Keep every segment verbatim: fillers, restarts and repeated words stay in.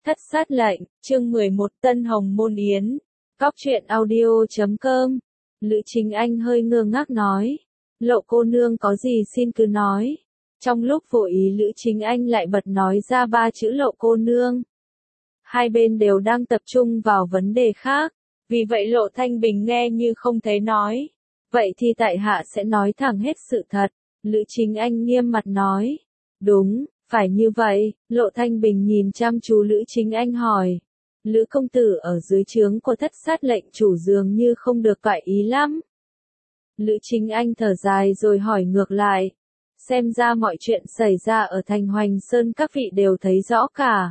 Thất sát lệnh, chương mười một Tân Hồng Môn Yến. Cóc truyện audio chấm com. Lữ Chính Anh hơi ngơ ngác nói. Lộ cô nương có gì xin cứ nói. Trong lúc vô ý Lữ Chính Anh lại bật nói ra ba chữ lộ cô nương. Hai bên đều đang tập trung vào vấn đề khác. Vì vậy Lộ Thanh Bình nghe như không thấy nói. Vậy thì tại hạ sẽ nói thẳng hết sự thật. Lữ Chính Anh nghiêm mặt nói. Đúng. Phải như vậy, Lộ Thanh Bình nhìn chăm chú Lữ Chính Anh hỏi. Lữ công tử ở dưới trướng của thất sát lệnh chủ dường như không được toại ý lắm. Lữ Chính Anh thở dài rồi hỏi ngược lại. Xem ra mọi chuyện xảy ra ở thành Hoành Sơn các vị đều thấy rõ cả.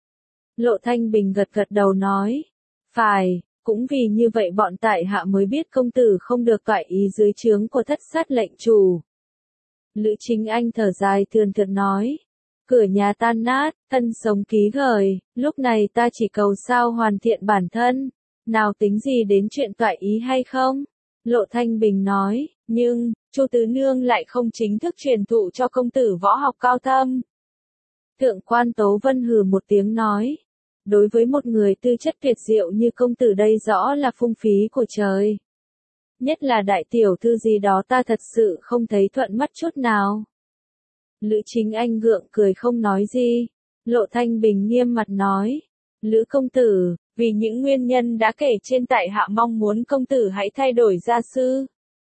Lộ Thanh Bình gật gật đầu nói. Phải, cũng vì như vậy bọn tại hạ mới biết công tử không được toại ý dưới trướng của thất sát lệnh chủ. Lữ Chính Anh thở dài thườn thượt nói. Cửa nhà tan nát, thân sống ký gời, lúc này ta chỉ cầu sao hoàn thiện bản thân, nào tính gì đến chuyện toại ý hay không? Lộ Thanh Bình nói, nhưng, Chu Tứ Nương lại không chính thức truyền thụ cho công tử võ học cao thâm. Thượng quan Tố Vân hừ một tiếng nói, đối với một người tư chất tuyệt diệu như công tử đây rõ là phung phí của trời. Nhất là đại tiểu thư gì đó ta thật sự không thấy thuận mắt chút nào. Lữ Chính Anh gượng cười không nói gì. Lộ Thanh Bình nghiêm mặt nói. Lữ công tử, vì những nguyên nhân đã kể trên tại hạ mong muốn công tử hãy thay đổi gia sư.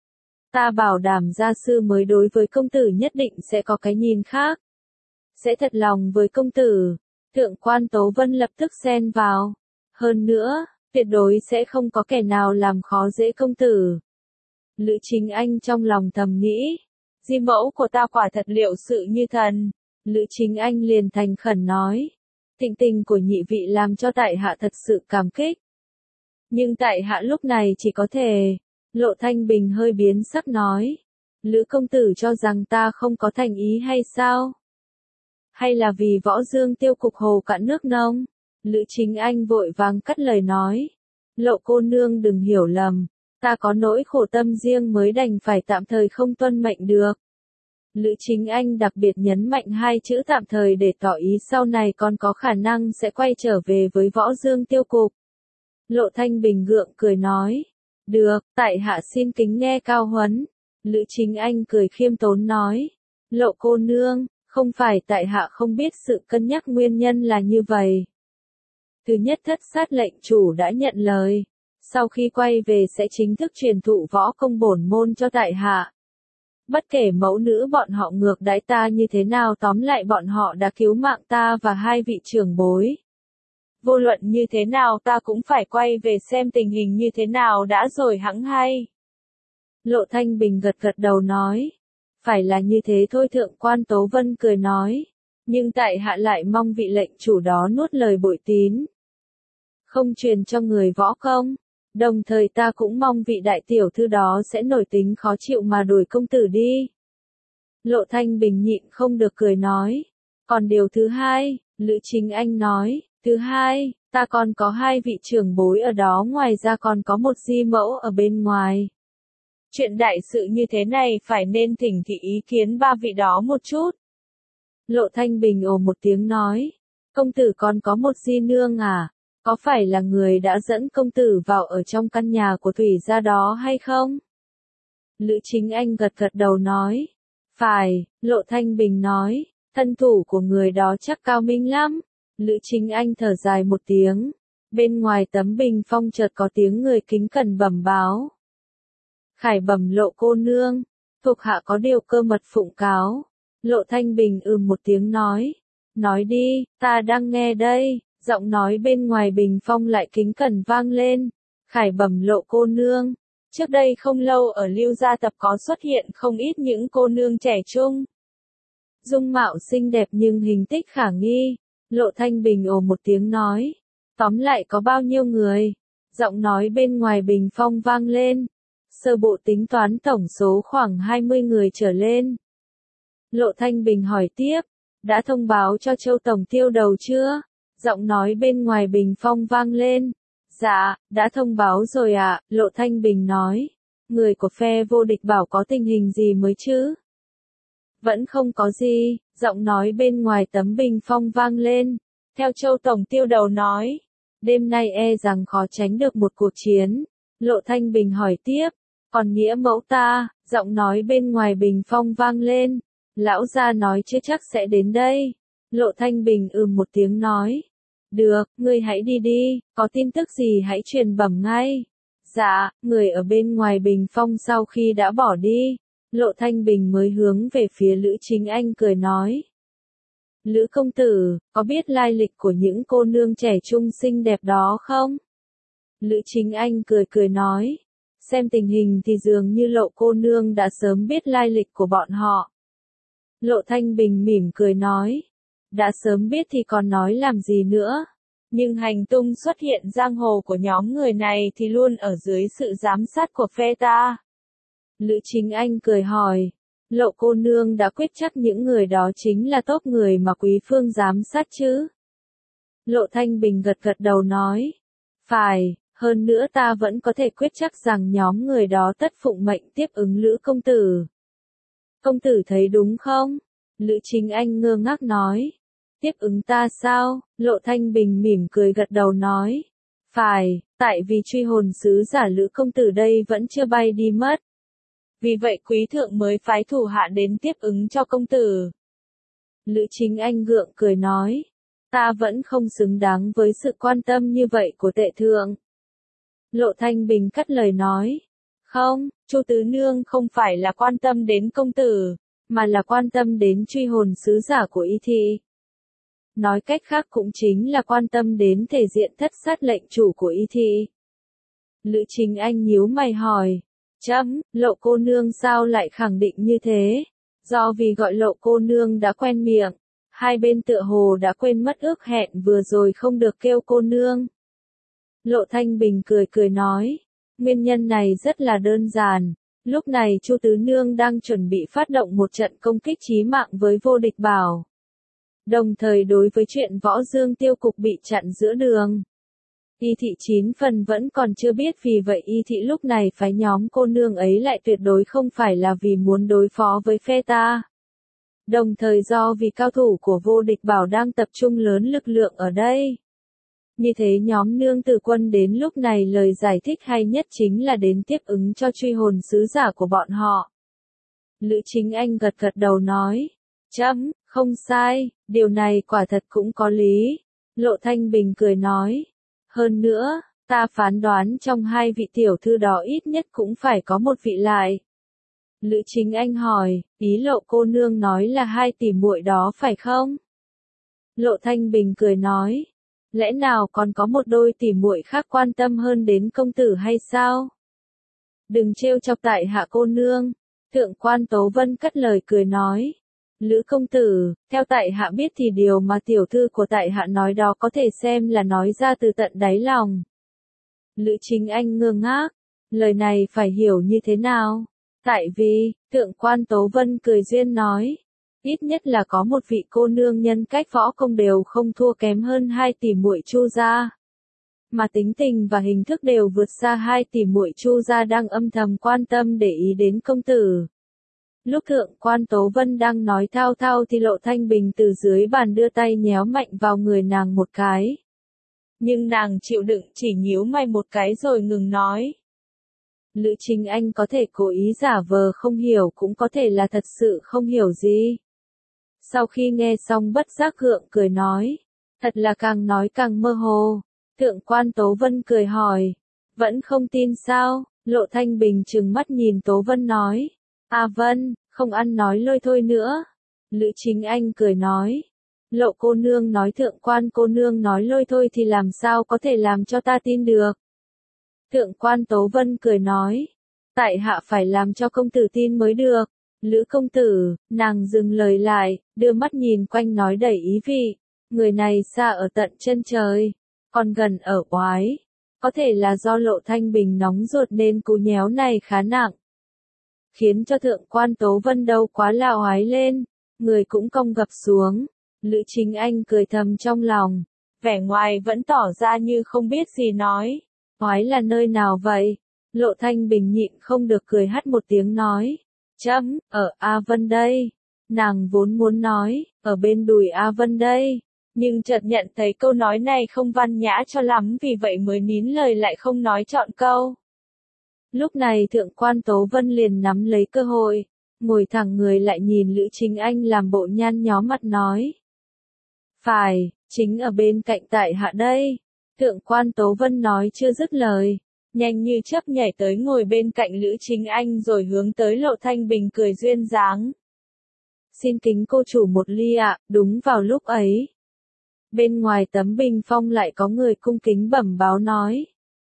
Ta bảo đảm gia sư mới đối với công tử nhất định sẽ có cái nhìn khác. Sẽ thật lòng với công tử. Thượng quan Tố Vân lập tức xen vào. Hơn nữa, tuyệt đối sẽ không có kẻ nào làm khó dễ công tử. Lữ Chính Anh trong lòng thầm nghĩ. Di mẫu của ta quả thật liệu sự như thần. Lữ Chính Anh liền thành khẩn nói. Thịnh tình của nhị vị làm cho tại hạ thật sự cảm kích. Nhưng tại hạ lúc này chỉ có thể. Lộ Thanh Bình hơi biến sắc nói. Lữ công tử cho rằng ta không có thành ý hay sao? Hay là vì võ dương tiêu cục hồ cạn nước nông? Lữ Chính Anh vội vàng cắt lời nói. Lộ cô nương đừng hiểu lầm. Ta có nỗi khổ tâm riêng mới đành phải tạm thời không tuân mệnh được. Lữ Chính Anh đặc biệt nhấn mạnh hai chữ tạm thời để tỏ ý sau này còn có khả năng sẽ quay trở về với võ dương tiêu cục. Lộ Thanh Bình gượng cười nói. Được, tại hạ xin kính nghe cao huấn. Lữ Chính Anh cười khiêm tốn nói. Lộ cô nương, không phải tại hạ không biết sự cân nhắc nguyên nhân là như vậy. Thứ nhất thất sát lệnh chủ đã nhận lời. Sau khi quay về sẽ chính thức truyền thụ võ công bổn môn cho tại hạ. Bất kể mẫu nữ bọn họ ngược đãi ta như thế nào tóm lại bọn họ đã cứu mạng ta và hai vị trưởng bối. Vô luận như thế nào ta cũng phải quay về xem tình hình như thế nào đã rồi hẵng hay. Lộ Thanh Bình gật gật đầu nói. Phải là như thế thôi. Thượng quan Tố Vân cười nói. Nhưng tại hạ lại mong vị lệnh chủ đó nuốt lời bội tín. Không truyền cho người võ công. Đồng thời ta cũng mong vị đại tiểu thư đó sẽ nổi tính khó chịu mà đuổi công tử đi. Lộ Thanh Bình nhịn không được cười nói. Còn điều thứ hai, Lữ Chính Anh nói, thứ hai, ta còn có hai vị trưởng bối ở đó ngoài ra còn có một di mẫu ở bên ngoài. Chuyện đại sự như thế này phải nên thỉnh thị ý kiến ba vị đó một chút. Lộ Thanh Bình ồ một tiếng nói. Công tử còn có một di nương à? Có phải là người đã dẫn công tử vào ở trong căn nhà của Thủy gia đó hay không? Lữ Chính Anh gật gật đầu nói. Phải, Lộ Thanh Bình nói, thân thủ của người đó chắc cao minh lắm. Lữ Chính Anh thở dài một tiếng. Bên ngoài tấm bình phong chợt có tiếng người kính cẩn bẩm báo. Khải bẩm Lộ cô nương, thuộc hạ có điều cơ mật phụng cáo. Lộ Thanh Bình ừm một tiếng nói. Nói đi, ta đang nghe đây. Giọng nói bên ngoài bình phong lại kính cẩn vang lên. Khải bẩm Lộ cô nương. Trước đây không lâu ở Lưu gia tập có xuất hiện không ít những cô nương trẻ trung. Dung mạo xinh đẹp nhưng hình tích khả nghi. Lộ Thanh Bình ồ một tiếng nói. Tóm lại có bao nhiêu người? Giọng nói bên ngoài bình phong vang lên. Sơ bộ tính toán tổng số khoảng hai mươi người trở lên. Lộ Thanh Bình hỏi tiếp. Đã thông báo cho Châu Tổng tiêu đầu chưa? Giọng nói bên ngoài bình phong vang lên. Dạ, đã thông báo rồi ạ, à, Lộ Thanh Bình nói. Người của phe vô địch bảo có tình hình gì mới chứ? Vẫn không có gì, giọng nói bên ngoài tấm bình phong vang lên. Theo Châu Tổng Tiêu Đầu nói, đêm nay e rằng khó tránh được một cuộc chiến. Lộ Thanh Bình hỏi tiếp, còn nghĩa mẫu ta, giọng nói bên ngoài bình phong vang lên. Lão gia nói chưa chắc sẽ đến đây. Lộ Thanh Bình ừm một tiếng nói. Được, ngươi hãy đi đi, có tin tức gì hãy truyền bẩm ngay. Dạ, người ở bên ngoài bình phong sau khi đã bỏ đi, Lộ Thanh Bình mới hướng về phía Lữ Chính Anh cười nói. Lữ công tử, có biết lai lịch của những cô nương trẻ trung xinh đẹp đó không? Lữ Chính Anh cười cười nói. Xem tình hình thì dường như Lộ cô nương đã sớm biết lai lịch của bọn họ. Lộ Thanh Bình mỉm cười nói. Đã sớm biết thì còn nói làm gì nữa. Nhưng hành tung xuất hiện giang hồ của nhóm người này thì luôn ở dưới sự giám sát của phe ta. Lữ Chính Anh cười hỏi. Lộ cô nương đã quyết chắc những người đó chính là tốt người mà Quý Phương giám sát chứ? Lộ Thanh Bình gật gật đầu nói. Phải, hơn nữa ta vẫn có thể quyết chắc rằng nhóm người đó tất phụng mệnh tiếp ứng Lữ công tử. Công tử thấy đúng không? Lữ Chính Anh ngơ ngác nói. Tiếp ứng ta sao? Lộ Thanh Bình mỉm cười gật đầu nói. Phải, tại vì truy hồn sứ giả Lữ công tử đây vẫn chưa bay đi mất. Vì vậy quý thượng mới phái thủ hạ đến tiếp ứng cho công tử. Lữ Chính Anh gượng cười nói. Ta vẫn không xứng đáng với sự quan tâm như vậy của tệ thượng. Lộ Thanh Bình cắt lời nói. Không, Chu Tứ Nương không phải là quan tâm đến công tử, mà là quan tâm đến truy hồn sứ giả của Y Thị. Nói cách khác cũng chính là quan tâm đến thể diện thất sát lệnh chủ của Y Thị. Lữ Chính Anh nhíu mày hỏi. Chấm, Lộ cô nương sao lại khẳng định như thế? Do vì gọi Lộ cô nương đã quen miệng, hai bên tựa hồ đã quên mất ước hẹn vừa rồi không được kêu cô nương. Lộ Thanh Bình cười cười nói, nguyên nhân này rất là đơn giản. Lúc này Chu Tứ Nương đang chuẩn bị phát động một trận công kích chí mạng với Vô Địch Bảo. Đồng thời đối với chuyện Võ Dương Tiêu Cục bị chặn giữa đường. Y Thị chín phần vẫn còn chưa biết, vì vậy Y Thị lúc này phái nhóm cô nương ấy lại tuyệt đối không phải là vì muốn đối phó với phe ta. Đồng thời do vì cao thủ của Vô Địch Bảo đang tập trung lớn lực lượng ở đây. Như thế nhóm nương tử quân đến lúc này lời giải thích hay nhất chính là đến tiếp ứng cho truy hồn sứ giả của bọn họ. Lữ Chính Anh gật gật đầu nói, chấm, không sai, điều này quả thật cũng có lý. Lộ Thanh Bình cười nói, hơn nữa, ta phán đoán trong hai vị tiểu thư đó ít nhất cũng phải có một vị lại. Lữ Chính Anh hỏi, ý Lộ cô nương nói là hai tỷ muội đó phải không? Lộ Thanh Bình cười nói, lẽ nào còn có một đôi tỷ muội khác quan tâm hơn đến công tử hay sao? Đừng trêu chọc tại hạ cô nương. Thượng quan Tố Vân cất lời cười nói. Lữ công tử, theo tại hạ biết thì điều mà tiểu thư của tại hạ nói đó có thể xem là nói ra từ tận đáy lòng. Lữ Chính Anh ngơ ngác, lời này phải hiểu như thế nào? Tại vì, thượng quan Tố Vân cười duyên nói, ít nhất là có một vị cô nương nhân cách võ công đều không thua kém hơn hai tỷ muội Chu gia. Mà tính tình và hình thức đều vượt xa hai tỷ muội Chu gia đang âm thầm quan tâm để ý đến công tử. Lúc thượng quan Tố Vân đang nói thao thao thì Lộ Thanh Bình từ dưới bàn đưa tay nhéo mạnh vào người nàng một cái. Nhưng nàng chịu đựng chỉ nhíu mày một cái rồi ngừng nói. Lữ Chính Anh có thể cố ý giả vờ không hiểu, cũng có thể là thật sự không hiểu gì. Sau khi nghe xong bất giác gượng cười nói, thật là càng nói càng mơ hồ. Thượng quan Tố Vân cười hỏi, vẫn không tin sao? Lộ Thanh Bình trừng mắt nhìn Tố Vân nói, à Vân, không ăn nói lôi thôi nữa. Lữ Chính Anh cười nói, Lộ cô nương nói thượng quan cô nương nói lôi thôi thì làm sao có thể làm cho ta tin được. Thượng quan Tố Vân cười nói, tại hạ phải làm cho công tử tin mới được. Lữ công tử, nàng dừng lời lại, đưa mắt nhìn quanh nói đầy ý vị, người này xa ở tận chân trời, còn gần ở oái. Có thể là do Lộ Thanh Bình nóng ruột nên cú nhéo này khá nặng, khiến cho thượng quan Tố Vân đâu quá là oái lên, người cũng cong gập xuống. Lữ Chính Anh cười thầm trong lòng, vẻ ngoài vẫn tỏ ra như không biết gì nói, oái là nơi nào vậy? Lộ Thanh Bình nhịn không được cười hắt một tiếng nói, chấm, ở A Vân đây. Nàng vốn muốn nói, ở bên đùi A Vân đây, Nhưng chợt nhận thấy câu nói này không văn nhã cho lắm vì vậy mới nín lời lại không nói trọn câu. Lúc này Thượng quan Tố Vân liền nắm lấy cơ hội, ngồi thẳng người lại nhìn Lữ Chính Anh làm bộ nhăn nhó mặt nói. Phải, chính ở bên cạnh tại hạ đây. Thượng quan Tố Vân nói chưa dứt lời, nhanh như chớp nhảy tới ngồi bên cạnh Lữ Chính Anh rồi hướng tới Lộ Thanh Bình cười duyên dáng. Xin kính cô chủ một ly ạ, đúng vào lúc ấy. Bên ngoài tấm bình phong lại có người cung kính bẩm báo nói.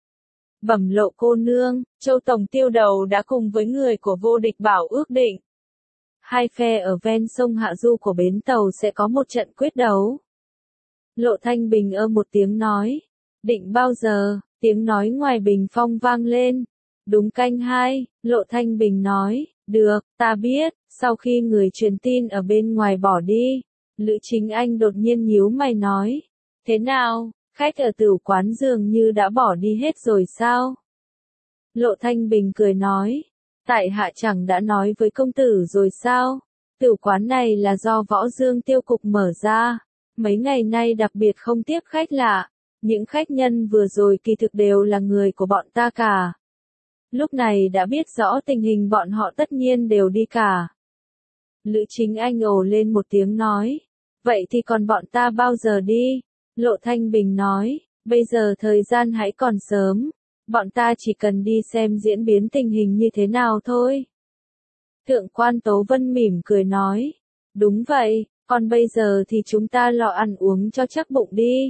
Bẩm Lộ cô nương, Châu Tổng tiêu đầu đã cùng với người của Vô Địch Bảo ước định. Hai phe ở ven sông Hạ Du của bến tàu sẽ có một trận quyết đấu. Lộ Thanh Bình ơ một tiếng nói. Định bao giờ, tiếng nói ngoài bình phong vang lên. Đúng canh hai, Lộ Thanh Bình nói. Được, ta biết, sau khi người truyền tin ở bên ngoài bỏ đi. Lữ Chính Anh đột nhiên nhíu mày nói. Thế nào, khách ở tửu quán dường như đã bỏ đi hết rồi sao? Lộ Thanh Bình cười nói. Tại hạ chẳng đã nói với công tử rồi sao? Tửu quán này là do Võ Dương Tiêu Cục mở ra. Mấy ngày nay đặc biệt không tiếp khách lạ. Những khách nhân vừa rồi kỳ thực đều là người của bọn ta cả. Lúc này đã biết rõ tình hình bọn họ tất nhiên đều đi cả. Lữ Chính Anh ồ lên một tiếng nói. Vậy thì còn bọn ta bao giờ đi? Lộ Thanh Bình nói. Bây giờ thời gian hãy còn sớm. Bọn ta chỉ cần đi xem diễn biến tình hình như thế nào thôi. Thượng quan Tố Vân mỉm cười nói. Đúng vậy, còn bây giờ thì chúng ta lo ăn uống cho chắc bụng đi.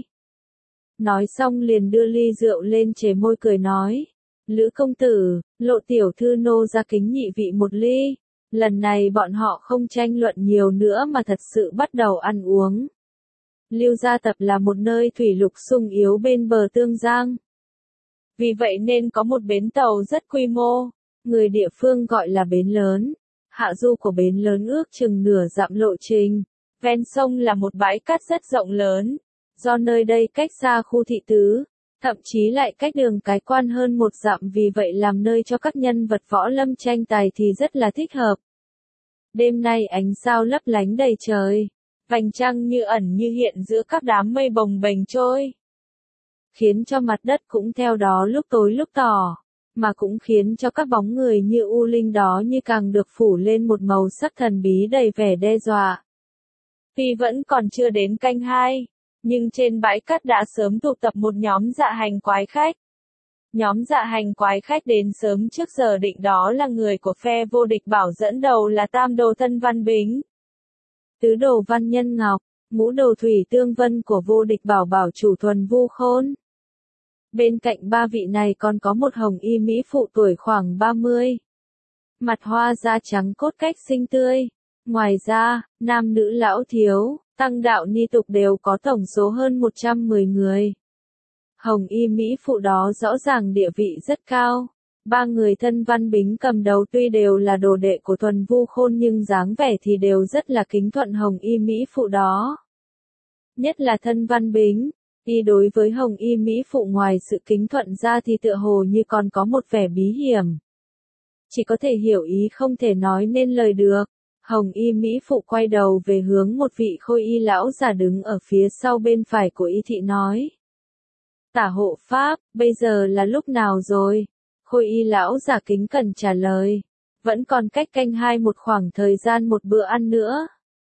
Nói xong liền đưa ly rượu lên chề môi cười nói. Lữ công tử, Lộ tiểu thư nô ra kính nhị vị một ly. Lần này bọn họ không tranh luận nhiều nữa mà thật sự bắt đầu ăn uống. Lưu Gia Tập là một nơi thủy lục sung yếu bên bờ Tương Giang. Vì vậy nên có một bến tàu rất quy mô, người địa phương gọi là bến lớn. Hạ du của bến lớn ước chừng nửa dặm lộ trình. Ven sông là một bãi cát rất rộng lớn. Do nơi đây cách xa khu thị tứ, thậm chí lại cách đường Cái Quan hơn một dặm vì vậy làm nơi cho các nhân vật võ lâm tranh tài thì rất là thích hợp. Đêm nay ánh sao lấp lánh đầy trời, vành trăng như ẩn như hiện giữa các đám mây bồng bềnh trôi. Khiến cho mặt đất cũng theo đó lúc tối lúc tỏ, mà cũng khiến cho các bóng người như u linh đó như càng được phủ lên một màu sắc thần bí đầy vẻ đe dọa. Tuy vẫn còn chưa đến canh hai, nhưng trên bãi cát đã sớm tụ tập một nhóm dạ hành quái khách. Nhóm dạ hành quái khách đến sớm trước giờ định đó là người của phe Vô Địch Bảo dẫn đầu là Tam Đồ Thân Văn Bính, Tứ Đồ Văn Nhân Ngọc, Ngũ Đồ Thủy Tương Vân của Vô Địch Bảo bảo chủ Thuần Vu Khôn. Bên cạnh ba vị này còn có một hồng y mỹ phụ tuổi khoảng ba mươi. Mặt hoa da trắng cốt cách xinh tươi. Ngoài ra, nam nữ lão thiếu, tăng đạo ni tục đều có tổng số hơn một trăm mười người. Hồng y mỹ phụ đó rõ ràng địa vị rất cao. Ba người Thân Văn Bính cầm đầu tuy đều là đồ đệ của Thuần Vu Khôn nhưng dáng vẻ thì đều rất là kính thuận hồng y mỹ phụ đó. Nhất là Thân Văn Bính, y đối với hồng y mỹ phụ ngoài sự kính thuận ra thì tựa hồ như còn có một vẻ bí hiểm. Chỉ có thể hiểu ý không thể nói nên lời được. Hồng y mỹ phụ quay đầu về hướng một vị khôi y lão già đứng ở phía sau bên phải của y thị nói. Tả hộ pháp, bây giờ là lúc nào rồi? Khôi y lão già kính cẩn trả lời. Vẫn còn cách canh hai một khoảng thời gian một bữa ăn nữa.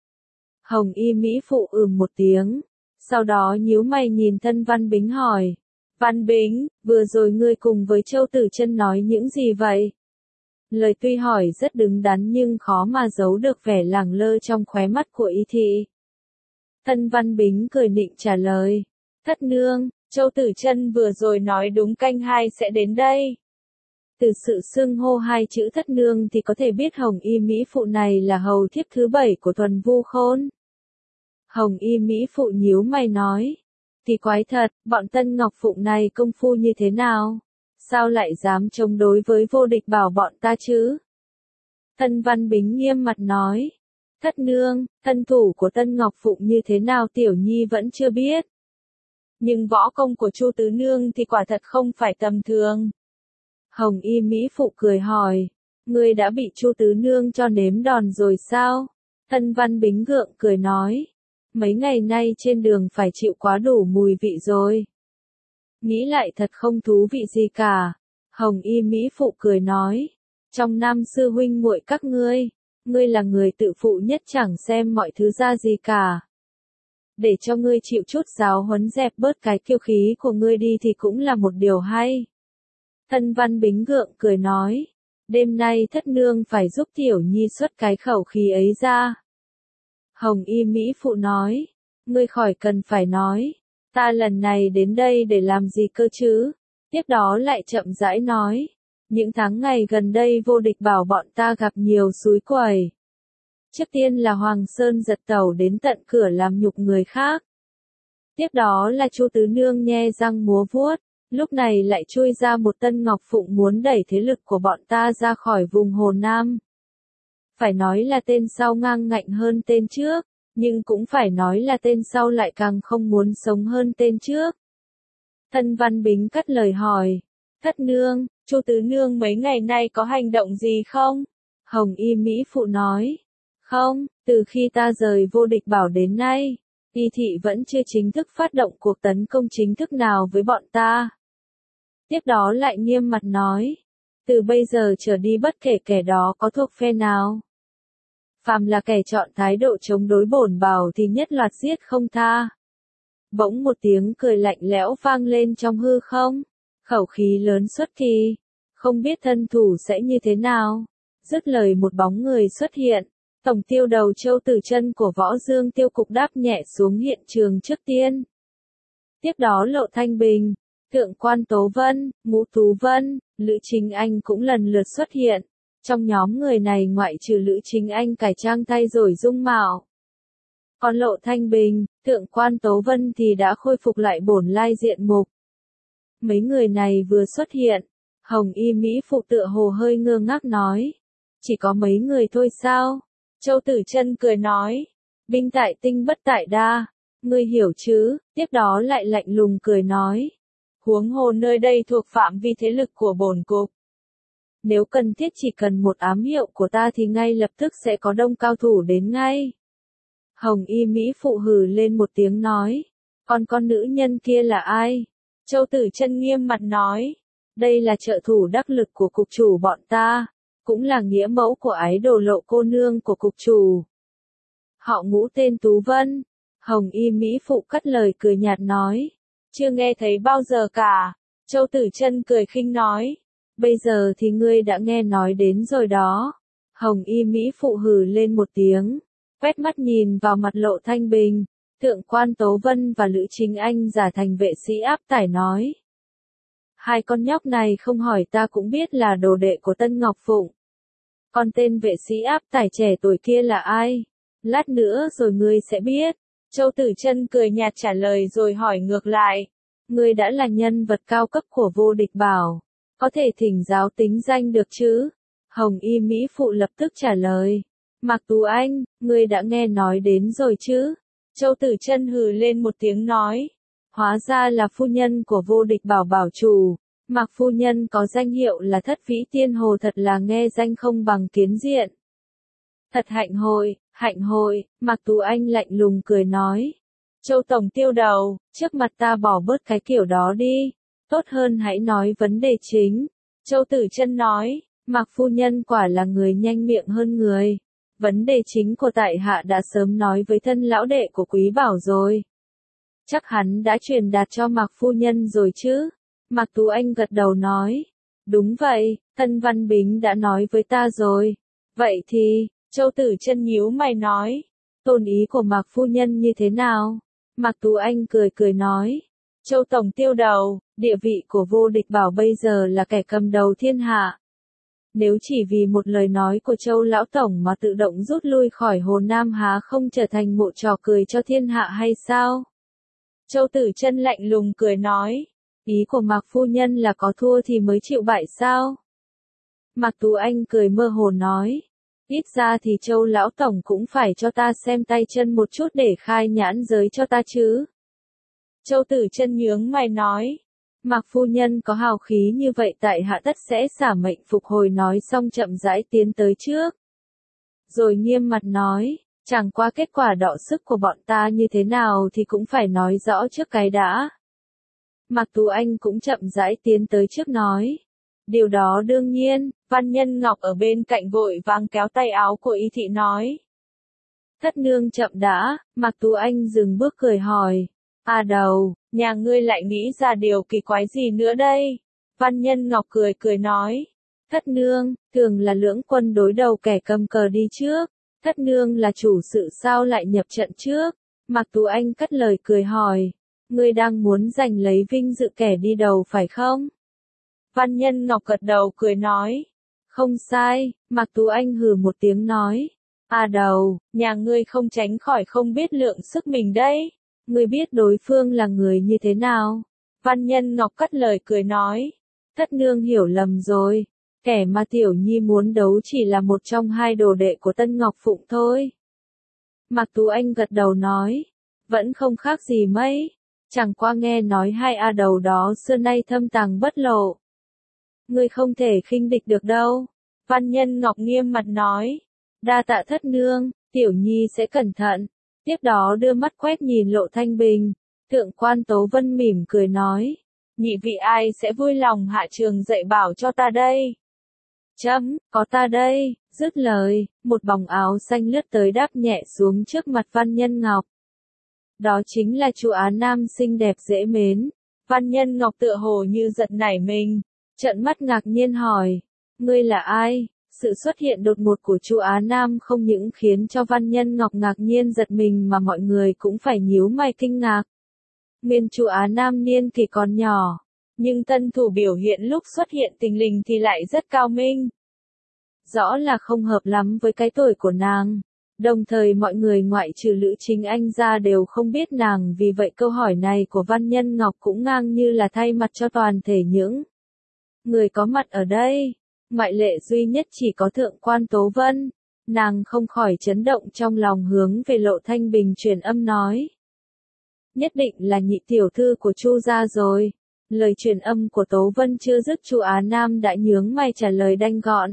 Hồng y mỹ phụ ừm một tiếng. Sau đó nhíu mày nhìn Thân Văn Bính hỏi. Văn Bính, vừa rồi ngươi cùng với Châu Tử Chân nói những gì vậy? Lời tuy hỏi rất đứng đắn nhưng khó mà giấu được vẻ lẳng lơ trong khóe mắt của y thị. Thân Văn Bính cười nịnh trả lời. Thất nương, Châu Tử Chân vừa rồi nói đúng canh hai sẽ đến đây. Từ sự xưng hô hai chữ thất nương thì có thể biết hồng y mỹ phụ này là hầu thiếp thứ bảy của Thuần Vu Khôn. Hồng y mỹ phụ nhíu mày nói. Thì quái thật, bọn Tân Ngọc Phụng này công phu như thế nào? Sao lại dám chống đối với Vô Địch Bảo bọn ta chứ? Thân Văn Bính nghiêm mặt nói. Thất nương, thân thủ của Tân Ngọc Phụng như thế nào tiểu nhi vẫn chưa biết. Nhưng võ công của Chu Tứ Nương thì quả thật không phải tầm thường. Hồng y mỹ phụ cười hỏi. Ngươi đã bị Chu Tứ Nương cho nếm đòn rồi sao? Thân Văn Bính gượng cười nói. Mấy ngày nay trên đường phải chịu quá đủ mùi vị rồi. Nghĩ lại thật không thú vị gì cả. Hồng Y Mỹ Phụ cười nói. Trong năm sư huynh muội các ngươi, ngươi là người tự phụ nhất chẳng xem mọi thứ ra gì cả. Để cho ngươi chịu chút giáo huấn dẹp bớt cái kiêu khí của ngươi đi thì cũng là một điều hay. Thân Văn Bính gượng cười nói. Đêm nay thất nương phải giúp tiểu nhi xuất cái khẩu khí ấy ra. Hồng Y Mỹ Phụ nói. Ngươi khỏi cần phải nói. Ta lần này đến đây để làm gì cơ chứ? Tiếp đó lại chậm rãi nói. Những tháng ngày gần đây Vô Địch bảo bọn ta gặp nhiều xúi quẩy. Trước tiên là Hoàng Sơn giật tẩu đến tận cửa làm nhục người khác. Tiếp đó là Chu Tứ Nương nhe răng múa vuốt. Lúc này lại chui ra một Tân Ngọc Phụng muốn đẩy thế lực của bọn ta ra khỏi vùng Hồ Nam. Phải nói là tên sau ngang ngạnh hơn tên trước, nhưng cũng phải nói là tên sau lại càng không muốn sống hơn tên trước. Thân Văn Bính cắt lời hỏi. Thất nương, Chu Tứ Nương mấy ngày nay có hành động gì không? Hồng Y Mỹ Phụ nói. Không, từ khi ta rời Vô Địch bảo đến nay, Y thị vẫn chưa chính thức phát động cuộc tấn công chính thức nào với bọn ta. Tiếp đó lại nghiêm mặt nói. Từ bây giờ trở đi bất kể kẻ đó có thuộc phe nào. Phàm là kẻ chọn thái độ chống đối bổn bảo thì nhất loạt giết không tha. Bỗng một tiếng cười lạnh lẽo vang lên trong hư không. Khẩu khí lớn xuất kỳ. Không biết thân thủ sẽ như thế nào. Dứt lời một bóng người xuất hiện. Tổng tiêu đầu Châu Tử Chân của Võ Dương Tiêu Cục đáp nhẹ xuống hiện trường trước tiên. Tiếp đó Lộ Thanh Bình, Thượng quan Tố Vân, Ngũ Tú Vân, Lữ Chính Anh cũng lần lượt xuất hiện. Trong nhóm người này ngoại trừ Lữ Chính Anh cải trang thay rồi dung mạo. Còn Lộ Thanh Bình, Thượng quan Tố Vân thì đã khôi phục lại bổn lai diện mục. Mấy người này vừa xuất hiện, Hồng Y Mỹ Phụ tựa hồ hơi ngơ ngác nói. Chỉ có mấy người thôi sao? Châu Tử Chân cười nói. Binh tại tinh bất tại đa. Ngươi hiểu chứ? Tiếp đó lại lạnh lùng cười nói. Huống hồ nơi đây thuộc phạm vi thế lực của bổn cục. Nếu cần thiết chỉ cần một ám hiệu của ta thì ngay lập tức sẽ có đông cao thủ đến ngay. Hồng Y Mỹ Phụ hừ lên một tiếng nói. Còn con nữ nhân kia là ai? Châu Tử Chân nghiêm mặt nói. Đây là trợ thủ đắc lực của cục chủ bọn ta. Cũng là nghĩa mẫu của ái đồ Lộ cô nương của cục chủ. Họ Ngũ tên Tú Vân. Hồng Y Mỹ Phụ cắt lời cười nhạt nói. Chưa nghe thấy bao giờ cả. Châu Tử Chân cười khinh nói. Bây giờ thì ngươi đã nghe nói đến rồi đó. Hồng Y Mỹ Phụ hừ lên một tiếng. Quét mắt nhìn vào mặt Lộ Thanh Bình. Thượng quan Tố Vân và Lữ Chính Anh giả thành vệ sĩ áp tải nói. Hai con nhóc này không hỏi ta cũng biết là đồ đệ của Tân Ngọc Phụng. Còn tên vệ sĩ áp tải trẻ tuổi kia là ai? Lát nữa rồi ngươi sẽ biết. Châu Tử Chân cười nhạt trả lời rồi hỏi ngược lại. Ngươi đã là nhân vật cao cấp của Vô Địch bảo. Có thể thỉnh giáo tính danh được chứ? Hồng Y Mỹ Phụ lập tức trả lời. Mạc Tú Anh, ngươi đã nghe nói đến rồi chứ? Châu Tử Chân hừ lên một tiếng nói. Hóa ra là phu nhân của Vô Địch bảo bảo chủ. Mạc phu nhân có danh hiệu là Thất Vĩ Tiên Hồ, thật là nghe danh không bằng kiến diện. Thật hạnh hội, hạnh hội, Mạc Tú Anh lạnh lùng cười nói. Châu Tổng tiêu đầu, trước mặt ta bỏ bớt cái kiểu đó đi. Tốt hơn hãy nói vấn đề chính. Châu Tử Chân nói. Mạc phu nhân quả là người nhanh miệng hơn người. Vấn đề chính của tại hạ đã sớm nói với thân lão đệ của Quý Bảo rồi. Chắc hắn đã truyền đạt cho Mạc phu nhân rồi chứ? Mạc Tú Anh gật đầu nói. Đúng vậy, Thân Văn Bính đã nói với ta rồi. Vậy thì, Châu Tử Chân nhíu mày nói. Tôn ý của Mạc phu nhân như thế nào? Mạc Tú Anh cười cười nói. Châu Tổng tiêu đầu, địa vị của Vô Địch bảo bây giờ là kẻ cầm đầu thiên hạ. Nếu chỉ vì một lời nói của Châu Lão Tổng mà tự động rút lui khỏi Hồ Nam há không trở thành một trò cười cho thiên hạ hay sao? Châu Tử Chân lạnh lùng cười nói. Ý của Mạc phu nhân là có thua thì mới chịu bại sao? Mạc Tú Anh cười mơ hồ nói. Ít ra thì Châu Lão Tổng cũng phải cho ta xem tay chân một chút để khai nhãn giới cho ta chứ. Châu Tử Chân nhướng mày nói. Mạc phu nhân có hào khí như vậy tại hạ tất sẽ xả mệnh phục hồi, nói xong chậm rãi tiến tới trước. Rồi nghiêm mặt nói. Chẳng qua kết quả đọ sức của bọn ta như thế nào thì cũng phải nói rõ trước cái đã. Mạc Tú Anh cũng chậm rãi tiến tới trước nói. Điều đó đương nhiên, Văn Nhân Ngọc ở bên cạnh vội vàng kéo tay áo của Y Thị nói. Thất nương chậm đã, Mạc Tú Anh dừng bước cười hỏi. À đầu, nhà ngươi lại nghĩ ra điều kỳ quái gì nữa đây? Văn Nhân Ngọc cười cười nói. Thất nương, thường là lưỡng quân đối đầu kẻ cầm cờ đi trước. Thất nương là chủ sự sao lại nhập trận trước? Mạc Tú Anh cất lời cười hỏi. Ngươi đang muốn giành lấy vinh dự kẻ đi đầu phải không? Văn Nhân Ngọc gật đầu cười nói. Không sai, Mạc Tú Anh hừ một tiếng nói. À đầu, nhà ngươi không tránh khỏi không biết lượng sức mình đấy. Ngươi biết đối phương là người như thế nào? Văn Nhân Ngọc cất lời cười nói. Thất nương hiểu lầm rồi. Kẻ mà Tiểu Nhi muốn đấu chỉ là một trong hai đồ đệ của Tân Ngọc Phụng thôi. Mạc Tú Anh gật đầu nói. Vẫn không khác gì mấy. Chẳng qua nghe nói hai A đầu đó xưa nay thâm tàng bất lộ. Ngươi không thể khinh địch được đâu. Văn Nhân Ngọc nghiêm mặt nói. Đa tạ thất nương, Tiểu Nhi sẽ cẩn thận. Tiếp đó đưa mắt quét nhìn Lộ Thanh Bình. Thượng quan Tố Vân mỉm cười nói. Nhị vị ai sẽ vui lòng hạ trường dạy bảo cho ta đây? Chấm, có ta đây. Dứt lời, một bóng áo xanh lướt tới đáp nhẹ xuống trước mặt Văn Nhân Ngọc. Đó chính là chú Á Nam xinh đẹp dễ mến. Văn Nhân Ngọc tựa hồ như giật nảy mình, trợn mắt ngạc nhiên hỏi, ngươi là ai? Sự xuất hiện đột ngột của chú Á Nam không những khiến cho Văn Nhân Ngọc ngạc nhiên giật mình mà mọi người cũng phải nhíu mày kinh ngạc. Nguyên chú Á Nam niên kỷ còn nhỏ, nhưng tân thủ biểu hiện lúc xuất hiện tình lình thì lại rất cao minh. Rõ là không hợp lắm với cái tuổi của nàng. Đồng thời mọi người ngoại trừ Lữ Chính Anh ra đều không biết nàng, vì vậy câu hỏi này của Văn Nhân Ngọc cũng ngang như là thay mặt cho toàn thể những người có mặt ở đây. Ngoại lệ duy nhất chỉ có Thượng quan Tố Vân. Nàng không khỏi chấn động trong lòng, hướng về Lộ Thanh Bình truyền âm nói. Nhất định là nhị tiểu thư của Chu gia rồi. Lời truyền âm của Tố Vân chưa dứt, Chu Á Nam đã nhướng mày trả lời đanh gọn.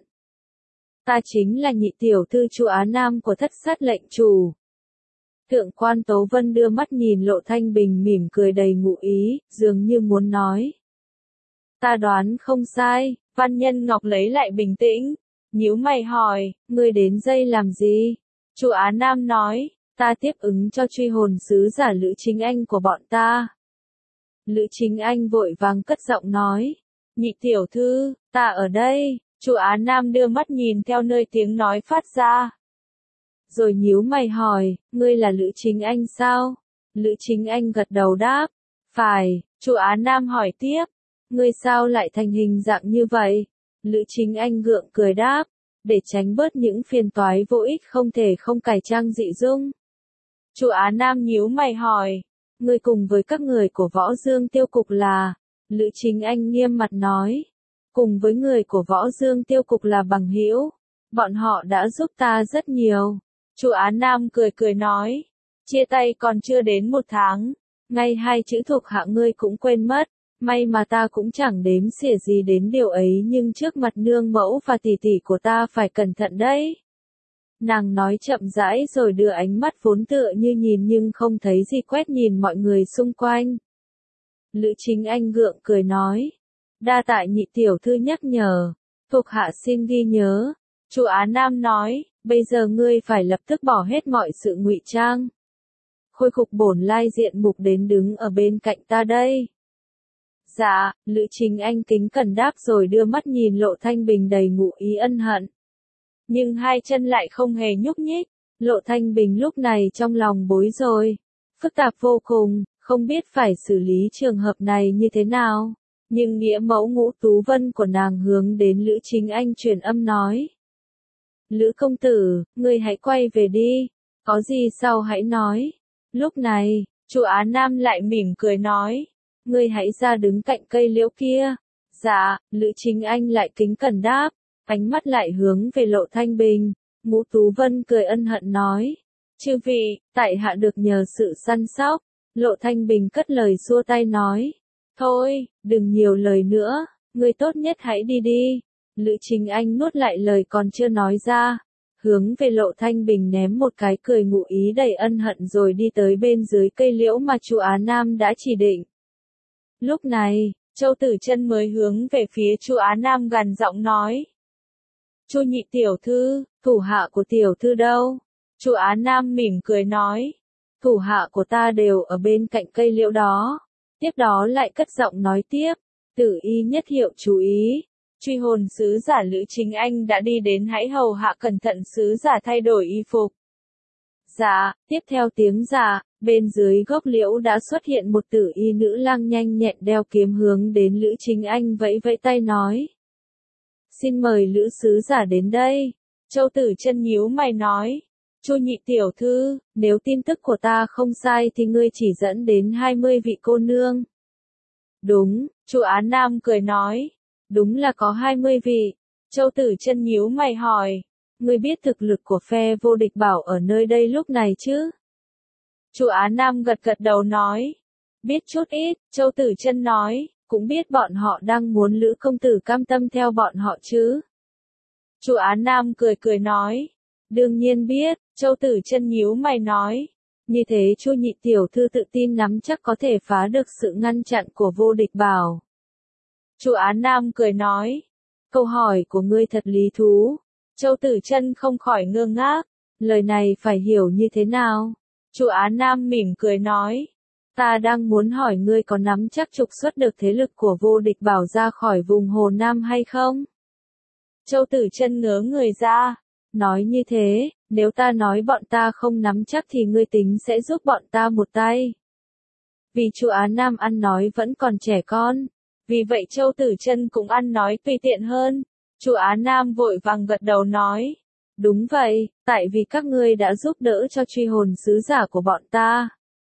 Ta chính là nhị tiểu thư Chu Á Nam của Thất Sát lệnh chủ. Thượng quan Tố Vân đưa mắt nhìn Lộ Thanh Bình mỉm cười đầy ngụ ý, dường như muốn nói. Ta đoán không sai. Văn Nhân Ngọc lấy lại bình tĩnh, nhíu mày hỏi, ngươi đến đây làm gì? Chu Á Nam nói, ta tiếp ứng cho truy hồn sứ giả Lữ Chính Anh của bọn ta. Lữ Chính Anh vội vàng cất giọng nói, nhị tiểu thư, ta ở đây. Chu Á Nam đưa mắt nhìn theo nơi tiếng nói phát ra. Rồi nhíu mày hỏi, ngươi là Lữ Chính Anh sao? Lữ Chính Anh gật đầu đáp, phải. Chu Á Nam hỏi tiếp, ngươi sao lại thành hình dạng như vậy? Lữ Chính Anh gượng cười đáp, để tránh bớt những phiền toái vô ích không thể không cải trang dị dung. Chu Á Nam nhíu mày hỏi, ngươi cùng với các người của Võ Dương Tiêu Cục là? Lữ Chính Anh nghiêm mặt nói, cùng với người của Võ Dương Tiêu Cục là bằng hữu, bọn họ đã giúp ta rất nhiều. Chu Á Nam cười cười nói, chia tay còn chưa đến một tháng, ngay hai chữ thuộc hạ ngươi cũng quên mất. May mà ta cũng chẳng đếm xỉa gì đến điều ấy, nhưng trước mặt nương mẫu và tỷ tỷ của ta phải cẩn thận đấy. Nàng nói chậm rãi rồi đưa ánh mắt vốn tựa như nhìn nhưng không thấy gì quét nhìn mọi người xung quanh. Lữ Chính Anh gượng cười nói, đa tạ nhị tiểu thư nhắc nhở, thuộc hạ xin ghi nhớ. Chu Á Nam nói, bây giờ ngươi phải lập tức bỏ hết mọi sự ngụy trang, khôi phục bổn lai diện mục đến đứng ở bên cạnh ta đây. Dạ, Lữ Chính Anh kính cẩn đáp rồi đưa mắt nhìn Lộ Thanh Bình đầy ngụ ý ân hận. Nhưng hai chân lại không hề nhúc nhích. Lộ Thanh Bình lúc này trong lòng bối rối, phức tạp vô cùng, không biết phải xử lý trường hợp này như thế nào. Nhưng nghĩa mẫu Ngũ Tú Vân của nàng hướng đến Lữ Chính Anh truyền âm nói. Lữ công tử, ngươi hãy quay về đi, có gì sau hãy nói. Lúc này, Chu Á Nam lại mỉm cười nói. Ngươi hãy ra đứng cạnh cây liễu kia. Dạ, Lữ Chính Anh lại kính cẩn đáp, ánh mắt lại hướng về Lộ Thanh Bình. Ngũ Tú Vân cười ân hận nói, chư vị, tại hạ được nhờ sự săn sóc. Lộ Thanh Bình cất lời xua tay nói, thôi, đừng nhiều lời nữa, ngươi tốt nhất hãy đi đi. Lữ Chính Anh nuốt lại lời còn chưa nói ra, hướng về Lộ Thanh Bình ném một cái cười ngụ ý đầy ân hận rồi đi tới bên dưới cây liễu mà Chu Á Nam đã chỉ định. Lúc này, Châu Tử Chân mới hướng về phía Chu Á Nam gằn giọng nói. Chu nhị tiểu thư, thủ hạ của tiểu thư đâu? Chu Á Nam mỉm cười nói. Thủ hạ của ta đều ở bên cạnh cây liễu đó. Tiếp đó lại cất giọng nói tiếp. Tử y nhất hiệu chú ý. Truy hồn sứ giả Lữ Chính Anh đã đi đến, hãy hầu hạ cẩn thận sứ giả thay đổi y phục. Dạ, tiếp theo tiếng dạ, bên dưới gốc liễu đã xuất hiện một tử y nữ lang nhanh nhẹn đeo kiếm hướng đến Lữ Chính Anh vẫy vẫy tay nói. Xin mời Lữ sứ giả đến đây. Châu Tử Chân nhíu mày nói. Chu nhị tiểu thư, nếu tin tức của ta không sai thì ngươi chỉ dẫn đến hai mươi vị cô nương. Đúng, Chu Á Nam cười nói. Đúng là có hai mươi vị. Châu Tử Chân nhíu mày hỏi. Ngươi biết thực lực của phe vô địch bảo ở nơi đây lúc này chứ? Chu Á Nam gật gật đầu nói. Biết chút ít, Châu Tử Chân nói, cũng biết bọn họ đang muốn Lữ công tử cam tâm theo bọn họ chứ? Chu Á Nam cười cười nói. Đương nhiên biết, Châu Tử Chân nhíu mày nói. Như thế Chu nhị tiểu thư tự tin nắm chắc có thể phá được sự ngăn chặn của vô địch bảo. Chu Á Nam cười nói. Câu hỏi của ngươi thật lý thú. Châu Tử Chân không khỏi ngơ ngác. Lời này phải hiểu như thế nào? Chu Á Nam mỉm cười nói. Ta đang muốn hỏi ngươi có nắm chắc trục xuất được thế lực của vô địch bảo ra khỏi vùng Hồ Nam hay không? Châu Tử Chân ngớ người ra. Nói như thế, nếu ta nói bọn ta không nắm chắc thì ngươi tính sẽ giúp bọn ta một tay. Vì Chu Á Nam ăn nói vẫn còn trẻ con. Vì vậy Châu Tử Chân cũng ăn nói tùy tiện hơn. Chu Á Nam vội vàng gật đầu nói. Đúng vậy, tại vì các ngươi đã giúp đỡ cho truy hồn sứ giả của bọn ta.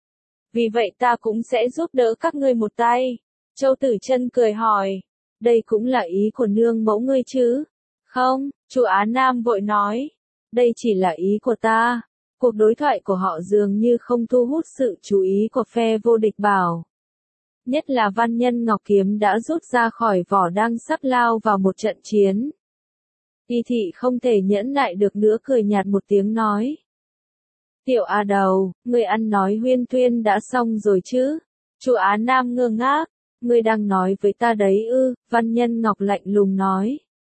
Vì vậy ta cũng sẽ giúp đỡ các ngươi một tay. Châu Tử Chân cười hỏi. Đây cũng là ý của nương mẫu ngươi chứ? Không, Chu Á Nam vội nói. Đây chỉ là ý của ta. Cuộc đối thoại của họ dường như không thu hút sự chú ý của phe vô địch bảo. Nhất là Văn Nhân Ngọc kiếm đã rút ra khỏi vỏ đang sắp lao vào một trận chiến. Y thị không thể nhẫn nại được nữa cười nhạt một tiếng nói. Tiểu A Đầu, ngươi ăn nói huyên thuyên đã xong rồi chứ? Chu Á Nam ngơ ngác. Ngươi đang nói với ta đấy ư? Văn Nhân Ngọc lạnh lùng nói.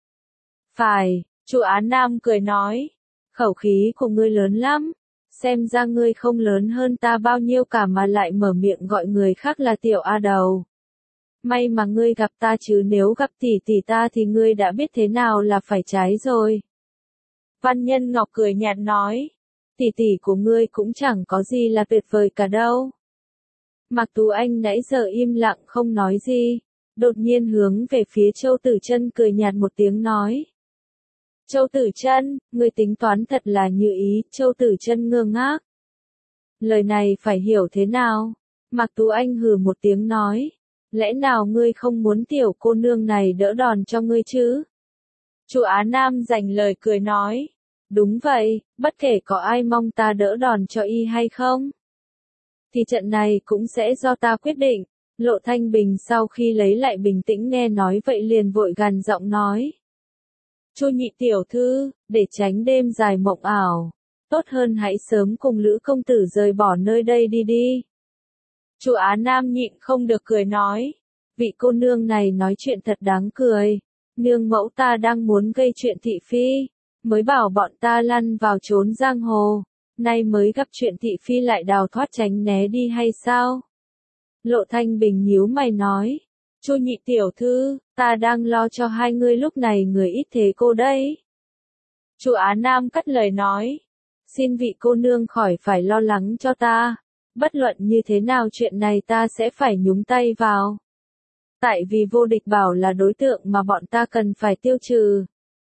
Phải, Chu Á Nam cười nói. Khẩu khí của ngươi lớn lắm. Xem ra ngươi không lớn hơn ta bao nhiêu cả mà lại mở miệng gọi người khác là Tiểu A Đầu. May mà ngươi gặp ta chứ nếu gặp tỷ tỷ ta thì ngươi đã biết thế nào là phải trái rồi. Văn Nhân Ngọc cười nhạt nói. Tỷ tỷ của ngươi cũng chẳng có gì là tuyệt vời cả đâu. Mạc Tú Anh nãy giờ im lặng không nói gì. Đột nhiên hướng về phía Châu Tử Chân cười nhạt một tiếng nói. Châu Tử Chân, ngươi tính toán thật là như ý. Châu Tử Chân ngơ ngác. Lời này phải hiểu thế nào? Mạc Tú Anh hừ một tiếng nói. Lẽ nào ngươi không muốn tiểu cô nương này đỡ đòn cho ngươi chứ? Chu Á Nam dành lời cười nói. Đúng vậy, bất kể có ai mong ta đỡ đòn cho y hay không, thì trận này cũng sẽ do ta quyết định. Lộ Thanh Bình sau khi lấy lại bình tĩnh nghe nói vậy liền vội gằn giọng nói. Chu nhị tiểu thư, để tránh đêm dài mộng ảo, tốt hơn hãy sớm cùng Lữ công tử rời bỏ nơi đây đi đi. Chu Á Nam nhịn không được cười nói. Vị cô nương này nói chuyện thật đáng cười. Nương mẫu ta đang muốn gây chuyện thị phi, mới bảo bọn ta lăn vào trốn giang hồ, nay mới gặp chuyện thị phi lại đào thoát tránh né đi hay sao? Lộ Thanh Bình nhíu mày nói. Chu nhị tiểu thư, ta đang lo cho hai ngươi lúc này người ít thế cô đây. Chu Á Nam cắt lời nói. Xin vị cô nương khỏi phải lo lắng cho ta. Bất luận như thế nào chuyện này ta sẽ phải nhúng tay vào. Tại vì vô địch bảo là đối tượng mà bọn ta cần phải tiêu trừ.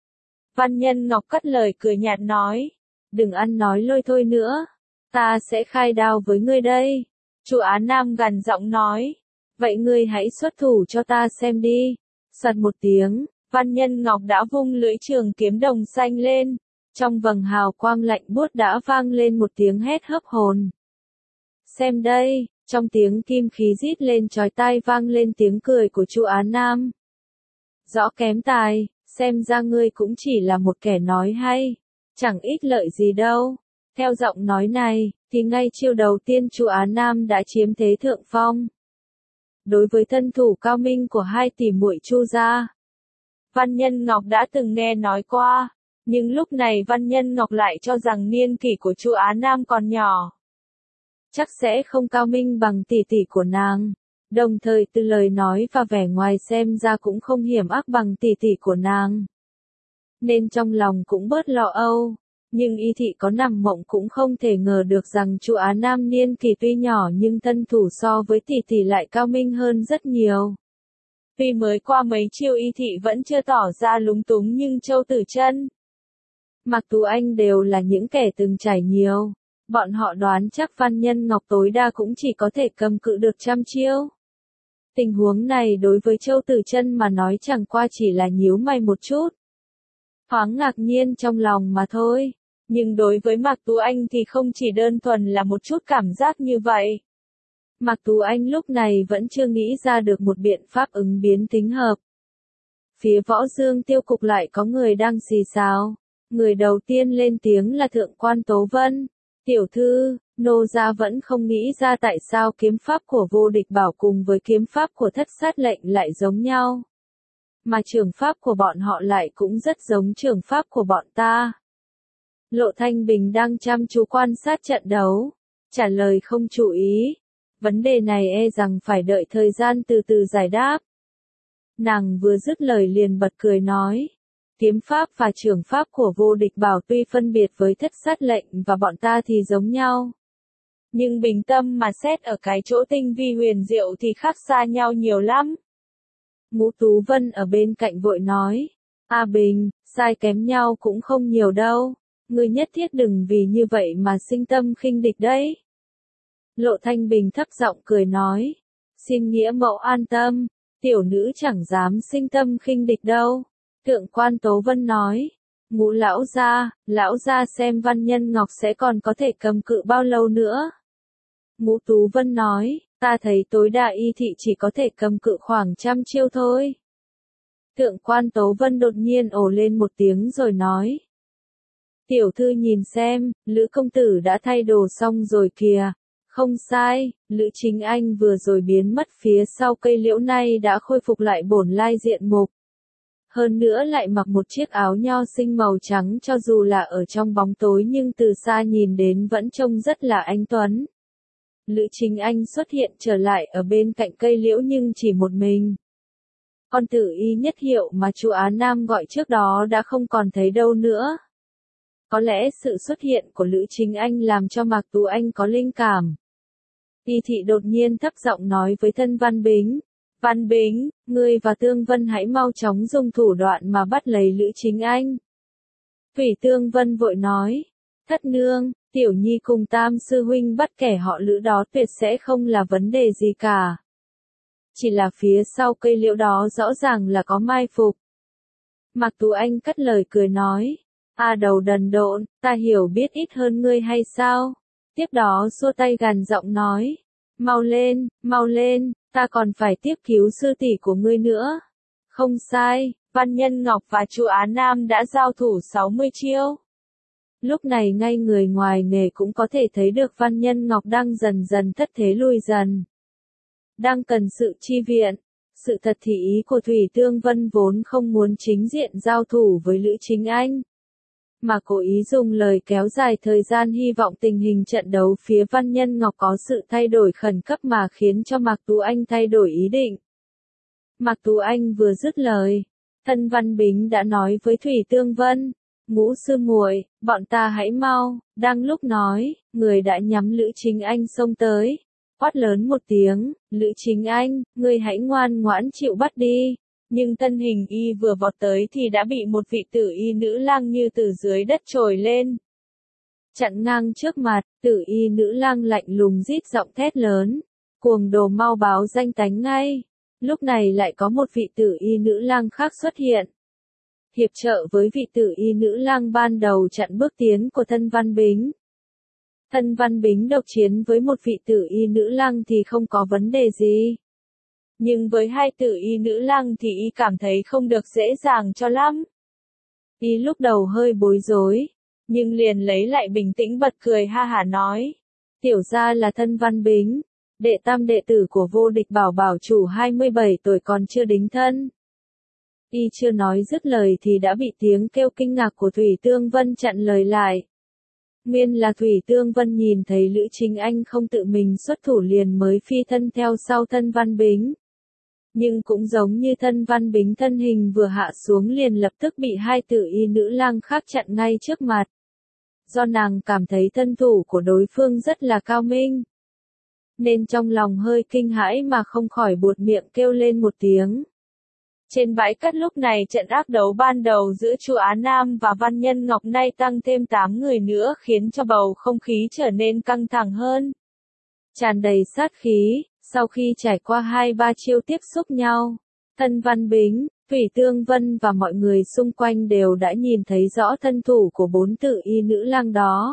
Văn Nhân Ngọc cắt lời cười nhạt nói. Đừng ăn nói lôi thôi nữa. Ta sẽ khai đao với ngươi đây. Chu Á Nam gằn giọng nói. Vậy ngươi hãy xuất thủ cho ta xem đi. Sật một tiếng, Văn Nhân Ngọc đã vung lưỡi trường kiếm đồng xanh lên. Trong vầng hào quang lạnh buốt đã vang lên một tiếng hét hớp hồn. Xem đây, trong tiếng kim khí rít lên chói tai vang lên tiếng cười của Chu Á Nam. Rõ kém tài, xem ra ngươi cũng chỉ là một kẻ nói hay. chẳng ích lợi gì đâu. Theo giọng nói này, thì ngay chiêu đầu tiên Chu Á Nam đã chiếm thế thượng phong. Đối với thân thủ cao minh của hai tỷ muội Chu gia, Văn Nhân Ngọc đã từng nghe nói qua, nhưng lúc này Văn Nhân Ngọc lại cho rằng niên kỷ của Chu Á Nam còn nhỏ, chắc sẽ không cao minh bằng tỷ tỷ của nàng. Đồng thời từ lời nói và vẻ ngoài xem ra cũng không hiểm ác bằng tỷ tỷ của nàng. Nên trong lòng cũng bớt lo âu. Nhưng Y Thị có nằm mộng cũng không thể ngờ được rằng Chu Á Nam niên kỳ tuy nhỏ nhưng thân thủ so với tỷ tỷ lại cao minh hơn rất nhiều. Tuy mới qua mấy chiêu Y Thị vẫn chưa tỏ ra lúng túng nhưng Châu Tử Trân, Mạc Tú Anh đều là những kẻ từng trải nhiều. Bọn họ đoán chắc Văn Nhân Ngọc tối đa cũng chỉ có thể cầm cự được trăm chiêu. Tình huống này đối với Châu Tử Trân mà nói chẳng qua chỉ là nhíu mày một chút, thoáng ngạc nhiên trong lòng mà thôi. Nhưng đối với Mạc Tú Anh thì không chỉ đơn thuần là một chút cảm giác như vậy. Mạc Tú Anh lúc này vẫn chưa nghĩ ra được một biện pháp ứng biến thích hợp. Phía Võ Dương Tiêu Cục lại có người đang xì xào. Người đầu tiên lên tiếng là Thượng quan Tố Vân. Tiểu thư, nô gia vẫn không nghĩ ra tại sao kiếm pháp của Vô Địch Bảo cùng với kiếm pháp của Thất Sát Lệnh lại giống nhau. Mà trường pháp của bọn họ lại cũng rất giống trường pháp của bọn ta. Lộ Thanh Bình đang chăm chú quan sát trận đấu, trả lời không chú ý. Vấn đề này e rằng phải đợi thời gian từ từ giải đáp. Nàng vừa dứt lời liền bật cười nói. Kiếm pháp và trường pháp của Vô Địch Bảo tuy phân biệt với Thất Sát Lệnh và bọn ta thì giống nhau. Nhưng bình tâm mà xét ở cái chỗ tinh vi huyền diệu thì khác xa nhau nhiều lắm. Ngũ Tú Vân ở bên cạnh vội nói. A Bình, sai kém nhau cũng không nhiều đâu. Ngươi nhất thiết đừng vì như vậy mà sinh tâm khinh địch đấy. Lộ Thanh Bình thấp giọng cười nói. Xin nghĩa mẫu an tâm, tiểu nữ chẳng dám sinh tâm khinh địch đâu. Thượng quan Tố Vân nói. Ngũ lão gia, lão gia xem Văn Nhân Ngọc sẽ còn có thể cầm cự bao lâu nữa. Ngũ Tú Vân nói. Ta thấy tối đa Y Thị chỉ có thể cầm cự khoảng trăm chiêu thôi. Thượng quan Tố Vân đột nhiên ồ lên một tiếng rồi nói. Tiểu thư nhìn xem, Lữ công tử đã thay đồ xong rồi kìa. Không sai, Lữ Chính Anh vừa rồi biến mất phía sau cây liễu này đã khôi phục lại bổn lai diện mục. Hơn nữa lại mặc một chiếc áo nho xinh màu trắng cho dù là ở trong bóng tối nhưng từ xa nhìn đến vẫn trông rất là anh tuấn. Lữ Chính Anh xuất hiện trở lại ở bên cạnh cây liễu nhưng chỉ một mình. Con Tử Y nhất hiệu mà Chu Á Nam gọi trước đó đã không còn thấy đâu nữa. Có lẽ sự xuất hiện của Lữ Chính Anh làm cho Mạc Tú Anh có linh cảm. Y Thị đột nhiên thấp giọng nói với thân Văn Bính. Văn Bính, ngươi và Tương Vân hãy mau chóng dùng thủ đoạn mà bắt lấy Lữ Chính Anh. Thủy Tương Vân vội nói. Thất nương, Tiểu Nhi cùng Tam sư huynh bắt kẻ họ Lữ đó tuyệt sẽ không là vấn đề gì cả. Chỉ là phía sau cây liễu đó rõ ràng là có mai phục. Mạc Tú Anh cất lời cười nói. A đầu đần độn, ta hiểu biết ít hơn ngươi hay sao? Tiếp đó xua tay gằn giọng nói. Mau lên, mau lên, ta còn phải tiếp cứu sư tỷ của ngươi nữa. Không sai, Văn Nhân Ngọc và Chu Á Nam đã giao thủ sáu mươi chiêu. Lúc này ngay người ngoài nghề cũng có thể thấy được Văn Nhân Ngọc đang dần dần thất thế lùi dần. Đang cần sự chi viện. Sự thật thì ý của Thủy Tương Vân vốn không muốn chính diện giao thủ với Lữ Chính Anh, mà cố ý dùng lời kéo dài thời gian hy vọng tình hình trận đấu phía Văn Nhân Ngọc có sự thay đổi khẩn cấp mà khiến cho Mạc Tú Anh thay đổi ý định. Mạc Tú Anh vừa dứt lời, thân Văn Bính đã nói với Thủy Tương Vân. Ngũ sư muội, bọn ta hãy mau. Đang lúc nói, người đã nhắm Lữ Chính Anh xông tới. Quát lớn một tiếng, Lữ Chính Anh, ngươi hãy ngoan ngoãn chịu bắt đi. Nhưng thân hình y vừa vọt tới thì đã bị một vị tử y nữ lang như từ dưới đất trồi lên. Chặn ngang trước mặt, tử y nữ lang lạnh lùng rít giọng thét lớn. Cuồng đồ mau báo danh tánh ngay. Lúc này lại có một vị tử y nữ lang khác xuất hiện. Hiệp trợ với vị tử y nữ lang ban đầu chặn bước tiến của thân Văn Bính. Thân Văn Bính độc chiến với một vị tử y nữ lang thì không có vấn đề gì. Nhưng với hai tử y nữ lang thì y cảm thấy không được dễ dàng cho lắm. Y lúc đầu hơi bối rối, nhưng liền lấy lại bình tĩnh bật cười ha hả nói. Tiểu gia là Thân Văn Bính, đệ tam đệ tử của vô địch bảo bảo chủ hai mươi bảy tuổi còn chưa đính thân. Y chưa nói dứt lời thì đã bị tiếng kêu kinh ngạc của Thủy Tương Vân chặn lời lại. Nguyên là Thủy Tương Vân nhìn thấy Lữ Chính Anh không tự mình xuất thủ liền mới phi thân theo sau Thân Văn Bính. Nhưng cũng giống như Thân Văn Bính thân hình vừa hạ xuống liền lập tức bị hai tử y nữ lang khác chặn ngay trước mặt. Do nàng cảm thấy thân thủ của đối phương rất là cao minh, nên trong lòng hơi kinh hãi mà không khỏi buột miệng kêu lên một tiếng. Trên bãi cát lúc này trận ác đấu ban đầu giữa Chu Á Nam và Văn Nhân Ngọc nay tăng thêm tám người nữa khiến cho bầu không khí trở nên căng thẳng hơn. Tràn đầy sát khí, sau khi trải qua hai ba chiêu tiếp xúc nhau, Thân Văn Bính, Thủy Tương Vân và mọi người xung quanh đều đã nhìn thấy rõ thân thủ của bốn tự y nữ lang đó.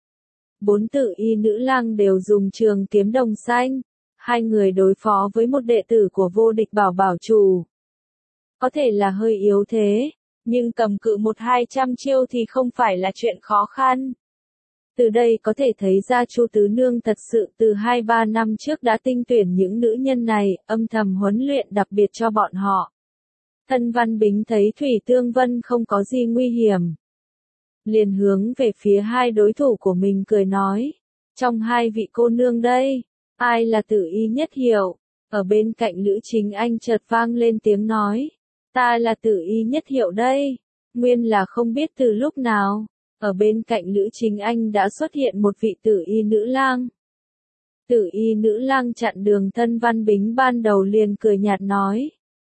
Bốn tự y nữ lang đều dùng trường kiếm đồng xanh, hai người đối phó với một đệ tử của vô địch bảo bảo chủ. Có thể là hơi yếu thế, nhưng cầm cự một hai trăm chiêu thì không phải là chuyện khó khăn. Từ đây có thể thấy ra Chu Tứ Nương thật sự từ hai ba năm trước đã tinh tuyển những nữ nhân này, âm thầm huấn luyện đặc biệt cho bọn họ. Thân Văn Bính thấy Thủy Tương Vân không có gì nguy hiểm, liền hướng về phía hai đối thủ của mình cười nói. Trong hai vị cô nương đây, ai là tử y nhất hiệu? Ở bên cạnh Lữ Chính Anh chợt vang lên tiếng nói. Ta là tử y nhất hiệu đây. Nguyên là không biết từ lúc nào, ở bên cạnh Lữ Chính Anh đã xuất hiện một vị tử y nữ lang. Tử y nữ lang chặn đường Thân Văn Bính ban đầu liền cười nhạt nói.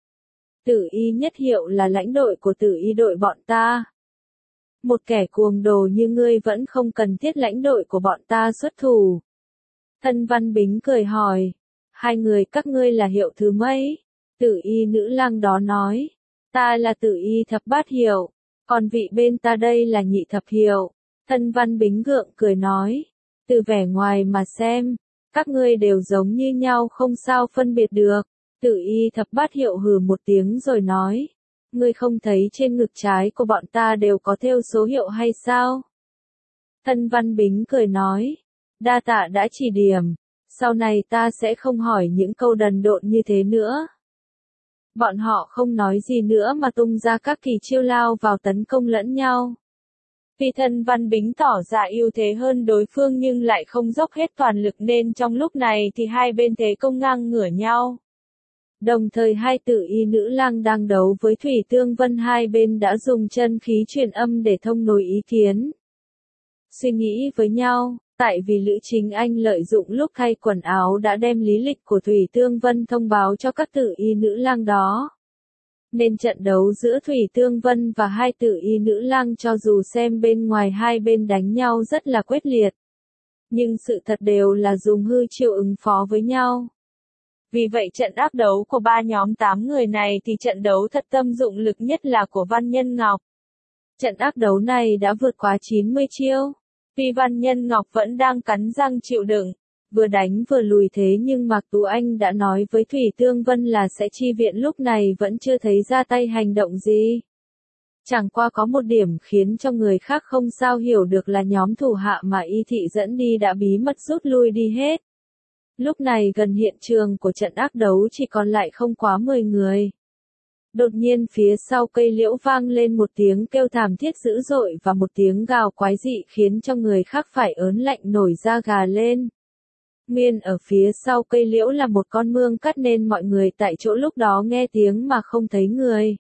Tử y nhất hiệu là lãnh đội của tử y đội bọn ta. Một kẻ cuồng đồ như ngươi vẫn không cần thiết lãnh đội của bọn ta xuất thủ. Thân Văn Bính cười hỏi. Hai người các ngươi là hiệu thứ mấy? Tử y nữ lang đó nói. Ta là tử y thập bát hiệu, còn vị bên ta đây là nhị thập hiệu. Thân Văn Bính gượng cười nói. Từ vẻ ngoài mà xem, các ngươi đều giống như nhau không sao phân biệt được. Tử y thập bát hiệu hừ một tiếng rồi nói. Ngươi không thấy trên ngực trái của bọn ta đều có thêu số hiệu hay sao? Thân Văn Bính cười nói. Đa tạ đã chỉ điểm, sau này ta sẽ không hỏi những câu đần độn như thế nữa. Bọn họ không nói gì nữa mà tung ra các kỳ chiêu lao vào tấn công lẫn nhau. Vì Thân Văn Bính tỏ ra ưu thế hơn đối phương nhưng lại không dốc hết toàn lực nên trong lúc này thì hai bên thế công ngang ngửa nhau. Đồng thời hai tử y nữ lang đang đấu với Thủy Tương Vân, hai bên đã dùng chân khí truyền âm để thông nối ý kiến. Suy nghĩ với nhau, tại vì Lữ Chính Anh lợi dụng lúc thay quần áo đã đem lý lịch của Thủy Tương Vân thông báo cho các tử y nữ lang đó. Nên trận đấu giữa Thủy Tương Vân và hai tử y nữ lang cho dù xem bên ngoài hai bên đánh nhau rất là quyết liệt, nhưng sự thật đều là dùng hư chiêu ứng phó với nhau. Vì vậy trận ác đấu của ba nhóm tám người này thì trận đấu thật tâm dụng lực nhất là của Văn Nhân Ngọc. Trận ác đấu này đã vượt quá chín mươi chiêu. Tuy Văn Nhân Ngọc vẫn đang cắn răng chịu đựng, vừa đánh vừa lùi thế nhưng Mạc Tú Anh đã nói với Thủy Tương Vân là sẽ chi viện lúc này vẫn chưa thấy ra tay hành động gì. Chẳng qua có một điểm khiến cho người khác không sao hiểu được là nhóm thủ hạ mà Y Thị dẫn đi đã bí mật rút lui đi hết. Lúc này gần hiện trường của trận ác đấu chỉ còn lại không quá mười người. Đột nhiên phía sau cây liễu vang lên một tiếng kêu thảm thiết dữ dội và một tiếng gào quái dị khiến cho người khác phải ớn lạnh nổi da gà lên. Nguyên ở phía sau cây liễu là một con mương cắt nên mọi người tại chỗ lúc đó nghe tiếng mà không thấy người.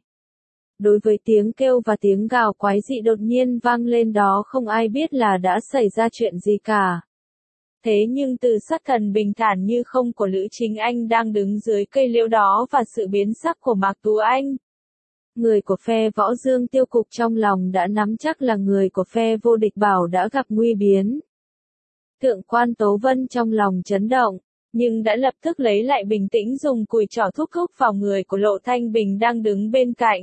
Đối với tiếng kêu và tiếng gào quái dị đột nhiên vang lên đó không ai biết là đã xảy ra chuyện gì cả. Thế nhưng từ sát thần bình thản như không của Lữ Chính Anh đang đứng dưới cây liễu đó và sự biến sắc của Mạc Tú Anh, người của phe Võ Dương Tiêu Cục trong lòng đã nắm chắc là người của phe Vô Địch Bảo đã gặp nguy biến. Thượng quan Tố Vân trong lòng chấn động, nhưng đã lập tức lấy lại bình tĩnh dùng cùi trỏ thúc thúc vào người của Lộ Thanh Bình đang đứng bên cạnh.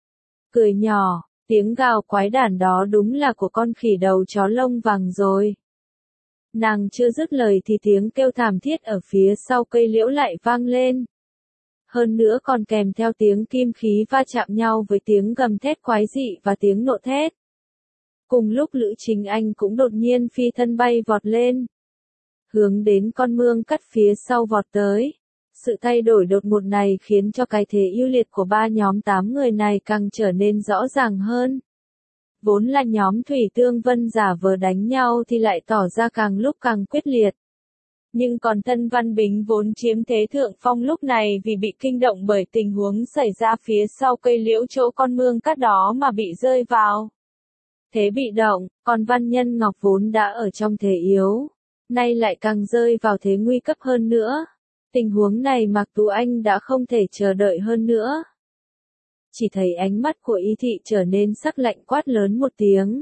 Cười nhỏ, tiếng gào quái đản đó đúng là của con khỉ đầu chó lông vàng rồi. Nàng chưa dứt lời thì tiếng kêu thảm thiết ở phía sau cây liễu lại vang lên. Hơn nữa còn kèm theo tiếng kim khí va chạm nhau với tiếng gầm thét quái dị và tiếng nộ thét. Cùng lúc Lữ Chính Anh cũng đột nhiên phi thân bay vọt lên, hướng đến con mương cắt phía sau vọt tới. Sự thay đổi đột ngột này khiến cho cái thế ưu liệt của ba nhóm tám người này càng trở nên rõ ràng hơn. Vốn là nhóm Thủy Tương Vân giả vờ đánh nhau thì lại tỏ ra càng lúc càng quyết liệt. Nhưng còn Tân Văn Bính vốn chiếm thế thượng phong lúc này vì bị kinh động bởi tình huống xảy ra phía sau cây liễu chỗ con mương cắt đó mà bị rơi vào thế bị động, còn Văn Nhân Ngọc vốn đã ở trong thế yếu, nay lại càng rơi vào thế nguy cấp hơn nữa. Tình huống này Mạc Tú Anh đã không thể chờ đợi hơn nữa. Chỉ thấy ánh mắt của Y Thị trở nên sắc lạnh quát lớn một tiếng.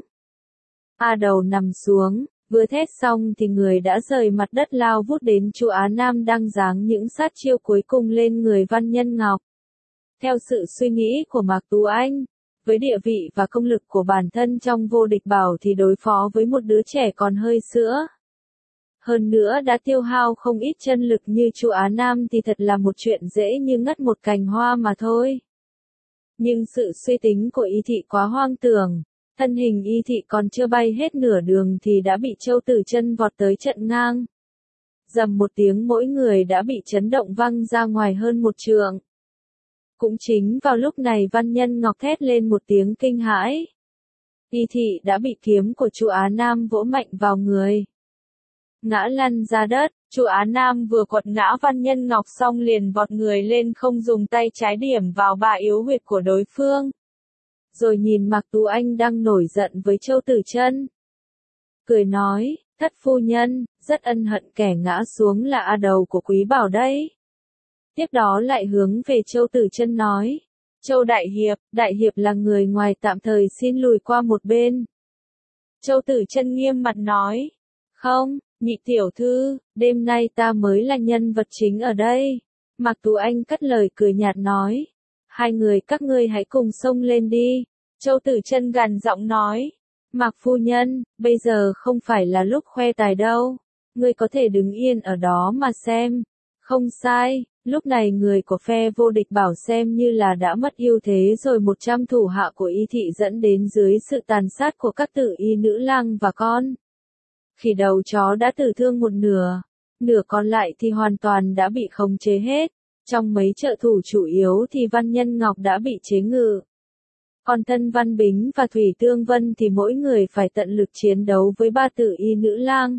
A Đầu nằm xuống, vừa thét xong thì người đã rời mặt đất lao vút đến Chu Á Nam đang giáng những sát chiêu cuối cùng lên người Văn Nhân Ngọc. Theo sự suy nghĩ của Mạc Tú Anh, với địa vị và công lực của bản thân trong vô địch bảo thì đối phó với một đứa trẻ còn hơi sữa, hơn nữa đã tiêu hao không ít chân lực như Chu Á Nam thì thật là một chuyện dễ như ngắt một cành hoa mà thôi. Nhưng sự suy tính của Y Thị quá hoang tưởng, thân hình Y Thị còn chưa bay hết nửa đường thì đã bị Châu Tử Chân vọt tới chặn ngang. Dầm một tiếng mỗi người đã bị chấn động văng ra ngoài hơn một trượng. Cũng chính vào lúc này Văn Nhân Ngọc thét lên một tiếng kinh hãi. Y Thị đã bị kiếm của Chu Á Nam vỗ mạnh vào người, ngã lăn ra đất. Chu Á Nam vừa quật ngã Văn Nhân Ngọc xong liền vọt người lên không dùng tay trái điểm vào bả yếu huyệt của đối phương. Rồi nhìn Mạc Tú Anh đang nổi giận với Châu Tử Chân, cười nói, thất phu nhân, rất ân hận kẻ ngã xuống là A Đầu của Quý Bảo đây. Tiếp đó lại hướng về Châu Tử Chân nói, Châu Đại Hiệp, Đại Hiệp là người ngoài tạm thời xin lùi qua một bên. Châu Tử Chân nghiêm mặt nói, không, nhị tiểu thư, đêm nay ta mới là nhân vật chính ở đây. Mạc Tú Anh cắt lời cười nhạt nói, hai người các ngươi hãy cùng xông lên đi. Châu Tử Chân gằn giọng nói, Mạc phu nhân, bây giờ không phải là lúc khoe tài đâu, ngươi có thể đứng yên ở đó mà xem. Không sai, lúc này người của phe vô địch bảo xem như là đã mất ưu thế rồi. Một trăm thủ hạ của Y Thị dẫn đến dưới sự tàn sát của các tử y nữ lang và con khỉ đầu chó đã tử thương một nửa, nửa còn lại thì hoàn toàn đã bị khống chế hết. Trong mấy trợ thủ chủ yếu thì Văn Nhân Ngọc đã bị chế ngự. Còn Tân Văn Bính và Thủy Tương Vân thì mỗi người phải tận lực chiến đấu với ba tử y nữ lang.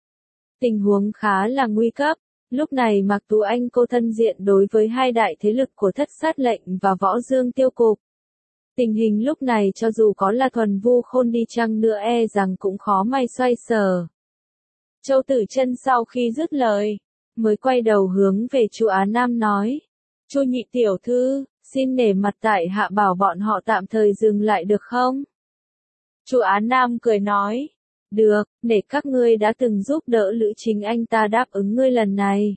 Tình huống khá là nguy cấp. Lúc này Mạc Tú Anh cô thân diện đối với hai đại thế lực của Thất Sát Lệnh và Võ Dương Tiêu Cục. Tình hình lúc này cho dù có là Thuần Vu Khôn đi chăng nữa e rằng cũng khó may xoay sở. Châu Tử Chân sau khi dứt lời, mới quay đầu hướng về Chu Á Nam nói, Chu nhị tiểu thư, xin nể mặt tại hạ bảo bọn họ tạm thời dừng lại được không? Chu Á Nam cười nói, được, để các ngươi đã từng giúp đỡ Lữ Chính Anh ta đáp ứng ngươi lần này.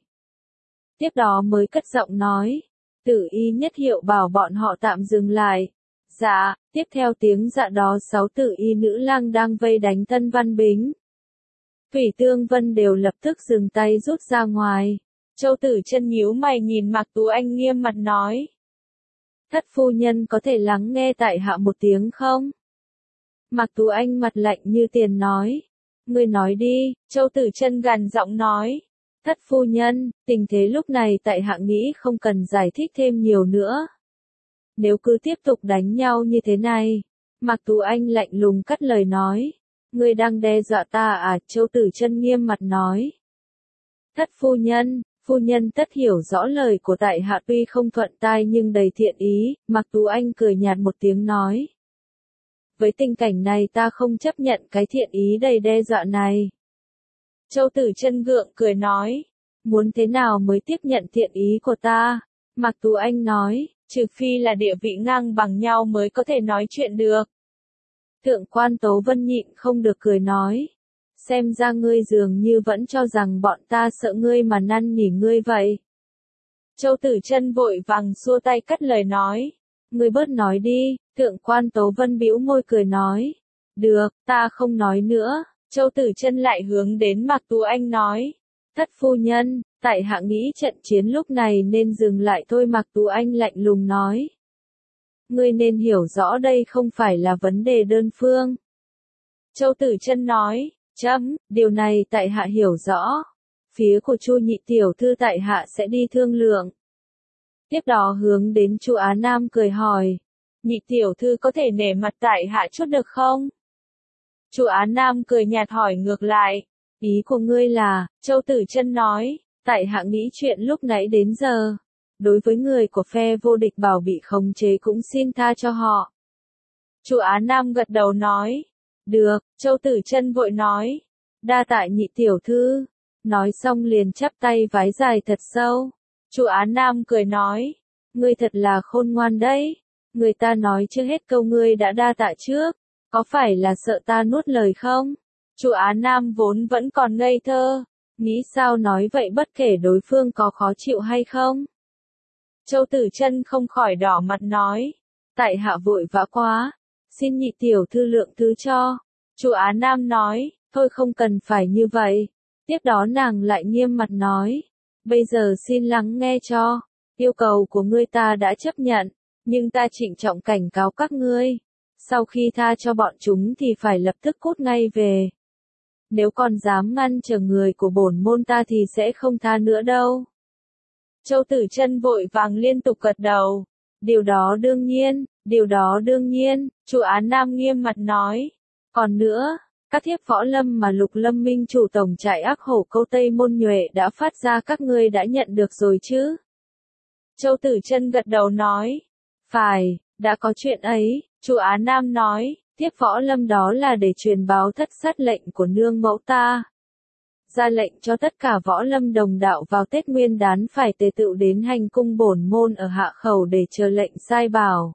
Tiếp đó mới cất giọng nói, Tử y nhất hiệu bảo bọn họ tạm dừng lại. Dạ, tiếp theo tiếng dạ đó sáu tử y nữ lang đang vây đánh Tân Văn Bính, Thủy Tương Vân đều lập tức dừng tay rút ra ngoài. Châu Tử Chân nhíu mày nhìn Mạc Tú Anh nghiêm mặt nói, thất phu nhân có thể lắng nghe tại hạ một tiếng không? Mạc Tú Anh mặt lạnh như tiền nói, ngươi nói đi. Châu Tử Chân gằn giọng nói, thất phu nhân, tình thế lúc này tại hạ nghĩ không cần giải thích thêm nhiều nữa. Nếu cứ tiếp tục đánh nhau như thế này, Mạc Tú Anh lạnh lùng cắt lời nói, ngươi đang đe dọa ta à? Châu Tử Chân nghiêm mặt nói, thất phu nhân, phu nhân tất hiểu rõ lời của tại hạ tuy không thuận tai nhưng đầy thiện ý. Mạc Tú Anh cười nhạt một tiếng nói, với tình cảnh này ta không chấp nhận cái thiện ý đầy đe dọa này. Châu Tử Chân gượng cười nói, muốn thế nào mới tiếp nhận thiện ý của ta? Mạc Tú Anh nói, trừ phi là địa vị ngang bằng nhau mới có thể nói chuyện được. Thượng quan Tố Vân nhịn không được cười nói, xem ra ngươi dường như vẫn cho rằng bọn ta sợ ngươi mà năn nỉ ngươi vậy. Châu Tử Chân vội vàng xua tay cắt lời nói, ngươi bớt nói đi. Thượng quan Tố Vân bĩu môi cười nói, được, ta không nói nữa. Châu Tử Chân lại hướng đến Mạc Tú Anh nói, thất phu nhân, tại hạ nghĩ trận chiến lúc này nên dừng lại thôi. Mạc Tú Anh lạnh lùng nói, ngươi nên hiểu rõ đây không phải là vấn đề đơn phương. Châu Tử Chân nói, chấm, điều này tại hạ hiểu rõ. Phía của Chu nhị tiểu thư tại hạ sẽ đi thương lượng. Tiếp đó hướng đến Chu Á Nam cười hỏi, nhị tiểu thư có thể nể mặt tại hạ chút được không? Chu Á Nam cười nhạt hỏi ngược lại, ý của ngươi là, Châu Tử Chân nói, tại hạ nghĩ chuyện lúc nãy đến giờ. Đối với người của phe vô địch bảo bị khống chế cũng xin tha cho họ. Chu Á Nam gật đầu nói, được. Châu Tử Chân vội nói, đa tạ nhị tiểu thư. Nói xong liền chắp tay vái dài thật sâu. Chu Á Nam cười nói, ngươi thật là khôn ngoan đấy. Người ta nói chưa hết câu ngươi đã đa tạ trước, có phải là sợ ta nuốt lời không? Chu Á Nam vốn vẫn còn ngây thơ, nghĩ sao nói vậy bất kể đối phương có khó chịu hay không. Châu Tử Chân không khỏi đỏ mặt nói, tại hạ vội vã quá, xin nhị tiểu thư lượng thứ cho. Chu Á Nam nói, thôi không cần phải như vậy. Tiếp đó nàng lại nghiêm mặt nói, bây giờ xin lắng nghe cho, yêu cầu của ngươi ta đã chấp nhận, nhưng ta trịnh trọng cảnh cáo các ngươi, sau khi tha cho bọn chúng thì phải lập tức cút ngay về. Nếu còn dám ngăn trở người của bổn môn ta thì sẽ không tha nữa đâu. Châu Tử Chân vội vàng liên tục gật đầu, điều đó đương nhiên, điều đó đương nhiên. Chu Á Nam nghiêm mặt nói, còn nữa, các thiếp võ lâm mà Lục Lâm Minh chủ tổng trại Ác Hổ Câu Tây Môn Nhuệ đã phát ra các ngươi đã nhận được rồi chứ? Châu Tử Chân gật đầu nói, phải, đã có chuyện ấy. Chu Á Nam nói, thiếp võ lâm đó là để truyền báo thất sát lệnh của nương mẫu ta. Ra lệnh cho tất cả võ lâm đồng đạo vào Tết Nguyên Đán phải tề tựu đến hành cung bổn môn ở Hạ Khẩu để chờ lệnh sai bảo.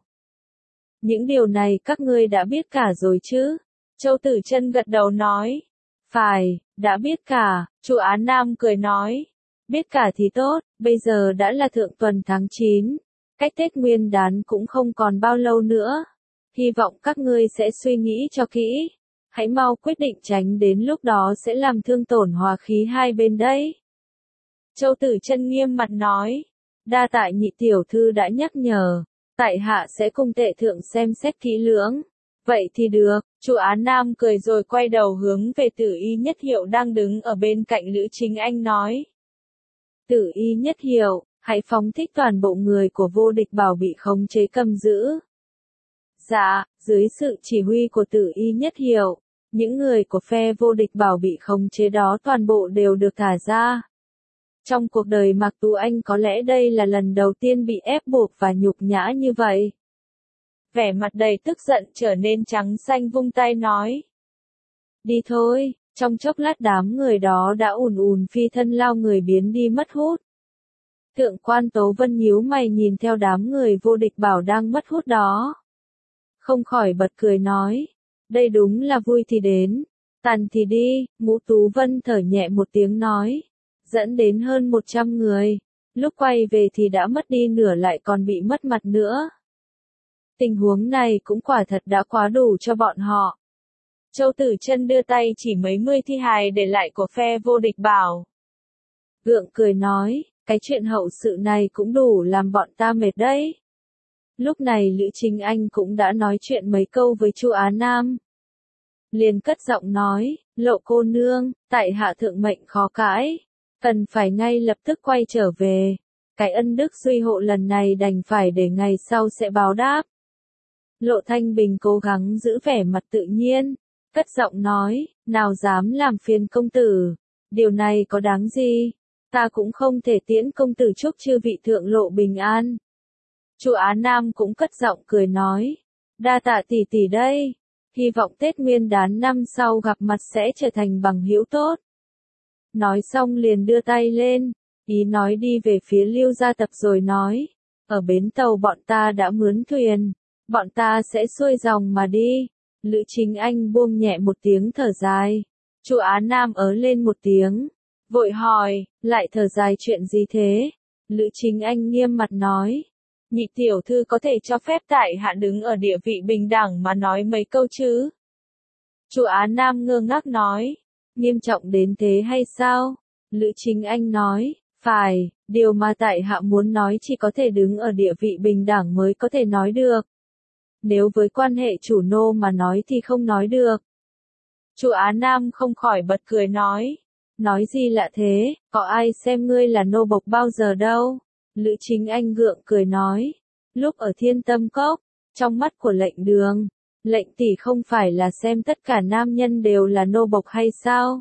Những điều này các ngươi đã biết cả rồi chứ? Châu Tử Chân gật đầu nói, phải, đã biết cả. Chu Á Nam cười nói, biết cả thì tốt, bây giờ đã là thượng tuần tháng chín, cách Tết Nguyên Đán cũng không còn bao lâu nữa. Hy vọng các ngươi sẽ suy nghĩ cho kỹ, hãy mau quyết định tránh đến lúc đó sẽ làm thương tổn hòa khí hai bên đấy. Châu Tử Chân nghiêm mặt nói, đa tạ nhị tiểu thư đã nhắc nhở, tại hạ sẽ cùng tệ thượng xem xét kỹ lưỡng. Vậy thì được. Chu Á Nam cười rồi quay đầu hướng về Tử Y Nhất Hiệu đang đứng ở bên cạnh Lữ Chính Anh nói. Tử Y Nhất Hiệu, hãy phóng thích toàn bộ người của vô địch bảo bị khống chế cầm giữ. Dạ, dưới sự chỉ huy của Tử Y Nhất Hiệu, những người của phe vô địch bảo bị khống chế đó toàn bộ đều được thả ra. Trong cuộc đời Mạc Tú Anh có lẽ đây là lần đầu tiên bị ép buộc và nhục nhã như vậy. Vẻ mặt đầy tức giận trở nên trắng xanh vung tay nói. Đi thôi, trong chốc lát đám người đó đã ùn ùn phi thân lao người biến đi mất hút. Thượng quan Tố Vân nhíu mày nhìn theo đám người vô địch bảo đang mất hút đó. Không khỏi bật cười nói, đây đúng là vui thì đến, tàn thì đi. Ngũ Tú Vân thở nhẹ một tiếng nói, dẫn đến hơn một trăm người, lúc quay về thì đã mất đi nửa lại còn bị mất mặt nữa. Tình huống này cũng quả thật đã quá đủ cho bọn họ. Châu Tử Chân đưa tay chỉ mấy mươi thi hài để lại của phe vô địch bảo. Gượng cười nói, cái chuyện hậu sự này cũng đủ làm bọn ta mệt đấy. Lúc này Lữ Chính Anh cũng đã nói chuyện mấy câu với Chu Á Nam. Liền cất giọng nói, Lộ cô nương, tại hạ thượng mệnh khó cãi, cần phải ngay lập tức quay trở về. Cái ân đức duy hộ lần này đành phải để ngày sau sẽ báo đáp. Lộ Thanh Bình cố gắng giữ vẻ mặt tự nhiên, cất giọng nói, nào dám làm phiền công tử, điều này có đáng gì, ta cũng không thể tiễn công tử chúc chư vị thượng lộ bình an. Chu Á Nam cũng cất giọng cười nói, đa tạ tỷ tỷ đây, hy vọng Tết Nguyên Đán năm sau gặp mặt sẽ trở thành bằng hữu tốt. Nói xong liền đưa tay lên, ý nói đi về phía Lưu gia tập rồi nói, ở bến tàu bọn ta đã mướn thuyền, bọn ta sẽ xuôi dòng mà đi. Lữ Chính Anh buông nhẹ một tiếng thở dài. Chu Á Nam ớ lên một tiếng, vội hỏi, lại thở dài chuyện gì thế? Lữ Chính Anh nghiêm mặt nói, nhị tiểu thư có thể cho phép tại hạ đứng ở địa vị bình đẳng mà nói mấy câu chứ? Chu Á Nam ngơ ngác nói, nghiêm trọng đến thế hay sao? Lữ Chính Anh nói, phải, điều mà tại hạ muốn nói chỉ có thể đứng ở địa vị bình đẳng mới có thể nói được. Nếu với quan hệ chủ nô mà nói thì không nói được. Chu Á Nam không khỏi bật cười nói. Nói gì lạ thế, có ai xem ngươi là nô bộc bao giờ đâu. Lữ Chính Anh gượng cười nói. Lúc ở Thiên Tâm Cốc, trong mắt của lệnh đường, lệnh tỷ không phải là xem tất cả nam nhân đều là nô bộc hay sao?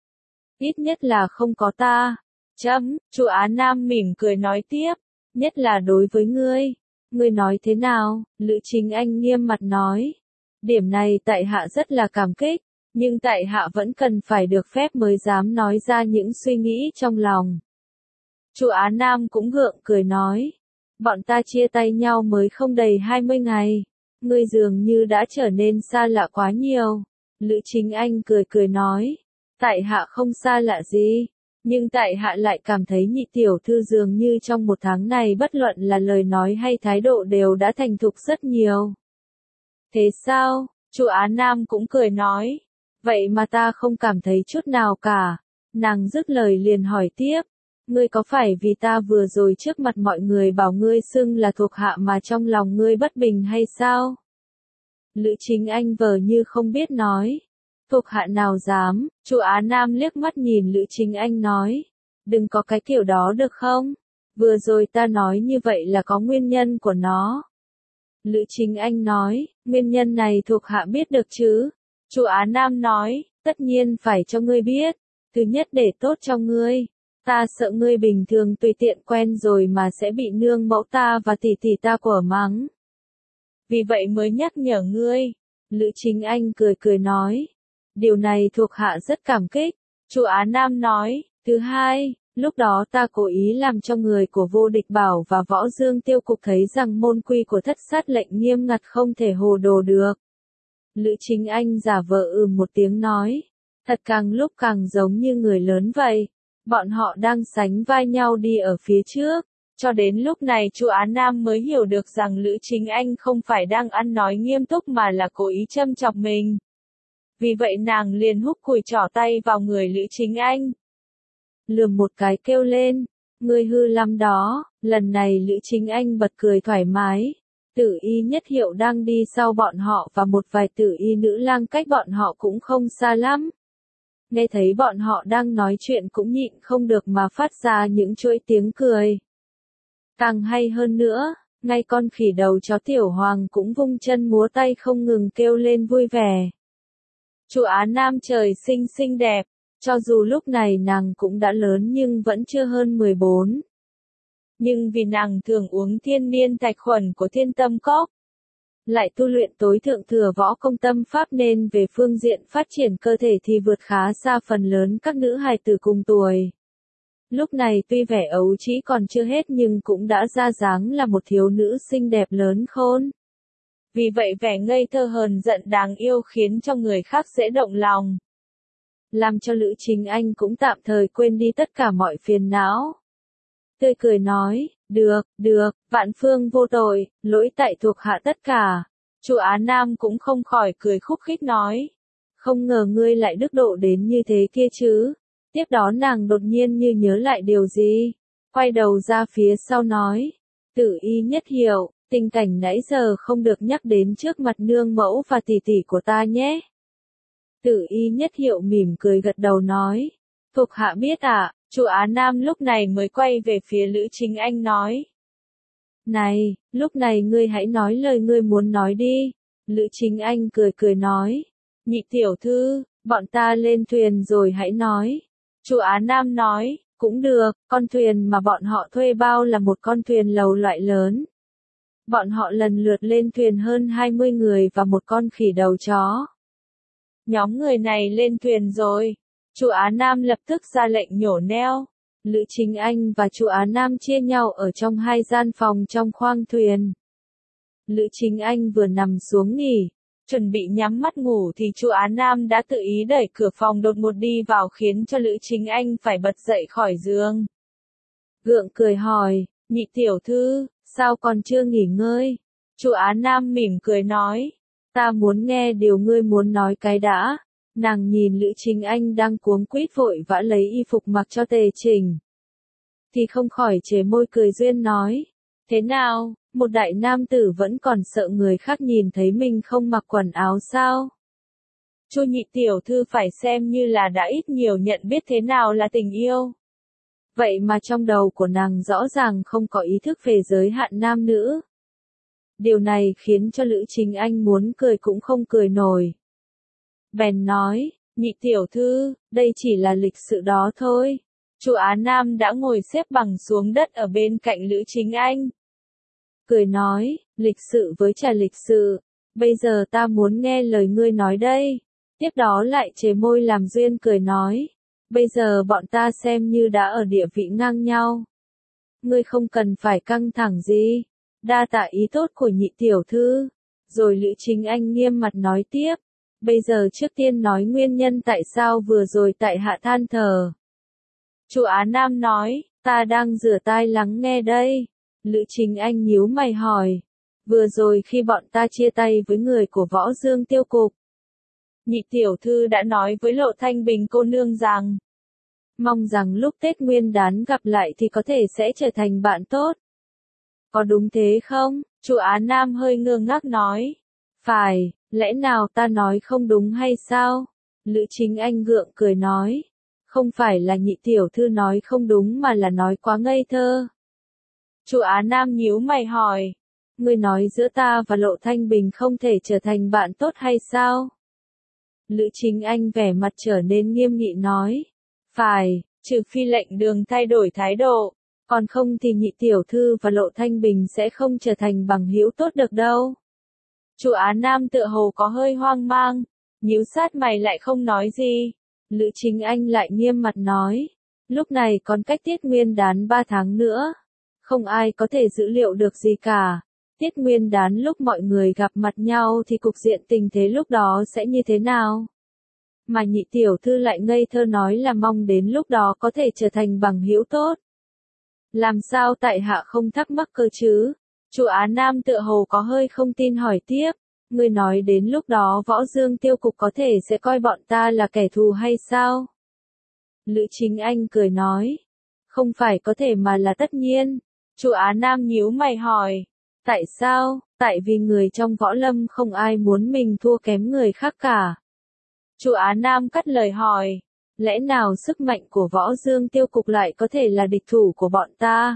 Ít nhất là không có ta. Chấm, Chu Á Nam mỉm cười nói tiếp. Nhất là đối với ngươi. Ngươi nói thế nào? Lữ Chính Anh nghiêm mặt nói. Điểm này tại hạ rất là cảm kích. Nhưng tại hạ vẫn cần phải được phép mới dám nói ra những suy nghĩ trong lòng. Chu Á Nam cũng gượng cười nói. Bọn ta chia tay nhau mới không đầy hai mươi ngày. Ngươi dường như đã trở nên xa lạ quá nhiều. Lữ Chính Anh cười cười nói. Tại hạ không xa lạ gì. Nhưng tại hạ lại cảm thấy nhị tiểu thư dường như trong một tháng này bất luận là lời nói hay thái độ đều đã thành thục rất nhiều. Thế sao? Chu Á Nam cũng cười nói. Vậy mà ta không cảm thấy chút nào cả. Nàng dứt lời liền hỏi tiếp. Ngươi có phải vì ta vừa rồi trước mặt mọi người bảo ngươi xưng là thuộc hạ mà trong lòng ngươi bất bình hay sao? Lữ Chính Anh vờ như không biết nói. Thuộc hạ nào dám, Chu Á Nam liếc mắt nhìn Lữ Chính Anh nói. Đừng có cái kiểu đó được không? Vừa rồi ta nói như vậy là có nguyên nhân của nó. Lữ Chính Anh nói, nguyên nhân này thuộc hạ biết được chứ? Chu Á Nam nói, tất nhiên phải cho ngươi biết. Thứ nhất để tốt cho ngươi. Ta sợ ngươi bình thường tùy tiện quen rồi mà sẽ bị nương mẫu ta và tỷ tỷ ta của mắng. Vì vậy mới nhắc nhở ngươi. Lữ Chính Anh cười cười nói. Điều này thuộc hạ rất cảm kích. Chu Á Nam nói. Thứ hai, lúc đó ta cố ý làm cho người của Vô Địch Bảo và Võ Dương Tiêu Cục thấy rằng môn quy của thất sát lệnh nghiêm ngặt không thể hồ đồ được. Lữ Chính Anh giả vờ ừ một tiếng nói. Thật càng lúc càng giống như người lớn vậy. Bọn họ đang sánh vai nhau đi ở phía trước. Cho đến lúc này Chu Á Nam mới hiểu được rằng Lữ Chính Anh không phải đang ăn nói nghiêm túc mà là cố ý châm chọc mình. Vì vậy nàng liền húc cùi trỏ tay vào người Lữ Chính Anh. Lườm một cái kêu lên. Ngươi hư lắm đó. Lần này Lữ Chính Anh bật cười thoải mái. Tử y nhất hiệu đang đi sau bọn họ và một vài tử y nữ lang cách bọn họ cũng không xa lắm. Nghe thấy bọn họ đang nói chuyện cũng nhịn không được mà phát ra những chuỗi tiếng cười. Càng hay hơn nữa, ngay con khỉ đầu chó Tiểu Hoàng cũng vung chân múa tay không ngừng kêu lên vui vẻ. Chu Á Nam trời xinh xinh đẹp, cho dù lúc này nàng cũng đã lớn nhưng vẫn chưa hơn mười bốn. Nhưng vì nàng thường uống thiên niên thạch khuẩn của Thiên Tâm Cốc, lại tu luyện tối thượng thừa võ công tâm pháp nên về phương diện phát triển cơ thể thì vượt khá xa phần lớn các nữ hài tử cùng tuổi. Lúc này tuy vẻ ấu trĩ còn chưa hết nhưng cũng đã ra dáng là một thiếu nữ xinh đẹp lớn khôn. Vì vậy vẻ ngây thơ hờn giận đáng yêu khiến cho người khác dễ động lòng. Làm cho Lữ Chính Anh cũng tạm thời quên đi tất cả mọi phiền não. Tươi cười nói, được, được, vạn phương vô tội, lỗi tại thuộc hạ tất cả. Chu Á Nam cũng không khỏi cười khúc khích nói. Không ngờ ngươi lại đức độ đến như thế kia chứ. Tiếp đó nàng đột nhiên như nhớ lại điều gì. Quay đầu ra phía sau nói. Tử y nhất hiệu, tình cảnh nãy giờ không được nhắc đến trước mặt nương mẫu và tỷ tỷ của ta nhé. Tử y nhất hiệu mỉm cười gật đầu nói. Thuộc hạ biết ạ. À? Chu Á Nam lúc này mới quay về phía Lữ Chính Anh nói. Này, lúc này ngươi hãy nói lời ngươi muốn nói đi. Lữ Chính Anh cười cười nói. Nhị tiểu thư, bọn ta lên thuyền rồi hãy nói. Chu Á Nam nói, cũng được, con thuyền mà bọn họ thuê bao là một con thuyền lầu loại lớn. Bọn họ lần lượt lên thuyền hơn hai mươi người và một con khỉ đầu chó. Nhóm người này lên thuyền rồi. Chu Á Nam lập tức ra lệnh nhổ neo. Lữ Chính Anh và Chu Á Nam chia nhau ở trong hai gian phòng trong khoang thuyền. Lữ Chính Anh vừa nằm xuống nghỉ, chuẩn bị nhắm mắt ngủ thì Chu Á Nam đã tự ý đẩy cửa phòng đột ngột đi vào khiến cho Lữ Chính Anh phải bật dậy khỏi giường. Gượng cười hỏi, nhị tiểu thư, sao còn chưa nghỉ ngơi? Chu Á Nam mỉm cười nói, ta muốn nghe điều ngươi muốn nói cái đã. Nàng nhìn Lữ Chính Anh đang cuống quýt vội vã lấy y phục mặc cho tề chỉnh. Thì không khỏi chế môi cười duyên nói. Thế nào, một đại nam tử vẫn còn sợ người khác nhìn thấy mình không mặc quần áo sao? Chu nhị tiểu thư phải xem như là đã ít nhiều nhận biết thế nào là tình yêu. Vậy mà trong đầu của nàng rõ ràng không có ý thức về giới hạn nam nữ. Điều này khiến cho Lữ Chính Anh muốn cười cũng không cười nổi. Bèn nói, nhị tiểu thư, đây chỉ là lịch sự đó thôi. Chu Á Nam đã ngồi xếp bằng xuống đất ở bên cạnh Lữ Chính Anh. Cười nói, lịch sự với chả lịch sự, bây giờ ta muốn nghe lời ngươi nói đây. Tiếp đó lại chề môi làm duyên cười nói, bây giờ bọn ta xem như đã ở địa vị ngang nhau. Ngươi không cần phải căng thẳng gì, đa tạ ý tốt của nhị tiểu thư. Rồi Lữ Chính Anh nghiêm mặt nói tiếp, bây giờ trước tiên nói nguyên nhân tại sao vừa rồi tại hạ than thở. Chu Á Nam nói, ta đang rửa tai lắng nghe đây. Lữ Chính Anh nhíu mày hỏi, vừa rồi khi bọn ta chia tay với người của Võ Dương Tiêu Cục, nhị tiểu thư đã nói với Lộ Thanh Bình cô nương rằng, mong rằng lúc Tết Nguyên đán gặp lại thì có thể sẽ trở thành bạn tốt. Có đúng thế không? Chu Á Nam hơi ngơ ngác nói, phải, lẽ nào ta nói không đúng hay sao? Lữ Chính Anh gượng cười nói, không phải là nhị tiểu thư nói không đúng mà là nói quá ngây thơ. Chu Á Nam nhíu mày hỏi, ngươi nói giữa ta và Lộ Thanh Bình không thể trở thành bạn tốt hay sao? Lữ Chính Anh vẻ mặt trở nên nghiêm nghị nói, phải, trừ phi lệnh đường thay đổi thái độ, còn không thì nhị tiểu thư và Lộ Thanh Bình sẽ không trở thành bằng hữu tốt được đâu. Chu Á Nam tựa hồ có hơi hoang mang, nhíu sát mày lại không nói gì. Lữ Chính Anh lại nghiêm mặt nói, lúc này còn cách Tiết Nguyên đán ba tháng nữa. Không ai có thể dữ liệu được gì cả. Tiết Nguyên đán lúc mọi người gặp mặt nhau thì cục diện tình thế lúc đó sẽ như thế nào? Mà nhị tiểu thư lại ngây thơ nói là mong đến lúc đó có thể trở thành bằng hữu tốt. Làm sao tại hạ không thắc mắc cơ chứ? Chu Á Nam tựa hồ có hơi không tin hỏi tiếp, ngươi nói đến lúc đó Võ Dương Tiêu Cục có thể sẽ coi bọn ta là kẻ thù hay sao? Lữ Chính Anh cười nói, không phải có thể mà là tất nhiên. Chu Á Nam nhíu mày hỏi, tại sao? Tại vì người trong võ lâm không ai muốn mình thua kém người khác cả. Chu Á Nam cắt lời hỏi, lẽ nào sức mạnh của Võ Dương Tiêu Cục lại có thể là địch thủ của bọn ta?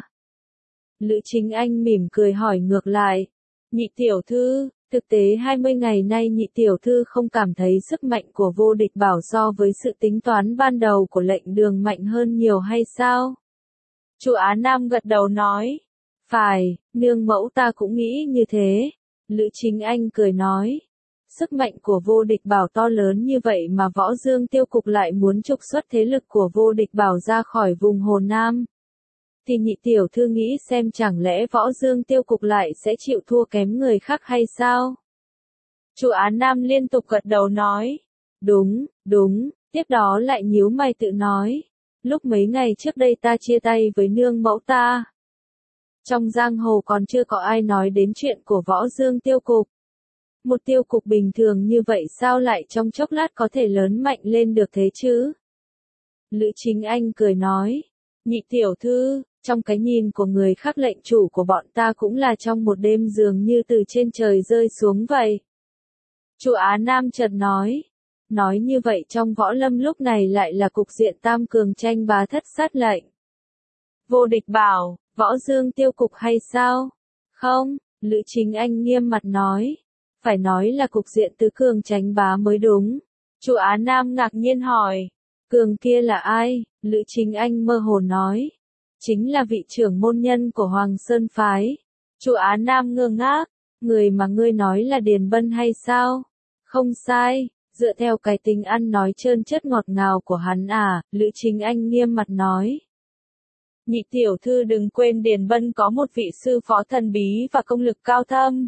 Lữ Chính Anh mỉm cười hỏi ngược lại, nhị tiểu thư, thực tế hai mươi ngày nay nhị tiểu thư không cảm thấy sức mạnh của Vô Địch Bảo so với sự tính toán ban đầu của lệnh đường mạnh hơn nhiều hay sao? Chu Á Nam gật đầu nói, phải, nương mẫu ta cũng nghĩ như thế. Lữ Chính Anh cười nói, sức mạnh của Vô Địch Bảo to lớn như vậy mà Võ Dương Tiêu Cục lại muốn trục xuất thế lực của Vô Địch Bảo ra khỏi vùng Hồ Nam. Thì nhị tiểu thư nghĩ xem chẳng lẽ Võ Dương Tiêu Cục lại sẽ chịu thua kém người khác hay sao? Chu Á Nam liên tục gật đầu nói, đúng, đúng, tiếp đó lại nhíu mày tự nói, lúc mấy ngày trước đây ta chia tay với nương mẫu ta. Trong giang hồ còn chưa có ai nói đến chuyện của Võ Dương Tiêu Cục. Một tiêu cục bình thường như vậy sao lại trong chốc lát có thể lớn mạnh lên được thế chứ? Lữ Chính Anh cười nói, nhị tiểu thư, trong cái nhìn của người khác lệnh chủ của bọn ta cũng là trong một đêm dường như từ trên trời rơi xuống vậy. Chu Á Nam chợt nói, nói như vậy trong võ lâm lúc này lại là cục diện tam cường tranh bá thất sát lệnh. Vô Địch Bảo, Võ Dương Tiêu Cục hay sao? Không, Lữ Chính Anh nghiêm mặt nói, phải nói là cục diện tứ cường tranh bá mới đúng. Chu Á Nam ngạc nhiên hỏi, cường kia là ai? Lữ Chính Anh mơ hồ nói, chính là vị trưởng môn nhân của Hoàng Sơn Phái. Chu Á Nam ngơ ngác, người mà ngươi nói là Điền Bân hay sao? Không sai, dựa theo cái tính ăn nói trơn chất ngọt ngào của hắn à, Lữ Chính Anh nghiêm mặt nói. Nhị tiểu thư đừng quên Điền Bân có một vị sư phó thần bí và công lực cao thâm.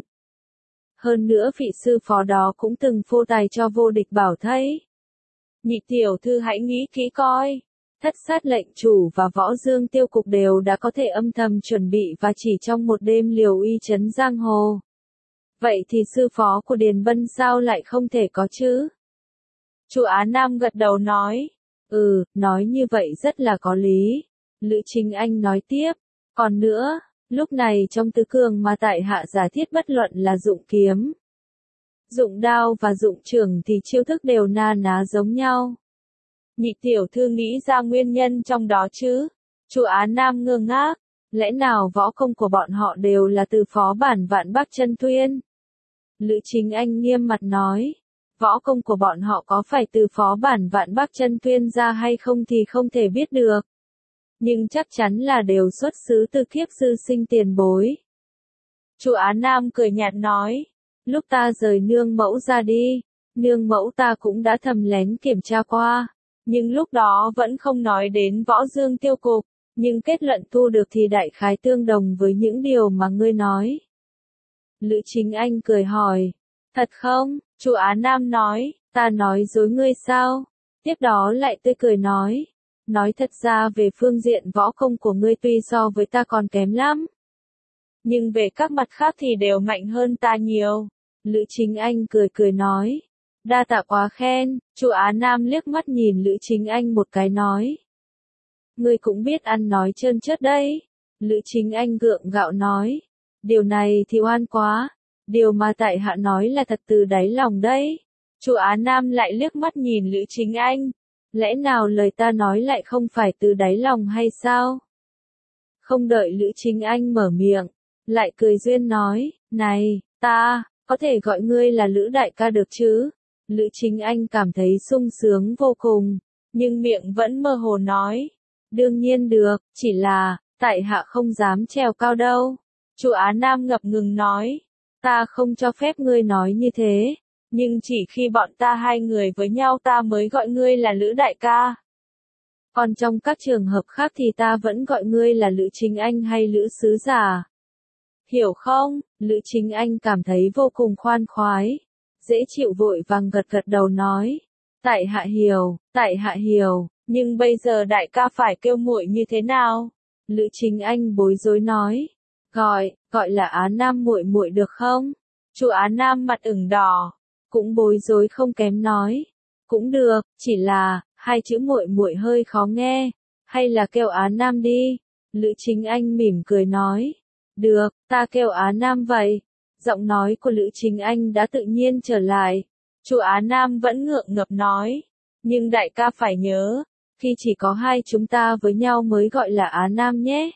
Hơn nữa vị sư phó đó cũng từng phô tài cho Vô Địch Bảo thấy. Nhị tiểu thư hãy nghĩ kỹ coi. Thất sát lệnh chủ và Võ Dương Tiêu Cục đều đã có thể âm thầm chuẩn bị và chỉ trong một đêm liều uy chấn giang hồ. Vậy thì sư phó của Điền Bân sao lại không thể có chứ? Chu Á Nam gật đầu nói, ừ, nói như vậy rất là có lý. Lữ Chính Anh nói tiếp, còn nữa, lúc này trong tứ cường mà tại hạ giả thiết bất luận là dụng kiếm, Dụng đao và dụng chưởng thì chiêu thức đều na ná giống nhau. Nhị tiểu thư nghĩ ra nguyên nhân trong đó chứ? Chu Á Nam ngơ ngác, lẽ nào võ công của bọn họ đều là từ phó bản Vạn Bắc Chân Tuyên? Lữ Chính Anh nghiêm mặt nói, võ công của bọn họ có phải từ phó bản Vạn Bắc Chân Tuyên ra hay không thì không thể biết được. Nhưng chắc chắn là đều xuất xứ từ kiếp sư sinh tiền bối. Chu Á Nam cười nhạt nói, lúc ta rời nương mẫu ra đi, nương mẫu ta cũng đã thầm lén kiểm tra qua, nhưng lúc đó vẫn không nói đến võ dương tiêu cục, nhưng kết luận thu được thì đại khái tương đồng với những điều mà ngươi nói. Lữ Chính Anh cười hỏi, thật không? Chu Á Nam nói, ta nói dối ngươi sao? Tiếp đó lại tươi cười nói, nói thật ra về phương diện võ công của ngươi tuy so với ta còn kém lắm, nhưng về các mặt khác thì đều mạnh hơn ta nhiều. Lữ Chính Anh cười cười nói, đa tạ quá khen. Chu Á Nam liếc mắt nhìn Lữ Chính Anh một cái nói, ngươi cũng biết ăn nói trơn trớt đấy. Lữ Chính Anh gượng gạo nói, điều này thì oan quá, điều mà tại hạ nói là thật từ đáy lòng đấy. Chu Á Nam lại liếc mắt nhìn Lữ Chính Anh, lẽ nào lời ta nói lại không phải từ đáy lòng hay sao? Không đợi Lữ Chính Anh mở miệng, lại cười duyên nói, này, ta, có thể gọi ngươi là Lữ đại ca được chứ? Lữ Chính Anh cảm thấy sung sướng vô cùng, nhưng miệng vẫn mơ hồ nói, đương nhiên được, chỉ là, tại hạ không dám trèo cao đâu. Chu Á Nam ngập ngừng nói, ta không cho phép ngươi nói như thế, nhưng chỉ khi bọn ta hai người với nhau ta mới gọi ngươi là Lữ đại ca. Còn trong các trường hợp khác thì ta vẫn gọi ngươi là Lữ Chính Anh hay Lữ sứ giả. Hiểu không? Lữ Chính Anh cảm thấy vô cùng khoan khoái, dễ chịu, vội vàng gật gật đầu nói, tại hạ hiểu, tại hạ hiểu, nhưng bây giờ đại ca phải kêu muội như thế nào? Lữ Chính Anh bối rối nói, gọi, gọi là Á Nam muội muội được không? Chu Á Nam mặt ửng đỏ, cũng bối rối không kém nói, cũng được, chỉ là hai chữ muội muội hơi khó nghe, hay là kêu Á Nam đi. Lữ Chính Anh mỉm cười nói, được, ta kêu Á Nam vậy. Giọng nói của Lữ Chính Anh đã tự nhiên trở lại. Chu Á Nam vẫn ngượng ngập nói, nhưng đại ca phải nhớ, khi chỉ có hai chúng ta với nhau mới gọi là Á Nam nhé.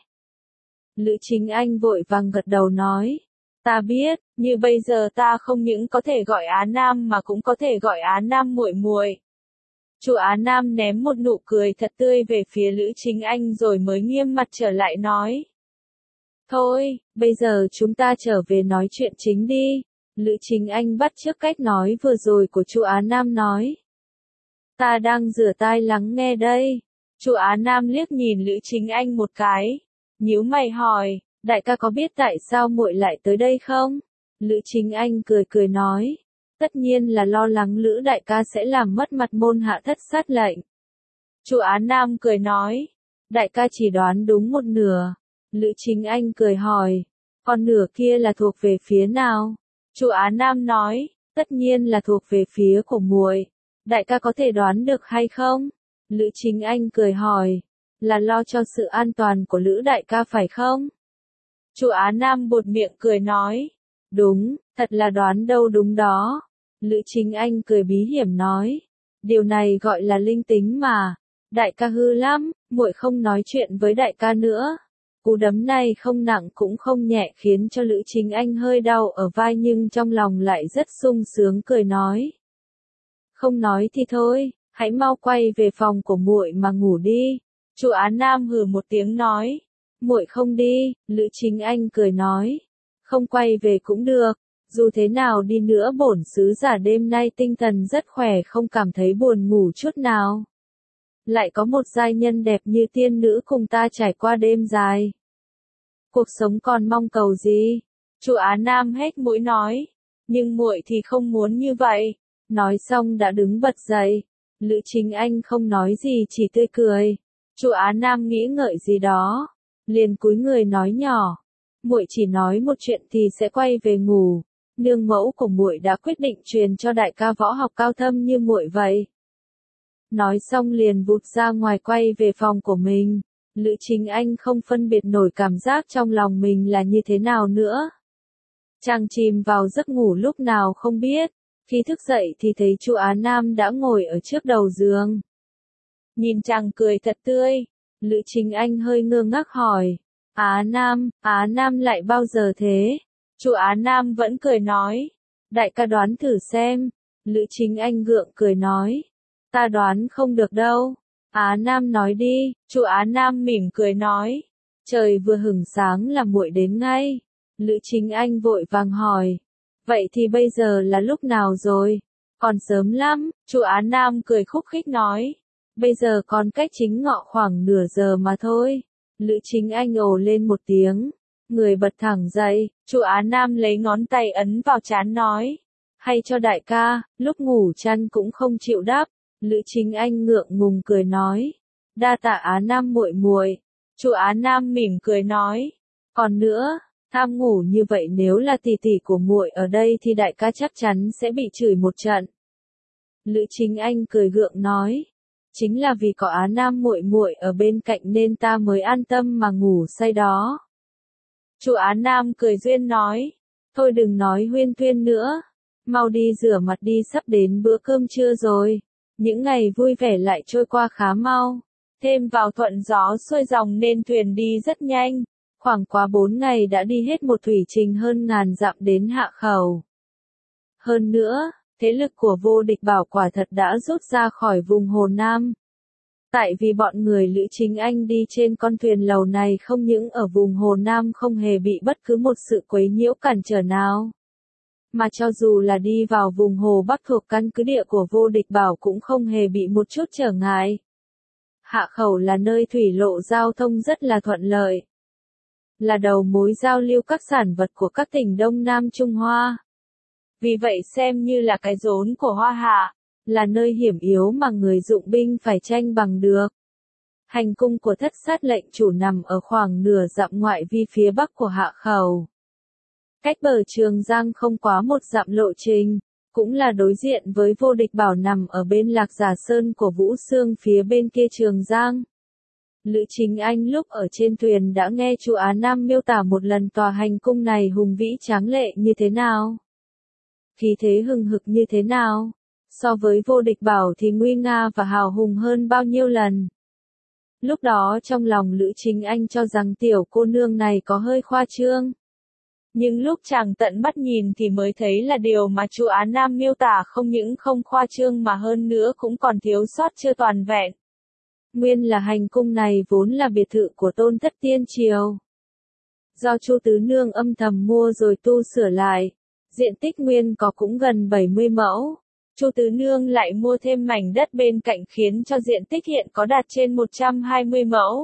Lữ Chính Anh vội vàng gật đầu nói, ta biết, như bây giờ ta không những có thể gọi Á Nam mà cũng có thể gọi Á Nam muội muội. Chu Á Nam ném một nụ cười thật tươi về phía Lữ Chính Anh rồi mới nghiêm mặt trở lại nói, thôi, bây giờ chúng ta trở về nói chuyện chính đi. Lữ Chính Anh bắt chước cách nói vừa rồi của Chu Á Nam nói, ta đang rửa tai lắng nghe đây. Chu Á Nam liếc nhìn Lữ Chính Anh một cái, nhíu mày hỏi, đại ca có biết tại sao muội lại tới đây không? Lữ Chính Anh cười cười nói, tất nhiên là lo lắng Lữ đại ca sẽ làm mất mặt môn hạ thất sát lệnh. Chu Á Nam cười nói, đại ca chỉ đoán đúng một nửa. Lữ Chính Anh cười hỏi, còn nửa kia là thuộc về phía nào? Chu Á Nam nói, tất nhiên là thuộc về phía của muội. Đại ca có thể đoán được hay không? Lữ Chính Anh cười hỏi, là lo cho sự an toàn của Lữ đại ca phải không? Chu Á Nam buột miệng cười nói, đúng, thật là đoán đâu đúng đó. Lữ Chính Anh cười bí hiểm nói, điều này gọi là linh tính mà. Đại ca hư lắm, muội không nói chuyện với đại ca nữa. Cú đấm này không nặng cũng không nhẹ khiến cho Lữ Chính Anh hơi đau ở vai nhưng trong lòng lại rất sung sướng cười nói. Không nói thì thôi, hãy mau quay về phòng của muội mà ngủ đi. Chu Á Nam hừ một tiếng nói, muội không đi. Lữ Chính Anh cười nói, không quay về cũng được, dù thế nào đi nữa bổn sứ giả đêm nay tinh thần rất khỏe không cảm thấy buồn ngủ chút nào. Lại có một giai nhân đẹp như tiên nữ cùng ta trải qua đêm dài. Cuộc sống còn mong cầu gì? Chu Á Nam hét mũi nói, nhưng muội thì không muốn như vậy. Nói xong đã đứng bật dậy. Lữ Chính Anh không nói gì chỉ tươi cười. Chu Á Nam nghĩ ngợi gì đó, liền cúi người nói nhỏ, muội chỉ nói một chuyện thì sẽ quay về ngủ. Nương mẫu của muội đã quyết định truyền cho đại ca võ học cao thâm như muội vậy. Nói xong liền vụt ra ngoài quay về phòng của mình. Lữ Chính Anh không phân biệt nổi cảm giác trong lòng mình là như thế nào nữa. Chàng chìm vào giấc ngủ lúc nào không biết, Khi thức dậy thì thấy chu Á Nam đã ngồi ở trước đầu giường. Nhìn chàng cười thật tươi, Lữ Chính Anh hơi ngơ ngác hỏi, Á Nam, Á Nam lại bao giờ thế? Chu Á Nam vẫn cười nói, đại ca đoán thử xem. Lữ Chính Anh gượng cười nói, ta đoán không được đâu. Á Nam nói đi. Chu Á Nam mỉm cười nói, trời vừa hửng sáng là muội đến ngay. Lữ Chính Anh vội vàng hỏi, vậy thì bây giờ là lúc nào rồi? Còn sớm lắm. Chu Á Nam cười khúc khích nói, bây giờ còn cách chính ngọ khoảng nửa giờ mà thôi. Lữ Chính Anh ồ lên một tiếng, người bật thẳng dậy. Chu Á Nam lấy ngón tay ấn vào trán nói, hay cho đại ca, lúc ngủ chăn cũng không chịu đắp. Lữ Chính Anh ngượng ngùng cười nói, đa tạ Á Nam muội muội. Chu Á Nam mỉm cười nói, còn nữa, tham ngủ như vậy nếu là tỷ tỷ của muội ở đây thì đại ca chắc chắn sẽ bị chửi một trận. Lữ Chính Anh cười gượng nói, chính là vì có Á Nam muội muội ở bên cạnh nên ta mới an tâm mà ngủ say đó. Chu Á Nam cười duyên nói, thôi đừng nói huyên thuyên nữa, mau đi rửa mặt đi, sắp đến bữa cơm trưa rồi. Những ngày vui vẻ lại trôi qua khá mau, thêm vào thuận gió xuôi dòng nên thuyền đi rất nhanh, khoảng quá bốn ngày đã đi hết một thủy trình hơn ngàn dặm đến Hạ Khẩu. Hơn nữa, thế lực của Vô Địch Bảo quả thật đã rút ra khỏi vùng Hồ Nam. Tại vì bọn người Lữ Chính Anh đi trên con thuyền lầu này không những ở vùng Hồ Nam không hề bị bất cứ một sự quấy nhiễu cản trở nào, mà cho dù là đi vào vùng Hồ Bắc thuộc căn cứ địa của Vô Địch Bảo cũng không hề bị một chút trở ngại. Hạ Khẩu là nơi thủy lộ giao thông rất là thuận lợi, là đầu mối giao lưu các sản vật của các tỉnh Đông Nam Trung Hoa. Vì vậy xem như là cái rốn của Hoa Hạ, là nơi hiểm yếu mà người dụng binh phải tranh bằng được. Hành cung của Thất Sát lệnh chủ nằm ở khoảng nửa dặm ngoại vi phía bắc của Hạ Khẩu. Cách bờ Trường Giang không quá một dặm lộ trình, cũng là đối diện với Vô Địch Bảo nằm ở bên Lạc Giả Sơn của Vũ Xương phía bên kia Trường Giang. Lữ Chính Anh lúc ở trên thuyền đã nghe chu Á Nam miêu tả một lần tòa hành cung này hùng vĩ tráng lệ như thế nào, khí thế hừng hực như thế nào, so với Vô Địch Bảo thì nguy nga và hào hùng hơn bao nhiêu lần. Lúc đó trong lòng Lữ Chính Anh cho rằng tiểu cô nương này có hơi khoa trương. Nhưng lúc chàng tận mắt nhìn thì mới thấy là điều mà chu Á Nam miêu tả không những không khoa trương mà hơn nữa cũng còn thiếu sót chưa toàn vẹn. Nguyên là hành cung này vốn là biệt thự của Tôn Thất Tiên Triều, do Chu Tứ Nương âm thầm mua rồi tu sửa lại, diện tích nguyên có cũng gần bảy mươi mẫu. Chu Tứ Nương lại mua thêm mảnh đất bên cạnh khiến cho diện tích hiện có đạt trên một trăm hai mươi mẫu.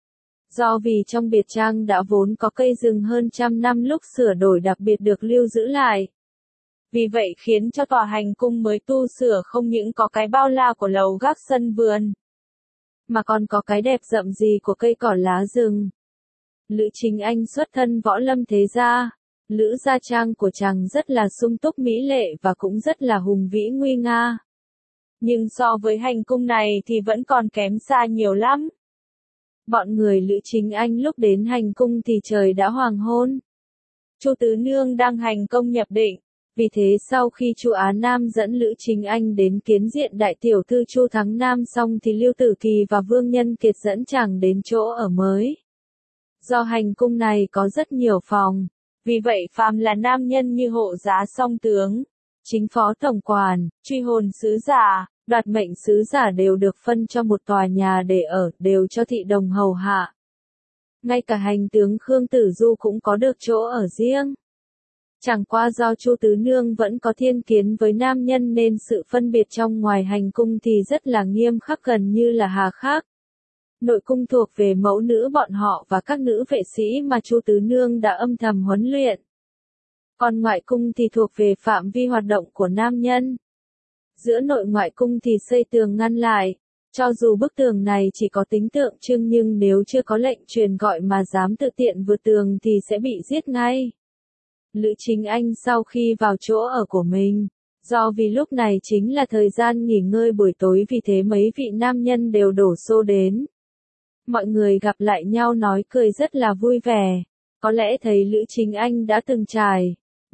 Do vì trong biệt trang đã vốn có cây rừng hơn trăm năm lúc sửa đổi đặc biệt được lưu giữ lại. Vì vậy khiến cho tòa hành cung mới tu sửa không những có cái bao la của lầu gác sân vườn, mà còn có cái đẹp rậm rì của cây cỏ lá rừng. Lữ Chính Anh xuất thân võ lâm thế gia, Lữ gia trang của chàng rất là sung túc mỹ lệ và cũng rất là hùng vĩ nguy nga. Nhưng so với hành cung này thì vẫn còn kém xa nhiều lắm. Bọn người Lữ Chính Anh lúc đến hành cung thì trời đã hoàng hôn. Chu Tứ Nương đang hành công nhập định, vì thế sau khi chu Á Nam dẫn Lữ Chính Anh đến kiến diện đại tiểu thư Chu Thắng Nam xong thì Lưu Tử Kỳ và Vương Nhân Kiệt dẫn chàng đến chỗ ở mới. Do hành cung này có rất nhiều phòng, vì vậy phàm là nam nhân như hộ giá song tướng, chính phó tổng quản, truy hồn sứ giả, đoạt mệnh sứ giả đều được phân cho một tòa nhà để ở, đều cho thị đồng hầu hạ. Ngay cả hành tướng Khương Tử Du cũng có được chỗ ở riêng. Chẳng qua do Chu Tứ Nương vẫn có thiên kiến với nam nhân nên sự phân biệt trong ngoài hành cung thì rất là nghiêm khắc, gần như là hà khắc. Nội cung thuộc về mẫu nữ bọn họ và các nữ vệ sĩ mà Chu Tứ Nương đã âm thầm huấn luyện. Còn ngoại cung thì thuộc về phạm vi hoạt động của nam nhân. Giữa nội ngoại cung thì xây tường ngăn lại, cho dù bức tường này chỉ có tính tượng trưng nhưng nếu chưa có lệnh truyền gọi mà dám tự tiện vượt tường thì sẽ bị giết ngay. Lữ Chính Anh sau khi vào chỗ ở của mình, do vì lúc này chính là thời gian nghỉ ngơi buổi tối vì thế mấy vị nam nhân đều đổ xô đến. Mọi người gặp lại nhau nói cười rất là vui vẻ, có lẽ thấy Lữ Chính Anh đã từng trải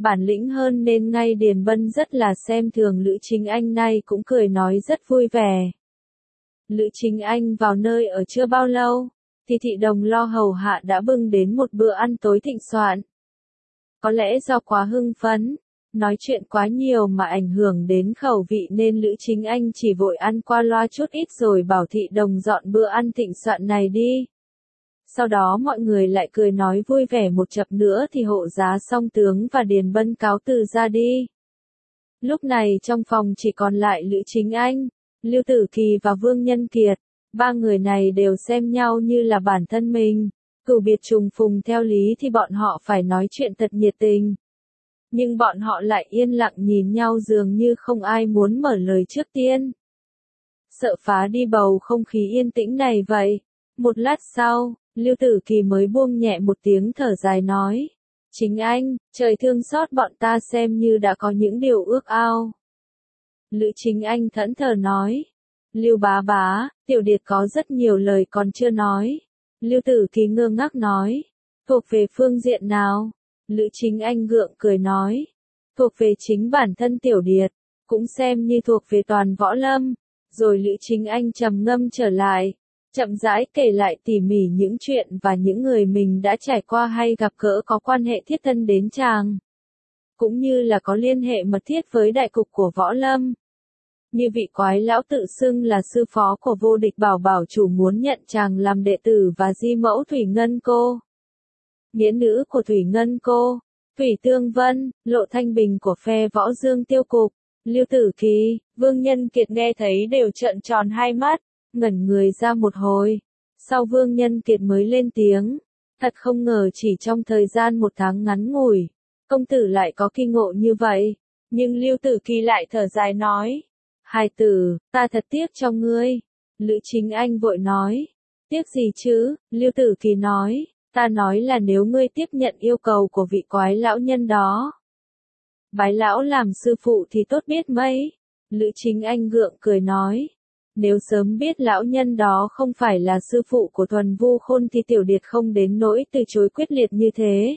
bản lĩnh hơn nên ngay Điền Bân rất là xem thường Lữ Chính Anh nay cũng cười nói rất vui vẻ. Lữ Chính Anh vào nơi ở chưa bao lâu, thì thị đồng lo hầu hạ đã bưng đến một bữa ăn tối thịnh soạn. Có lẽ do quá hưng phấn, nói chuyện quá nhiều mà ảnh hưởng đến khẩu vị nên Lữ Chính Anh chỉ vội ăn qua loa chút ít rồi bảo thị đồng dọn bữa ăn thịnh soạn này đi. Sau đó mọi người lại cười nói vui vẻ một chập nữa thì hộ giá song tướng và Điền Bân cáo từ ra đi. Lúc này trong phòng chỉ còn lại Lữ Chính Anh, Lưu Tử Kỳ và Vương Nhân Kiệt. Ba người này đều xem nhau như là bản thân mình. Cửu biệt trùng phùng theo lý thì bọn họ phải nói chuyện thật nhiệt tình. Nhưng bọn họ lại yên lặng nhìn nhau dường như không ai muốn mở lời trước tiên. Sợ phá đi bầu không khí yên tĩnh này vậy. Một lát sau, Lưu Tử Kỳ mới buông nhẹ một tiếng thở dài nói. Chính Anh, trời thương xót bọn ta xem như đã có những điều ước ao. Lữ Chính Anh thẫn thờ nói. Lưu bá bá, Tiểu Điệt có rất nhiều lời còn chưa nói. Lưu Tử Kỳ ngơ ngác nói. Thuộc về phương diện nào? Lữ Chính Anh gượng cười nói. Thuộc về chính bản thân Tiểu Điệt, cũng xem như thuộc về toàn võ lâm. Rồi Lữ Chính Anh trầm ngâm trở lại, chậm rãi kể lại tỉ mỉ những chuyện và những người mình đã trải qua hay gặp gỡ có quan hệ thiết thân đến chàng. Cũng như là có liên hệ mật thiết với đại cục của võ lâm. Như vị quái lão tự xưng là sư phó của vô địch bảo bảo chủ muốn nhận chàng làm đệ tử và di mẫu Thủy Ngân Cô. Nghĩa nữ của Thủy Ngân Cô, Thủy Tương Vân, Lộ Thanh Bình của phe võ dương tiêu cục, Lưu Tử Kỳ, Vương Nhân Kiệt nghe thấy đều trợn tròn hai mắt, ngẩn người ra một hồi. Sau Vương Nhân Kiệt mới lên tiếng, thật không ngờ chỉ trong thời gian một tháng ngắn ngủi, công tử lại có kỳ ngộ như vậy. Nhưng Lưu Tử Kỳ lại thở dài nói, hài tử, ta thật tiếc cho ngươi. Lữ Chính Anh vội nói, tiếc gì chứ? Lưu Tử Kỳ nói, ta nói là nếu ngươi tiếp nhận yêu cầu của vị quái lão nhân đó, bái lão làm sư phụ thì tốt biết mấy. Lữ Chính Anh gượng cười nói, nếu sớm biết lão nhân đó không phải là sư phụ của Thuần Vu Khôn thì Tiểu Điệt không đến nỗi từ chối quyết liệt như thế.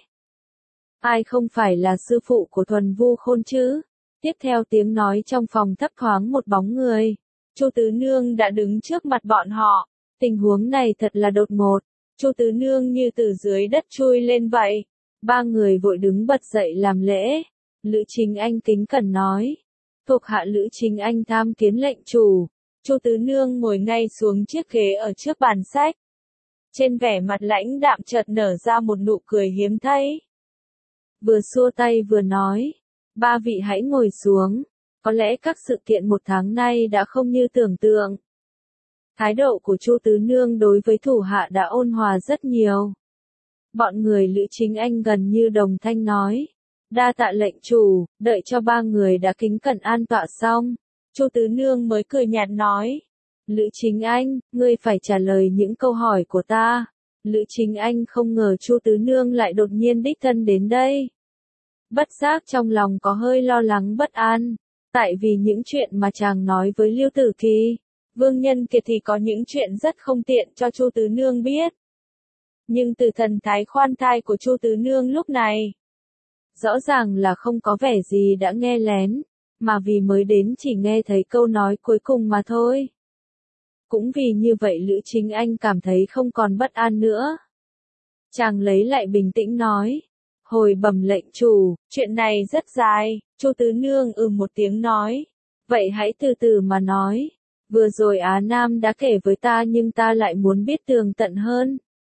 Ai không phải là sư phụ của Thuần Vu Khôn chứ? Tiếp theo tiếng nói trong phòng thấp thoáng một bóng người. Chu Tứ Nương đã đứng trước mặt bọn họ. Tình huống này thật là đột ngột. Chu Tứ Nương như từ dưới đất chui lên vậy. Ba người vội đứng bật dậy làm lễ. Lữ Chính Anh kính cẩn nói. Thuộc hạ Lữ Chính Anh tham kiến lệnh chủ. Chu Tứ Nương ngồi ngay xuống chiếc ghế ở trước bàn sách. Trên vẻ mặt lãnh đạm chợt nở ra một nụ cười hiếm thấy. Vừa xua tay vừa nói. Ba vị hãy ngồi xuống. Có lẽ các sự kiện một tháng nay đã không như tưởng tượng. Thái độ của Chu Tứ Nương đối với thủ hạ đã ôn hòa rất nhiều. Bọn người Lữ Chính Anh gần như đồng thanh nói. Đa tạ lệnh chủ, đợi cho ba người đã kính cẩn an tọa xong. Chu Tứ Nương mới cười nhạt nói. Lữ Chính Anh, ngươi phải trả lời những câu hỏi của ta. Lữ Chính Anh không ngờ Chu Tứ Nương lại đột nhiên đích thân đến đây. Bất giác trong lòng có hơi lo lắng bất an. Tại vì những chuyện mà chàng nói với Lưu Tử Kỳ, Vương Nhân Kiệt thì có những chuyện rất không tiện cho Chu Tứ Nương biết. Nhưng từ thần thái khoan thai của Chu Tứ Nương lúc này, rõ ràng là không có vẻ gì đã nghe lén, mà vì mới đến chỉ nghe thấy câu nói cuối cùng mà thôi. Cũng vì như vậy Lữ Chính Anh cảm thấy không còn bất an nữa. Chàng lấy lại bình tĩnh nói. Hồi bẩm lệnh chủ, chuyện này rất dài. Chu Tứ Nương ừ một tiếng nói. Vậy hãy từ từ mà nói. Vừa rồi Á Nam đã kể với ta nhưng ta lại muốn biết tường tận hơn.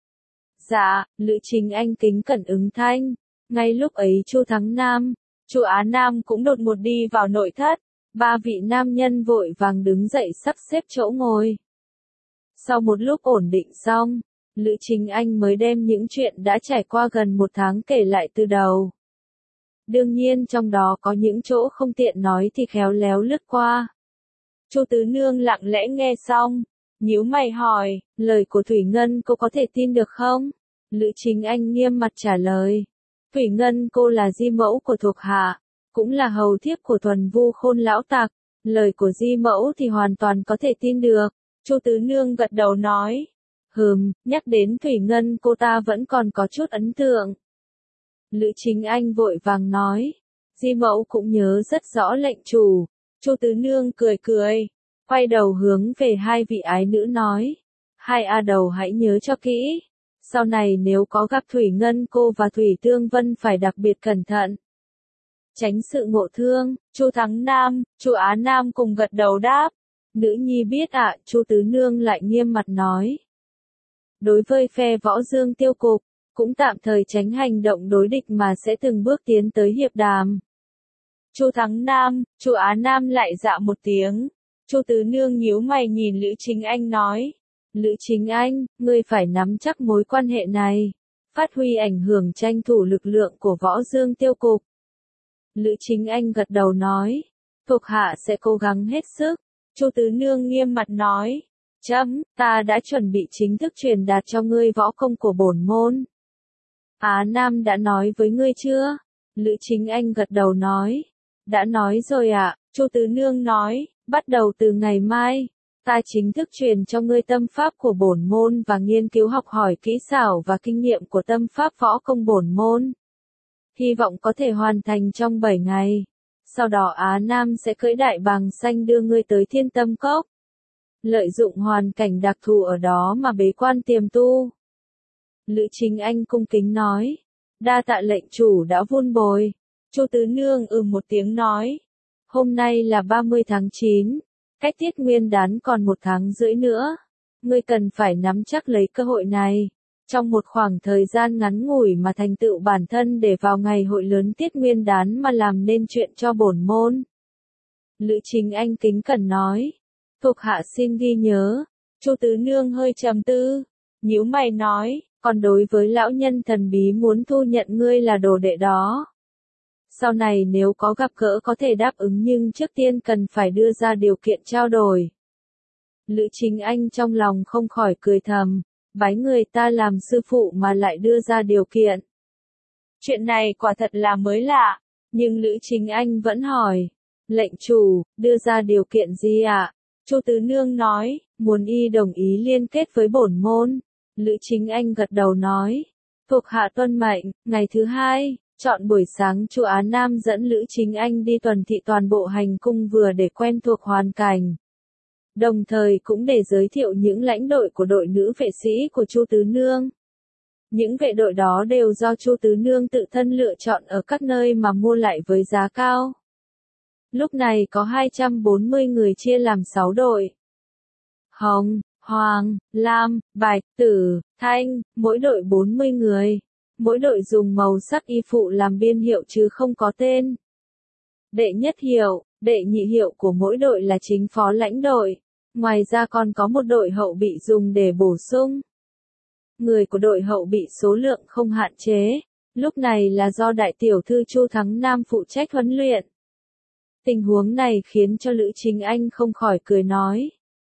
Dạ, Lữ Chính Anh kính cẩn ứng thanh. Ngay lúc ấy Chu Thắng Nam, Chu Á Nam cũng đột ngột đi vào nội thất. Ba vị nam nhân vội vàng đứng dậy sắp xếp chỗ ngồi. Sau một lúc ổn định xong, Lữ Chính Anh mới đem những chuyện đã trải qua gần một tháng kể lại từ đầu. Đương nhiên trong đó có những chỗ không tiện nói thì khéo léo lướt qua. Chu Tứ Nương lặng lẽ nghe xong, nhíu mày hỏi, lời của Thủy Ngân cô có thể tin được không? Lữ Chính Anh nghiêm mặt trả lời. Thủy Ngân cô là di mẫu của thuộc hạ, cũng là hầu thiếp của Thuần Vu Khôn lão tặc, lời của di mẫu thì hoàn toàn có thể tin được. Chu Tứ Nương gật đầu nói. Hừm, nhắc đến Thủy Ngân cô ta vẫn còn có chút ấn tượng. Lữ Chính Anh vội vàng nói. Di mẫu cũng nhớ rất rõ lệnh chủ. Chu Tứ Nương cười cười, quay đầu hướng về hai vị ái nữ nói. Hai a đầu hãy nhớ cho kỹ. Sau này nếu có gặp Thủy Ngân cô và Thủy Tương Vân phải đặc biệt cẩn thận. Tránh sự ngộ thương. Chu Thắng Nam, Chu Á Nam cùng gật đầu đáp. Nữ nhi biết ạ. Chu Tứ Nương lại nghiêm mặt nói. Đối với phe Võ Dương Tiêu Cục, cũng tạm thời tránh hành động đối địch mà sẽ từng bước tiến tới hiệp đàm. Chu Thắng Nam, Chu Á Nam lại dạ một tiếng. Chu Tứ Nương nhíu mày nhìn Lữ Chính Anh nói. Lữ Chính Anh, ngươi phải nắm chắc mối quan hệ này. Phát huy ảnh hưởng tranh thủ lực lượng của Võ Dương Tiêu Cục. Lữ Chính Anh gật đầu nói. Thuộc hạ sẽ cố gắng hết sức. Chu Tứ Nương nghiêm mặt nói. Chấm, ta đã chuẩn bị chính thức truyền đạt cho ngươi võ công của bổn môn. Á Nam đã nói với ngươi chưa? Lữ Chính Anh gật đầu nói. Đã nói rồi ạ. À? Chu Tứ Nương nói. Bắt đầu từ ngày mai, ta chính thức truyền cho ngươi tâm pháp của bổn môn và nghiên cứu học hỏi kỹ xảo và kinh nghiệm của tâm pháp võ công bổn môn. Hy vọng có thể hoàn thành trong bảy ngày. Sau đó Á Nam sẽ cưỡi đại bàng xanh đưa ngươi tới Thiên Tâm Cốc. Lợi dụng hoàn cảnh đặc thù ở đó mà bế quan tiềm tu. Lữ Chính Anh cung kính nói. Đa tạ lệnh chủ đã vun bồi. Chu Tứ Nương ừ một tiếng nói. Hôm nay là ba mươi tháng chín. Cách Tiết Nguyên Đán còn một tháng rưỡi nữa. Ngươi cần phải nắm chắc lấy cơ hội này. Trong một khoảng thời gian ngắn ngủi mà thành tựu bản thân để vào ngày hội lớn Tiết Nguyên Đán mà làm nên chuyện cho bổn môn. Lữ Chính Anh kính cẩn nói. Thuộc hạ xin ghi nhớ. Chu Tứ Nương hơi trầm tư. Nhíu mày nói. Còn đối với lão nhân thần bí muốn thu nhận ngươi là đồ đệ đó. Sau này nếu có gặp gỡ có thể đáp ứng nhưng trước tiên cần phải đưa ra điều kiện trao đổi. Lữ Chính Anh trong lòng không khỏi cười thầm. Bái người ta làm sư phụ mà lại đưa ra điều kiện. Chuyện này quả thật là mới lạ. Nhưng Lữ Chính Anh vẫn hỏi. Lệnh chủ, đưa ra điều kiện gì ạ? À? Chu Tứ Nương nói. Muốn y đồng ý liên kết với bổn môn. Lữ Chính Anh gật đầu nói. Thuộc hạ tuân mệnh. Ngày thứ hai, chọn buổi sáng Chu Á Nam dẫn Lữ Chính Anh đi tuần thị toàn bộ hành cung vừa để quen thuộc hoàn cảnh. Đồng thời cũng để giới thiệu những lãnh đội của đội nữ vệ sĩ của Chu Tứ Nương. Những vệ đội đó đều do Chu Tứ Nương tự thân lựa chọn ở các nơi mà mua lại với giá cao. Lúc này có hai trăm bốn mươi người chia làm sáu đội. Hồng, Hoàng, Lam, Bạch, Tử, Thanh, mỗi đội bốn mươi người. Mỗi đội dùng màu sắc y phụ làm biên hiệu chứ không có tên. Đệ nhất hiệu, đệ nhị hiệu của mỗi đội là chính phó lãnh đội. Ngoài ra còn có một đội hậu bị dùng để bổ sung. Người của đội hậu bị số lượng không hạn chế. Lúc này là do đại tiểu thư Chu Thắng Nam phụ trách huấn luyện. Tình huống này khiến cho Lữ Chính Anh không khỏi cười nói.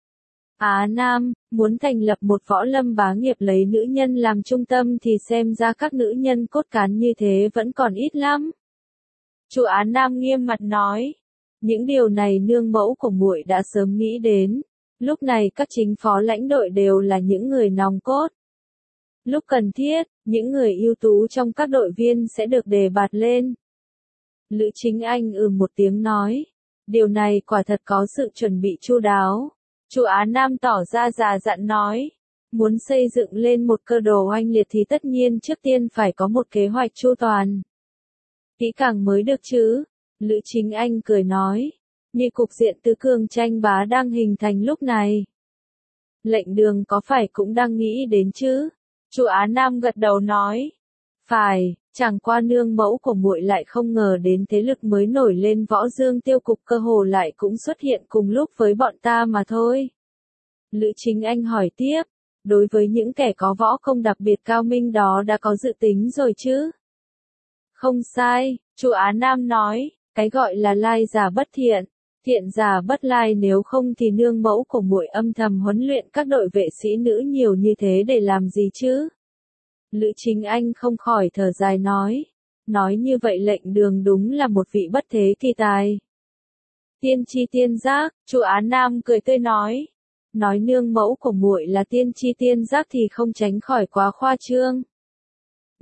Á Nam, muốn thành lập một võ lâm bá nghiệp lấy nữ nhân làm trung tâm thì xem ra các nữ nhân cốt cán như thế vẫn còn ít lắm. Chu Á Nam nghiêm mặt nói. Những điều này nương mẫu của muội đã sớm nghĩ đến. Lúc này các chính phó lãnh đội đều là những người nòng cốt. Lúc cần thiết, những người ưu tú trong các đội viên sẽ được đề bạt lên. Lữ Chính Anh ừ một tiếng nói. Điều này quả thật có sự chuẩn bị chu đáo. Chu Á Nam tỏ ra già dặn nói. Muốn xây dựng lên một cơ đồ oanh liệt thì tất nhiên trước tiên phải có một kế hoạch chu toàn. Kỹ càng mới được chứ. Lữ Chính Anh cười nói. Như cục diện tứ cường tranh bá đang hình thành lúc này. Lệnh Đường có phải cũng đang nghĩ đến chứ? Chu Á Nam gật đầu nói. Phải, chẳng qua nương mẫu của muội lại không ngờ đến thế lực mới nổi lên Võ Dương Tiêu Cục cơ hồ lại cũng xuất hiện cùng lúc với bọn ta mà thôi. Lữ Chính Anh hỏi tiếp. Đối với những kẻ có võ công đặc biệt cao minh đó đã có dự tính rồi chứ? Không sai, Chu Á Nam nói. Cái gọi là lai giả bất thiện. Thiện giả bất lai, nếu không thì nương mẫu của muội âm thầm huấn luyện các đội vệ sĩ nữ nhiều như thế để làm gì chứ? Lữ Chính Anh không khỏi thở dài nói. Nói như vậy Lệnh Đường đúng là một vị bất thế kỳ tài. Tiên tri tiên giác, Chu Á Nam cười tươi nói. Nói nương mẫu của muội là tiên tri tiên giác thì không tránh khỏi quá khoa trương.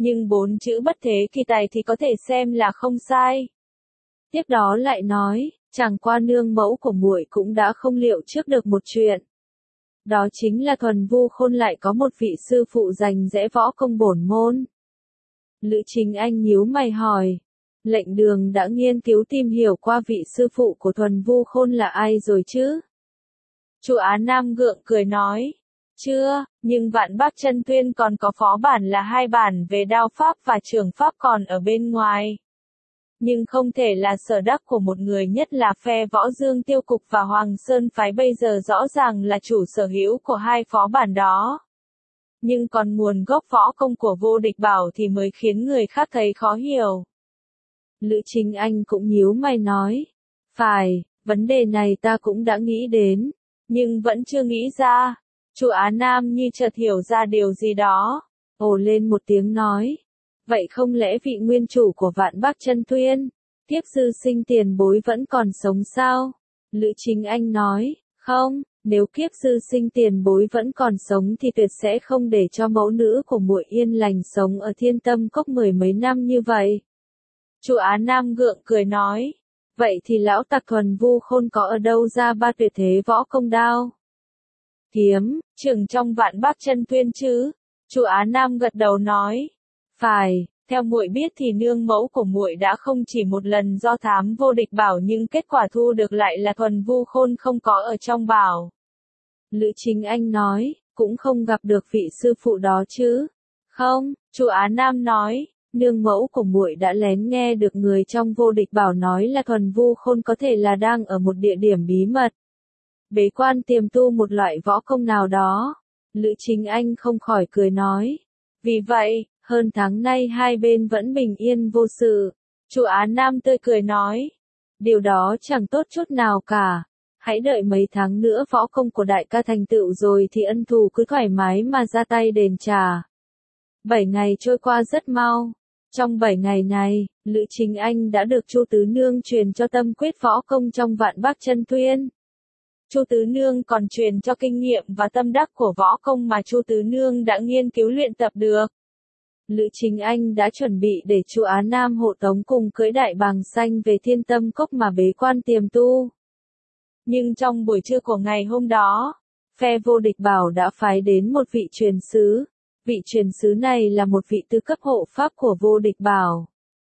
nhưng bốn chữ bất thế kỳ tài thì có thể xem là không sai. Tiếp đó lại nói, chẳng qua nương mẫu của muội cũng đã không liệu trước được một chuyện. Đó chính là Thuần Vu Khôn lại có một vị sư phụ rành rẽ võ công bổn môn. Lữ Chính Anh nhíu mày hỏi, lệnh đường đã nghiên cứu tìm hiểu qua vị sư phụ của Thuần Vu Khôn là ai rồi chứ? Chu Á Nam gượng cười nói, chưa, nhưng Vạn Bác Chân Tuyên còn có phó bản là hai bản về đao pháp và trường pháp còn ở bên ngoài. Nhưng không thể là sở đắc của một người, nhất là phe Võ Dương Tiêu Cục và Hoàng Sơn Phái bây giờ rõ ràng là chủ sở hữu của hai phó bản đó. Nhưng còn nguồn gốc võ công của Vô Địch Bảo thì mới khiến người khác thấy khó hiểu. Lữ Chính Anh cũng nhíu mày nói, phải, vấn đề này ta cũng đã nghĩ đến, nhưng vẫn chưa nghĩ ra. Chu Á Nam như chợt hiểu ra điều gì đó, ồ lên một tiếng nói, vậy không lẽ vị nguyên chủ của Vạn Bác Chân Tuyên, Kiếp Sư Sinh tiền bối vẫn còn sống sao? Lữ Chính Anh nói, không, nếu Kiếp Sư Sinh tiền bối vẫn còn sống thì tuyệt sẽ không để cho mẫu nữ của muội yên lành sống ở Thiên Tâm Cốc mười mấy năm như vậy. Chu Á Nam gượng cười nói, vậy thì lão tặc Thuần Vu Khôn có ở đâu ra ba tuyệt thế võ công đao kiếm, trường trong Vạn Bác Chân Tuyên chứ? Chu Á Nam gật đầu nói, phải, theo muội biết thì nương mẫu của muội đã không chỉ một lần do thám Vô Địch Bảo nhưng kết quả thu được lại là Thuần Vu Khôn không có ở trong bảo. Lữ Chính Anh nói, cũng không gặp được vị sư phụ đó chứ? Không, Chu Á Nam nói, nương mẫu của muội đã lén nghe được người trong Vô Địch Bảo nói là Thuần Vu Khôn có thể là đang ở một địa điểm bí mật, bế quan tiềm tu một loại võ công nào đó. Lữ Chính Anh không khỏi cười nói, vì vậy, hơn tháng nay hai bên vẫn bình yên vô sự. Chu Á Nam tươi cười nói, điều đó chẳng tốt chút nào cả. Hãy đợi mấy tháng nữa võ công của đại ca thành tựu rồi thì ân thù cứ thoải mái mà ra tay đền trả. Bảy ngày trôi qua rất mau. Trong bảy ngày này, Lữ Chính Anh đã được Chu Tứ Nương truyền cho tâm quyết võ công trong Vạn Bác Chân Tuyên. Chu Tứ Nương còn truyền cho kinh nghiệm và tâm đắc của võ công mà Chu Tứ Nương đã nghiên cứu luyện tập được. Lữ Chính Anh đã chuẩn bị để Chu Á Nam hộ tống cùng cưỡi đại bàng xanh về Thiên Tâm Cốc mà bế quan tiềm tu. Nhưng trong buổi trưa của ngày hôm đó, phe Vô Địch Bảo đã phái đến một vị truyền sứ. Vị truyền sứ này là một vị tư cấp hộ pháp của Vô Địch Bảo.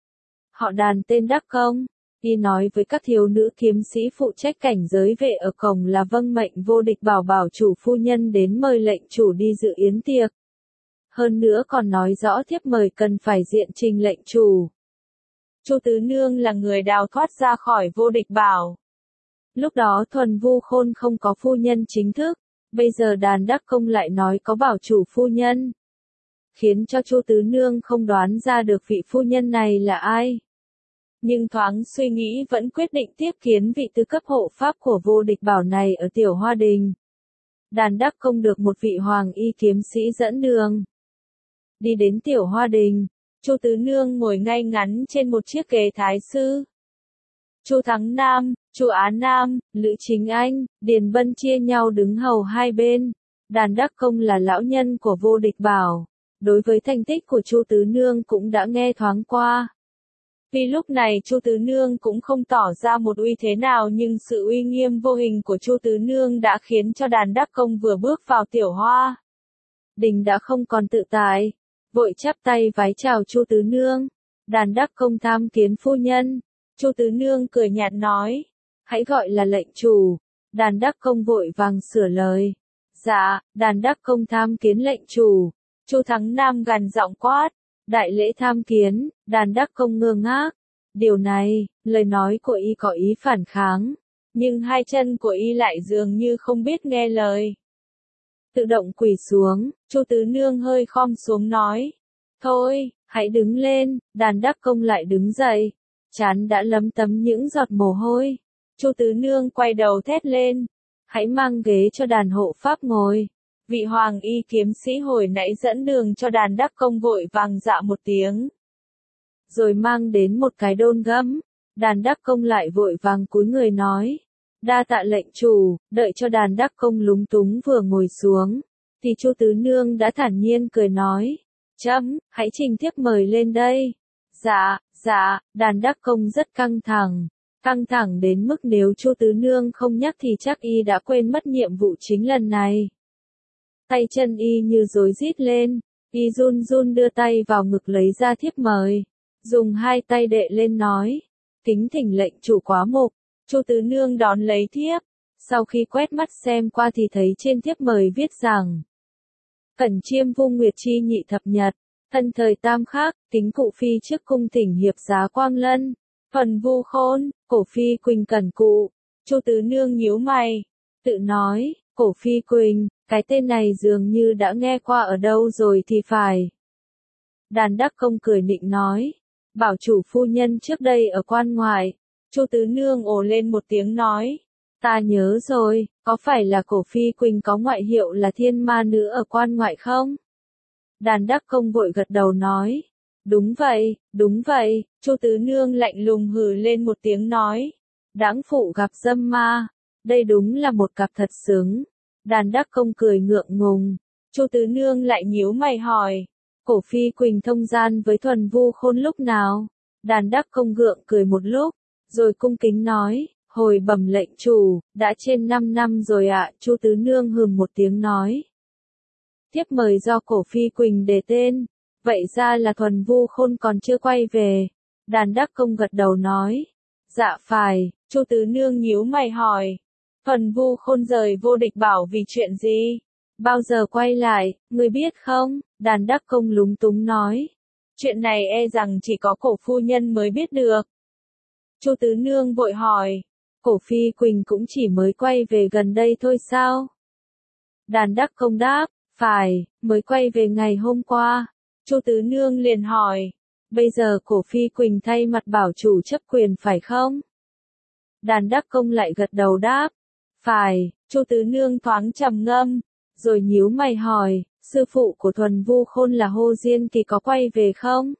Họ Đàn tên Đắc Công, y nói với các thiếu nữ kiếm sĩ phụ trách cảnh giới vệ ở cổng là vâng mệnh Vô Địch Bảo bảo chủ phu nhân đến mời lệnh chủ đi dự yến tiệc. Hơn nữa còn nói rõ thiếp mời cần phải diện trình lệnh chủ. Chu Tứ Nương là người đào thoát ra khỏi Vô Địch Bảo. Lúc đó Thuần Vu Khôn không có phu nhân chính thức, bây giờ Đàn Đắc Công lại nói có bảo chủ phu nhân, khiến cho Chu Tứ Nương không đoán ra được vị phu nhân này là ai. Nhưng thoáng suy nghĩ vẫn quyết định tiếp kiến vị tư cấp hộ pháp của Vô Địch Bảo này ở Tiểu Hoa Đình. Đàn Đắc Công được một vị hoàng y kiếm sĩ dẫn đường. Đi đến Tiểu Hoa Đình, Chu Tứ Nương ngồi ngay ngắn trên một chiếc ghế thái sư. Chu Thắng Nam, Chu Á Nam, Lữ Chính Anh, Điền Bân chia nhau đứng hầu hai bên. Đàn Đắc Công là lão nhân của Vô Địch Bảo, đối với thành tích của Chu Tứ Nương cũng đã nghe thoáng qua. Vì lúc này Chu Tứ Nương cũng không tỏ ra một uy thế nào nhưng sự uy nghiêm vô hình của Chu Tứ Nương đã khiến cho Đàn Đắc Công vừa bước vào Tiểu Hoa Đình đã không còn tự tại, vội chắp tay vái chào Chu Tứ Nương. Đàn Đắc Công tham kiến phu nhân. Chu Tứ Nương cười nhạt nói, hãy gọi là lệnh chủ. Đàn Đắc Công vội vàng sửa lời, dạ, Đàn Đắc Công tham kiến lệnh chủ. Chu Thắng Nam gằn giọng quát, đại lễ tham kiến. Đàn Đắc Công ngơ ngác. Điều này, lời nói của y có ý phản kháng, nhưng hai chân của y lại dường như không biết nghe lời. Tự động quỳ xuống, Chu Tứ Nương hơi khom xuống nói, thôi, hãy đứng lên. Đàn Đắc Công lại đứng dậy, trán đã lấm tấm những giọt mồ hôi. Chu Tứ Nương quay đầu thét lên, hãy mang ghế cho đàn hộ pháp ngồi. Vị hoàng y kiếm sĩ hồi nãy dẫn đường cho Đàn Đắc Công vội vàng dạ một tiếng, rồi mang đến một cái đôn gấm. Đàn Đắc Công lại vội vàng cúi người nói, đa tạ lệnh chủ. Đợi cho Đàn Đắc Công lúng túng vừa ngồi xuống, thì Chu Tứ Nương đã thản nhiên cười nói, Chấm, hãy trình thiếp mời lên đây. Dạ, dạ, đàn đắc công rất căng thẳng. Căng thẳng đến mức nếu Chu Tứ Nương không nhắc thì chắc y đã quên mất nhiệm vụ chính lần này. Tay chân y như rối rít lên, y run run đưa tay vào ngực lấy ra thiếp mời. Dùng hai tay đệ lên nói. Kính thỉnh lệnh chủ quá mục. Chu Tứ Nương đón lấy thiếp. Sau khi quét mắt xem qua thì thấy trên thiếp mời viết rằng. Cẩn chiêm vung nguyệt chi nhị thập nhật. Thân thời tam khắc, kính cụ phi trước cung thỉnh hiệp giá quang lân. Phần vu khôn, cổ phi quỳnh cẩn cụ. Chu Tứ Nương nhíu mày. Tự nói, cổ phi quỳnh, cái tên này dường như đã nghe qua ở đâu rồi thì phải. Đàn đắc công cười nịnh nói. Bảo chủ phu nhân trước đây ở quan ngoại. Chu Tứ Nương ồ lên một tiếng nói. Ta nhớ rồi, có phải là cổ phi quỳnh có ngoại hiệu là thiên ma nữ ở quan ngoại không? Đàn đắc công vội gật đầu nói. Đúng vậy, đúng vậy, Chu Tứ Nương lạnh lùng hừ lên một tiếng nói. Đãng phụ gặp dâm ma, đây đúng là một cặp thật xứng. Đàn đắc công cười ngượng ngùng. Chu Tứ Nương lại nhíu mày hỏi. Cổ phi quỳnh thông gian với thuần vu khôn lúc nào? Đàn đắc công gượng cười một lúc, rồi cung kính nói. Hồi bẩm lệnh chủ, đã trên năm năm rồi ạ. Chu Tứ Nương hừm một tiếng nói. Thiếp mời do cổ phi quỳnh đề tên. Vậy ra là thuần vu khôn còn chưa quay về. Đàn đắc công gật đầu nói. Dạ phải. Chu Tứ Nương nhíu mày hỏi. Thuần vu khôn rời vô địch bảo vì chuyện gì? Bao giờ quay lại, người biết không? Đàn đắc công lúng túng nói. Chuyện này e rằng chỉ có cổ phu nhân mới biết được. Chu Tứ Nương vội hỏi. Cổ phi quỳnh cũng chỉ mới quay về gần đây thôi sao? Đàn đắc công đáp. Phải, mới quay về ngày hôm qua. Chu Tứ Nương liền hỏi. Bây giờ cổ phi quỳnh thay mặt bảo chủ chấp quyền phải không? Đàn đắc công lại gật đầu đáp. Phải. Chu Tứ Nương thoáng trầm ngâm, rồi nhíu mày hỏi. Sư phụ của thuần vu khôn là Hồ Diên Kỳ có quay về không?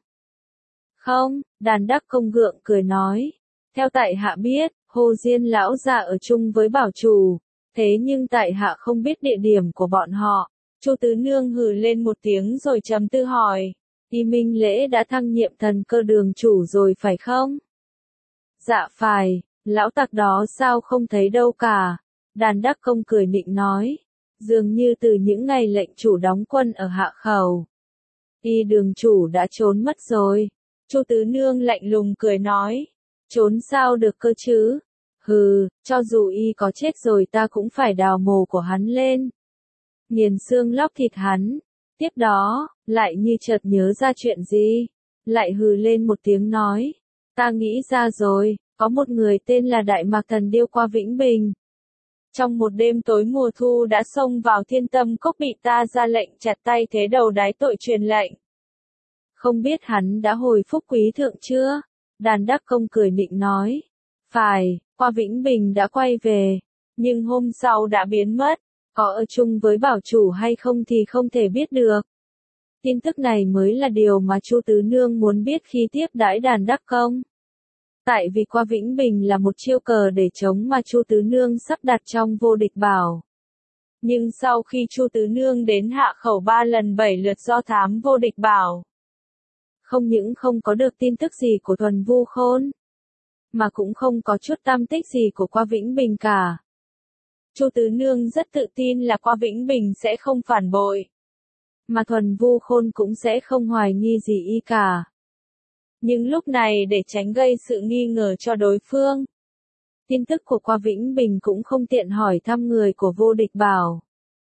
Không, đàn đắc công gượng cười nói. Theo tại hạ biết, Hồ Diên lão già ở chung với bảo chủ. Thế nhưng tại hạ không biết địa điểm của bọn họ. Chu Tứ Nương hừ lên một tiếng rồi trầm tư hỏi. Y Minh Lễ đã thăng nhiệm thần cơ đường chủ rồi phải không? Dạ phải, lão tặc đó sao không thấy đâu cả. Đàn đắc công cười nịnh nói. Dường như từ những ngày lệnh chủ đóng quân ở Hạ Khẩu. Y đường chủ đã trốn mất rồi. Chu Tứ Nương lạnh lùng cười nói. Trốn sao được cơ chứ? Hừ, cho dù y có chết rồi ta cũng phải đào mồ của hắn lên. Nghiền xương lóc thịt hắn. Tiếp đó, lại như chợt nhớ ra chuyện gì. Lại hừ lên một tiếng nói. Ta nghĩ ra rồi, có một người tên là Đại Mạc Thần điêu qua Vĩnh Bình. Trong một đêm tối mùa thu đã xông vào Thiên Tâm Cốc bị ta ra lệnh chặt tay thế đầu đái tội truyền lệnh. Không biết hắn đã hồi phúc quý thượng chưa? Đàn đắc công cười nịnh nói. Phải, qua Vĩnh Bình đã quay về. Nhưng hôm sau đã biến mất. Có ở chung với bảo chủ hay không thì không thể biết được. Tin tức này mới là điều mà Chu Tứ Nương muốn biết khi tiếp đãi đàn đắc công. Tại vì qua Vĩnh Bình là một chiêu cờ để chống mà Chu Tứ Nương sắp đặt trong vô địch bảo. Nhưng sau khi Chu Tứ Nương đến Hạ Khẩu ba lần bảy lượt do thám vô địch bảo. Không những không có được tin tức gì của thuần vu khôn. Mà cũng không có chút tăm tích gì của qua Vĩnh Bình cả. Chu Tứ Nương rất tự tin là qua Vĩnh Bình sẽ không phản bội. Mà thuần vu khôn cũng sẽ không hoài nghi gì y cả. Nhưng lúc này để tránh gây sự nghi ngờ cho đối phương. Tin tức của qua Vĩnh Bình cũng không tiện hỏi thăm người của vô địch bảo.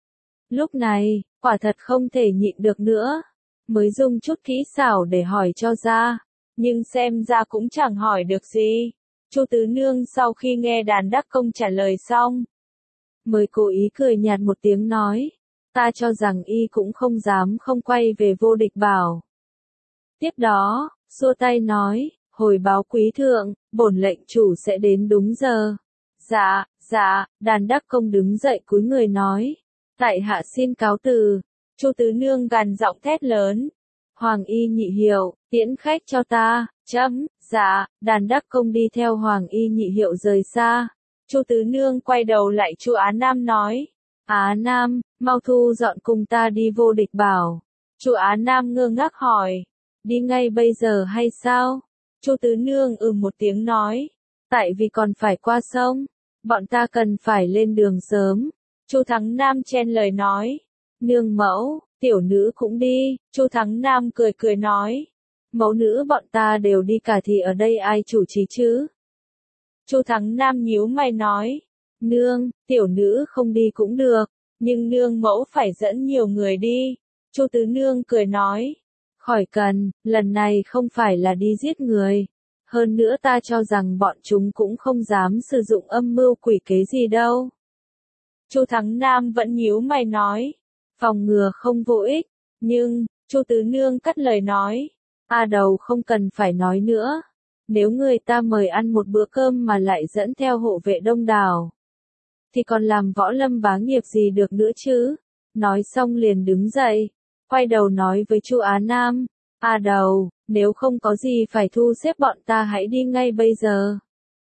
Lúc này, quả thật không thể nhịn được nữa. Mới dùng chút kỹ xảo để hỏi cho ra. Nhưng xem ra cũng chẳng hỏi được gì. Chu Tứ Nương sau khi nghe đàn đắc công trả lời xong. Mới cố ý cười nhạt một tiếng nói. Ta cho rằng y cũng không dám không quay về vô địch bảo. Tiếp đó, xua tay nói. Hồi báo quý thượng, bổn lệnh chủ sẽ đến đúng giờ. Dạ, dạ, đàn đắc công đứng dậy cúi người nói. Tại hạ xin cáo từ. Chu Tứ Nương gằn giọng thét lớn. Hoàng y nhị hiệu, tiễn khách cho ta, chấm, dạ, đàn đắc công đi theo Hoàng y nhị hiệu rời xa. Chu Tứ Nương quay đầu lại Chu Á Nam nói. Á Nam, mau thu dọn cùng ta đi vô địch bảo. Chu Á Nam ngơ ngác hỏi, đi ngay bây giờ hay sao? Chu Tứ Nương ừ một tiếng nói, tại vì còn phải qua sông, bọn ta cần phải lên đường sớm. Chu Thắng Nam chen lời nói, nương mẫu, tiểu nữ cũng đi. Chu Thắng Nam cười cười nói, mẫu nữ bọn ta đều đi cả thì ở đây ai chủ trì chứ? Chu Thắng Nam nhíu mày nói, nương, tiểu nữ không đi cũng được, nhưng nương mẫu phải dẫn nhiều người đi. Chu Tứ Nương cười nói, khỏi cần, lần này không phải là đi giết người. Hơn nữa ta cho rằng bọn chúng cũng không dám sử dụng âm mưu quỷ kế gì đâu. Chu Thắng Nam vẫn nhíu mày nói, phòng ngừa không vô ích, nhưng, Chu Tứ Nương cắt lời nói, a đầu không cần phải nói nữa. Nếu người ta mời ăn một bữa cơm mà lại dẫn theo hộ vệ đông đảo, thì còn làm võ lâm bá nghiệp gì được nữa chứ? Nói xong liền đứng dậy, quay đầu nói với Chu Á Nam, a đầu, nếu không có gì phải thu xếp bọn ta hãy đi ngay bây giờ.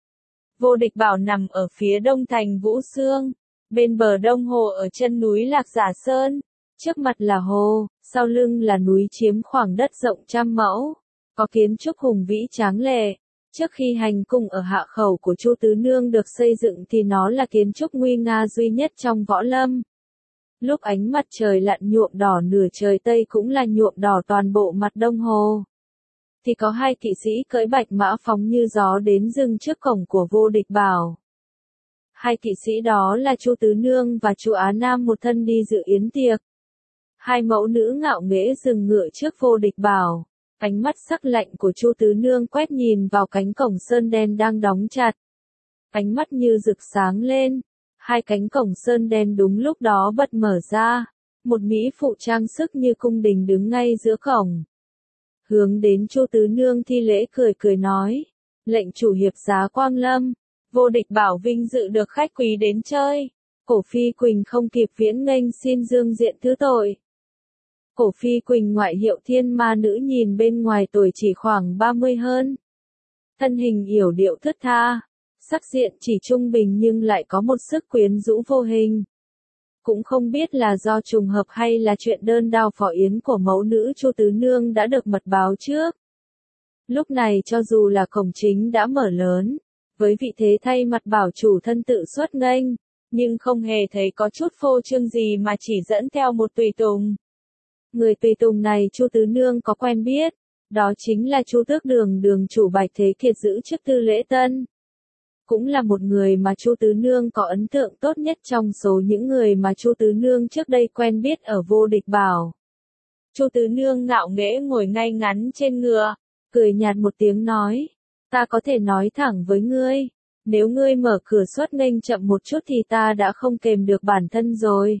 Vô Địch Bảo nằm ở phía đông thành Vũ Xương, bên bờ đông hồ ở chân núi Lạc Giả Sơn, trước mặt là hồ, sau lưng là núi chiếm khoảng đất rộng trăm mẫu, có kiến trúc hùng vĩ tráng lệ. Trước khi hành cung ở hạ khẩu của Chu Tứ Nương được xây dựng thì nó là kiến trúc nguy nga duy nhất trong võ lâm. Lúc ánh mặt trời lặn nhuộm đỏ nửa trời Tây cũng là nhuộm đỏ toàn bộ mặt đông hồ, thì có hai kỵ sĩ cưỡi bạch mã phóng như gió đến dừng trước cổng của Vô Địch Bảo. Hai kỵ sĩ đó là Chu Tứ Nương và Chu Á Nam một thân đi dự yến tiệc. Hai mẫu nữ ngạo nghễ dừng ngựa trước Vô Địch Bảo. Ánh mắt sắc lạnh của Chu Tứ Nương quét nhìn vào cánh cổng sơn đen đang đóng chặt. Ánh mắt như rực sáng lên. Hai cánh cổng sơn đen đúng lúc đó bật mở ra. Một mỹ phụ trang sức như cung đình đứng ngay giữa cổng. Hướng đến Chu Tứ Nương thi lễ cười cười nói. Lệnh chủ hiệp giá Quang Lâm. Vô Địch Bảo vinh dự được khách quý đến chơi. Cổ Phi Quỳnh không kịp viễn nghênh xin dương diện thứ tội. Cổ Phi Quỳnh ngoại hiệu thiên ma nữ nhìn bên ngoài tuổi chỉ khoảng ba mươi hơn. Thân hình yểu điệu thướt tha, sắc diện chỉ trung bình nhưng lại có một sức quyến rũ vô hình. Cũng không biết là do trùng hợp hay là chuyện đơn đao phỏ yến của mẫu nữ Chu Tứ Nương đã được mật báo trước. Lúc này cho dù là cổng chính đã mở lớn, với vị thế thay mặt bảo chủ thân tự xuất nghênh, nhưng không hề thấy có chút phô trương gì mà chỉ dẫn theo một tùy tùng. Người tùy tùng này Chu Tứ Nương có quen biết, đó chính là Chu Tước Đường đường chủ Bạch Thế Kiệt giữ chức tư lễ tân. Cũng là một người mà Chu Tứ Nương có ấn tượng tốt nhất trong số những người mà Chu Tứ Nương trước đây quen biết ở Vô Địch Bảo. Chu Tứ Nương ngạo nghễ ngồi ngay ngắn trên ngựa, cười nhạt một tiếng nói, ta có thể nói thẳng với ngươi, nếu ngươi mở cửa xuất nghênh chậm một chút thì ta đã không kềm được bản thân rồi.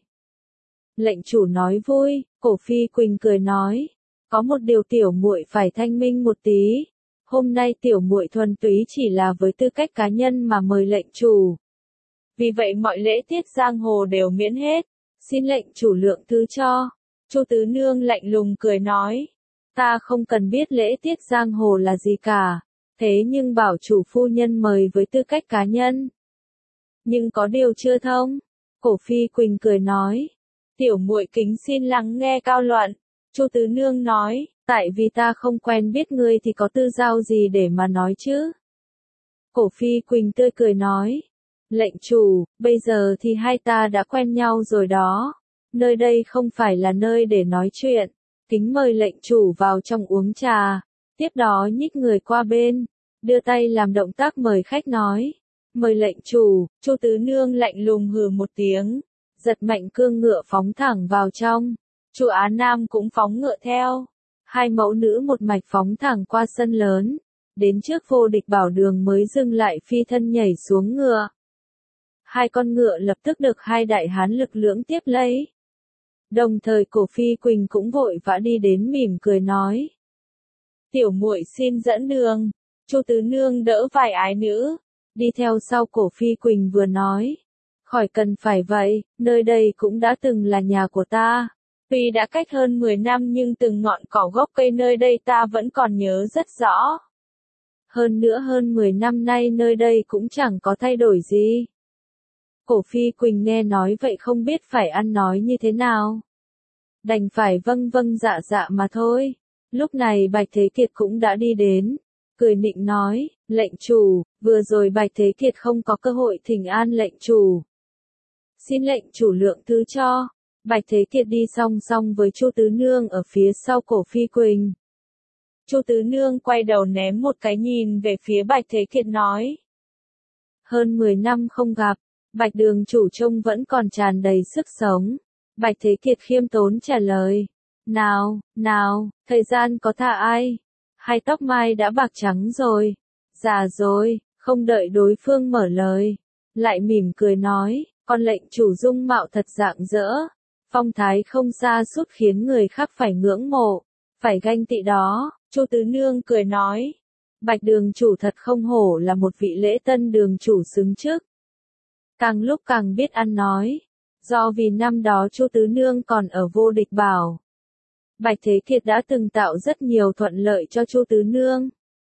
Lệnh chủ nói vui, Cổ Phi Quỳnh cười nói, có một điều tiểu muội phải thanh minh một tí. Hôm nay tiểu muội thuần túy chỉ là với tư cách cá nhân mà mời lệnh chủ. Vì vậy mọi lễ tiết giang hồ đều miễn hết, xin lệnh chủ lượng thứ cho. Chu Tứ Nương lạnh lùng cười nói, ta không cần biết lễ tiết giang hồ là gì cả, thế nhưng bảo chủ phu nhân mời với tư cách cá nhân. Nhưng có điều chưa thông. Cổ Phi Quỳnh cười nói, tiểu muội kính xin lắng nghe cao luận. Chu Tứ Nương nói, tại vì ta không quen biết ngươi thì có tư giao gì để mà nói chứ. Cổ Phi Quỳnh tươi cười nói, lệnh chủ, bây giờ thì hai ta đã quen nhau rồi đó. Nơi đây không phải là nơi để nói chuyện. Kính mời lệnh chủ vào trong uống trà. Tiếp đó nhích người qua bên, đưa tay làm động tác mời khách nói. Mời lệnh chủ. Chu Tứ Nương lạnh lùng hừ một tiếng, giật mạnh cương ngựa phóng thẳng vào trong. Chu Á Nam cũng phóng ngựa theo. Hai mẫu nữ một mạch phóng thẳng qua sân lớn, đến trước Vô Địch Bảo đường mới dừng lại phi thân nhảy xuống ngựa. Hai con ngựa lập tức được hai đại hán lực lưỡng tiếp lấy. Đồng thời Cổ Phi Quỳnh cũng vội vã đi đến mỉm cười nói. Tiểu muội xin dẫn đường. Chu Tứ Nương đỡ vài ái nữ, đi theo sau Cổ Phi Quỳnh vừa nói. Khỏi cần phải vậy, nơi đây cũng đã từng là nhà của ta. Tuy đã cách hơn mười năm nhưng từng ngọn cỏ gốc cây nơi đây ta vẫn còn nhớ rất rõ. Hơn nữa hơn mười năm nay nơi đây cũng chẳng có thay đổi gì. Cổ Phi Quỳnh nghe nói vậy không biết phải ăn nói như thế nào. đành phải vâng vâng dạ dạ mà thôi. Lúc này Bạch Thế Kiệt cũng đã đi đến, cười nịnh nói, lệnh chủ, vừa rồi Bạch Thế Kiệt không có cơ hội thỉnh an lệnh chủ. Xin lệnh chủ lượng thứ cho. Bạch Thế Kiệt đi song song với Chu Tứ Nương ở phía sau Cổ Phi Quỳnh. Chu Tứ Nương quay đầu ném một cái nhìn về phía Bạch Thế Kiệt nói. Hơn mười năm không gặp, Bạch đường chủ trông vẫn còn tràn đầy sức sống. Bạch Thế Kiệt khiêm tốn trả lời. Nào, nào, thời gian có thả ai? Hai tóc mai đã bạc trắng rồi. Già rồi, không đợi đối phương mở lời. Lại mỉm cười nói, con lệnh chủ dung mạo thật rạng rỡ. Phong thái không xa sút khiến người khác phải ngưỡng mộ, phải ganh tị đó. Chu Tứ Nương cười nói. Bạch đường chủ thật không hổ là một vị lễ tân đường chủ xứng chức. Càng lúc càng biết ăn nói. Do vì năm đó Chu Tứ Nương còn ở Vô Địch Bảo. Bạch Thế Kiệt đã từng tạo rất nhiều thuận lợi cho Chu Tứ Nương.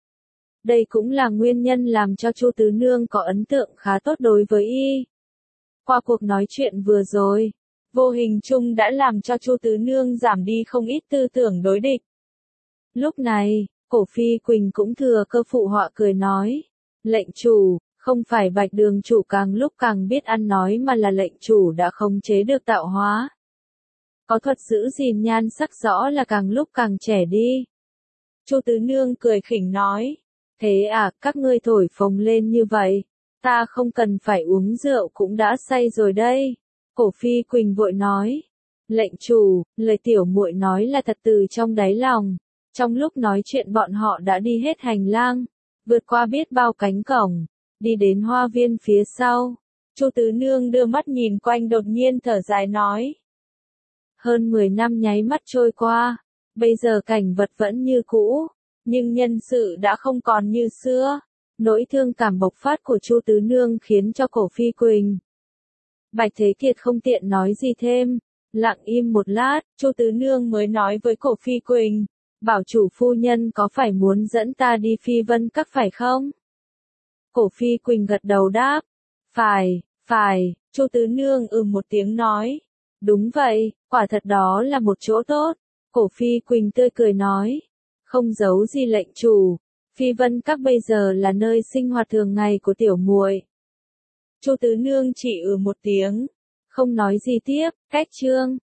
Đây cũng là nguyên nhân làm cho Chu Tứ Nương có ấn tượng khá tốt đối với y. Qua cuộc nói chuyện vừa rồi, vô hình chung đã làm cho Chu Tứ Nương giảm đi không ít tư tưởng đối địch. Lúc này, Cổ Phi Quỳnh cũng thừa cơ phụ họa cười nói, lệnh chủ, không phải Bạch đường chủ càng lúc càng biết ăn nói mà là lệnh chủ đã khống chế được tạo hóa. Có thuật giữ gìn nhan sắc rõ là càng lúc càng trẻ đi. Chu Tứ Nương cười khỉnh nói, thế à, các ngươi thổi phồng lên như vậy, ta không cần phải uống rượu cũng đã say rồi đây. Cổ Phi Quỳnh vội nói, lệnh chủ, lời tiểu muội nói là thật từ trong đáy lòng. Trong lúc nói chuyện bọn họ đã đi hết hành lang, vượt qua biết bao cánh cổng, đi đến hoa viên phía sau. Chu Tứ Nương đưa mắt nhìn quanh đột nhiên thở dài nói. Hơn mười năm nháy mắt trôi qua, bây giờ cảnh vật vẫn như cũ, nhưng nhân sự đã không còn như xưa. Nỗi thương cảm bộc phát của Chu Tứ Nương khiến cho Cổ Phi Quỳnh. Bạch Thế Kiệt không tiện nói gì thêm, lặng im một lát, Chu Tứ Nương mới nói với Cổ Phi Quỳnh, bảo chủ phu nhân có phải muốn dẫn ta đi Phi Vân Các phải không? Cổ Phi Quỳnh gật đầu đáp, phải, phải. Chu Tứ Nương ừ một tiếng nói, đúng vậy, quả thật đó là một chỗ tốt. Cổ Phi Quỳnh tươi cười nói, không giấu gì lệnh chủ, Phi Vân Các bây giờ là nơi sinh hoạt thường ngày của tiểu muội. Chu Tứ Nương chỉ ừ một tiếng, không nói gì tiếp. Cách chương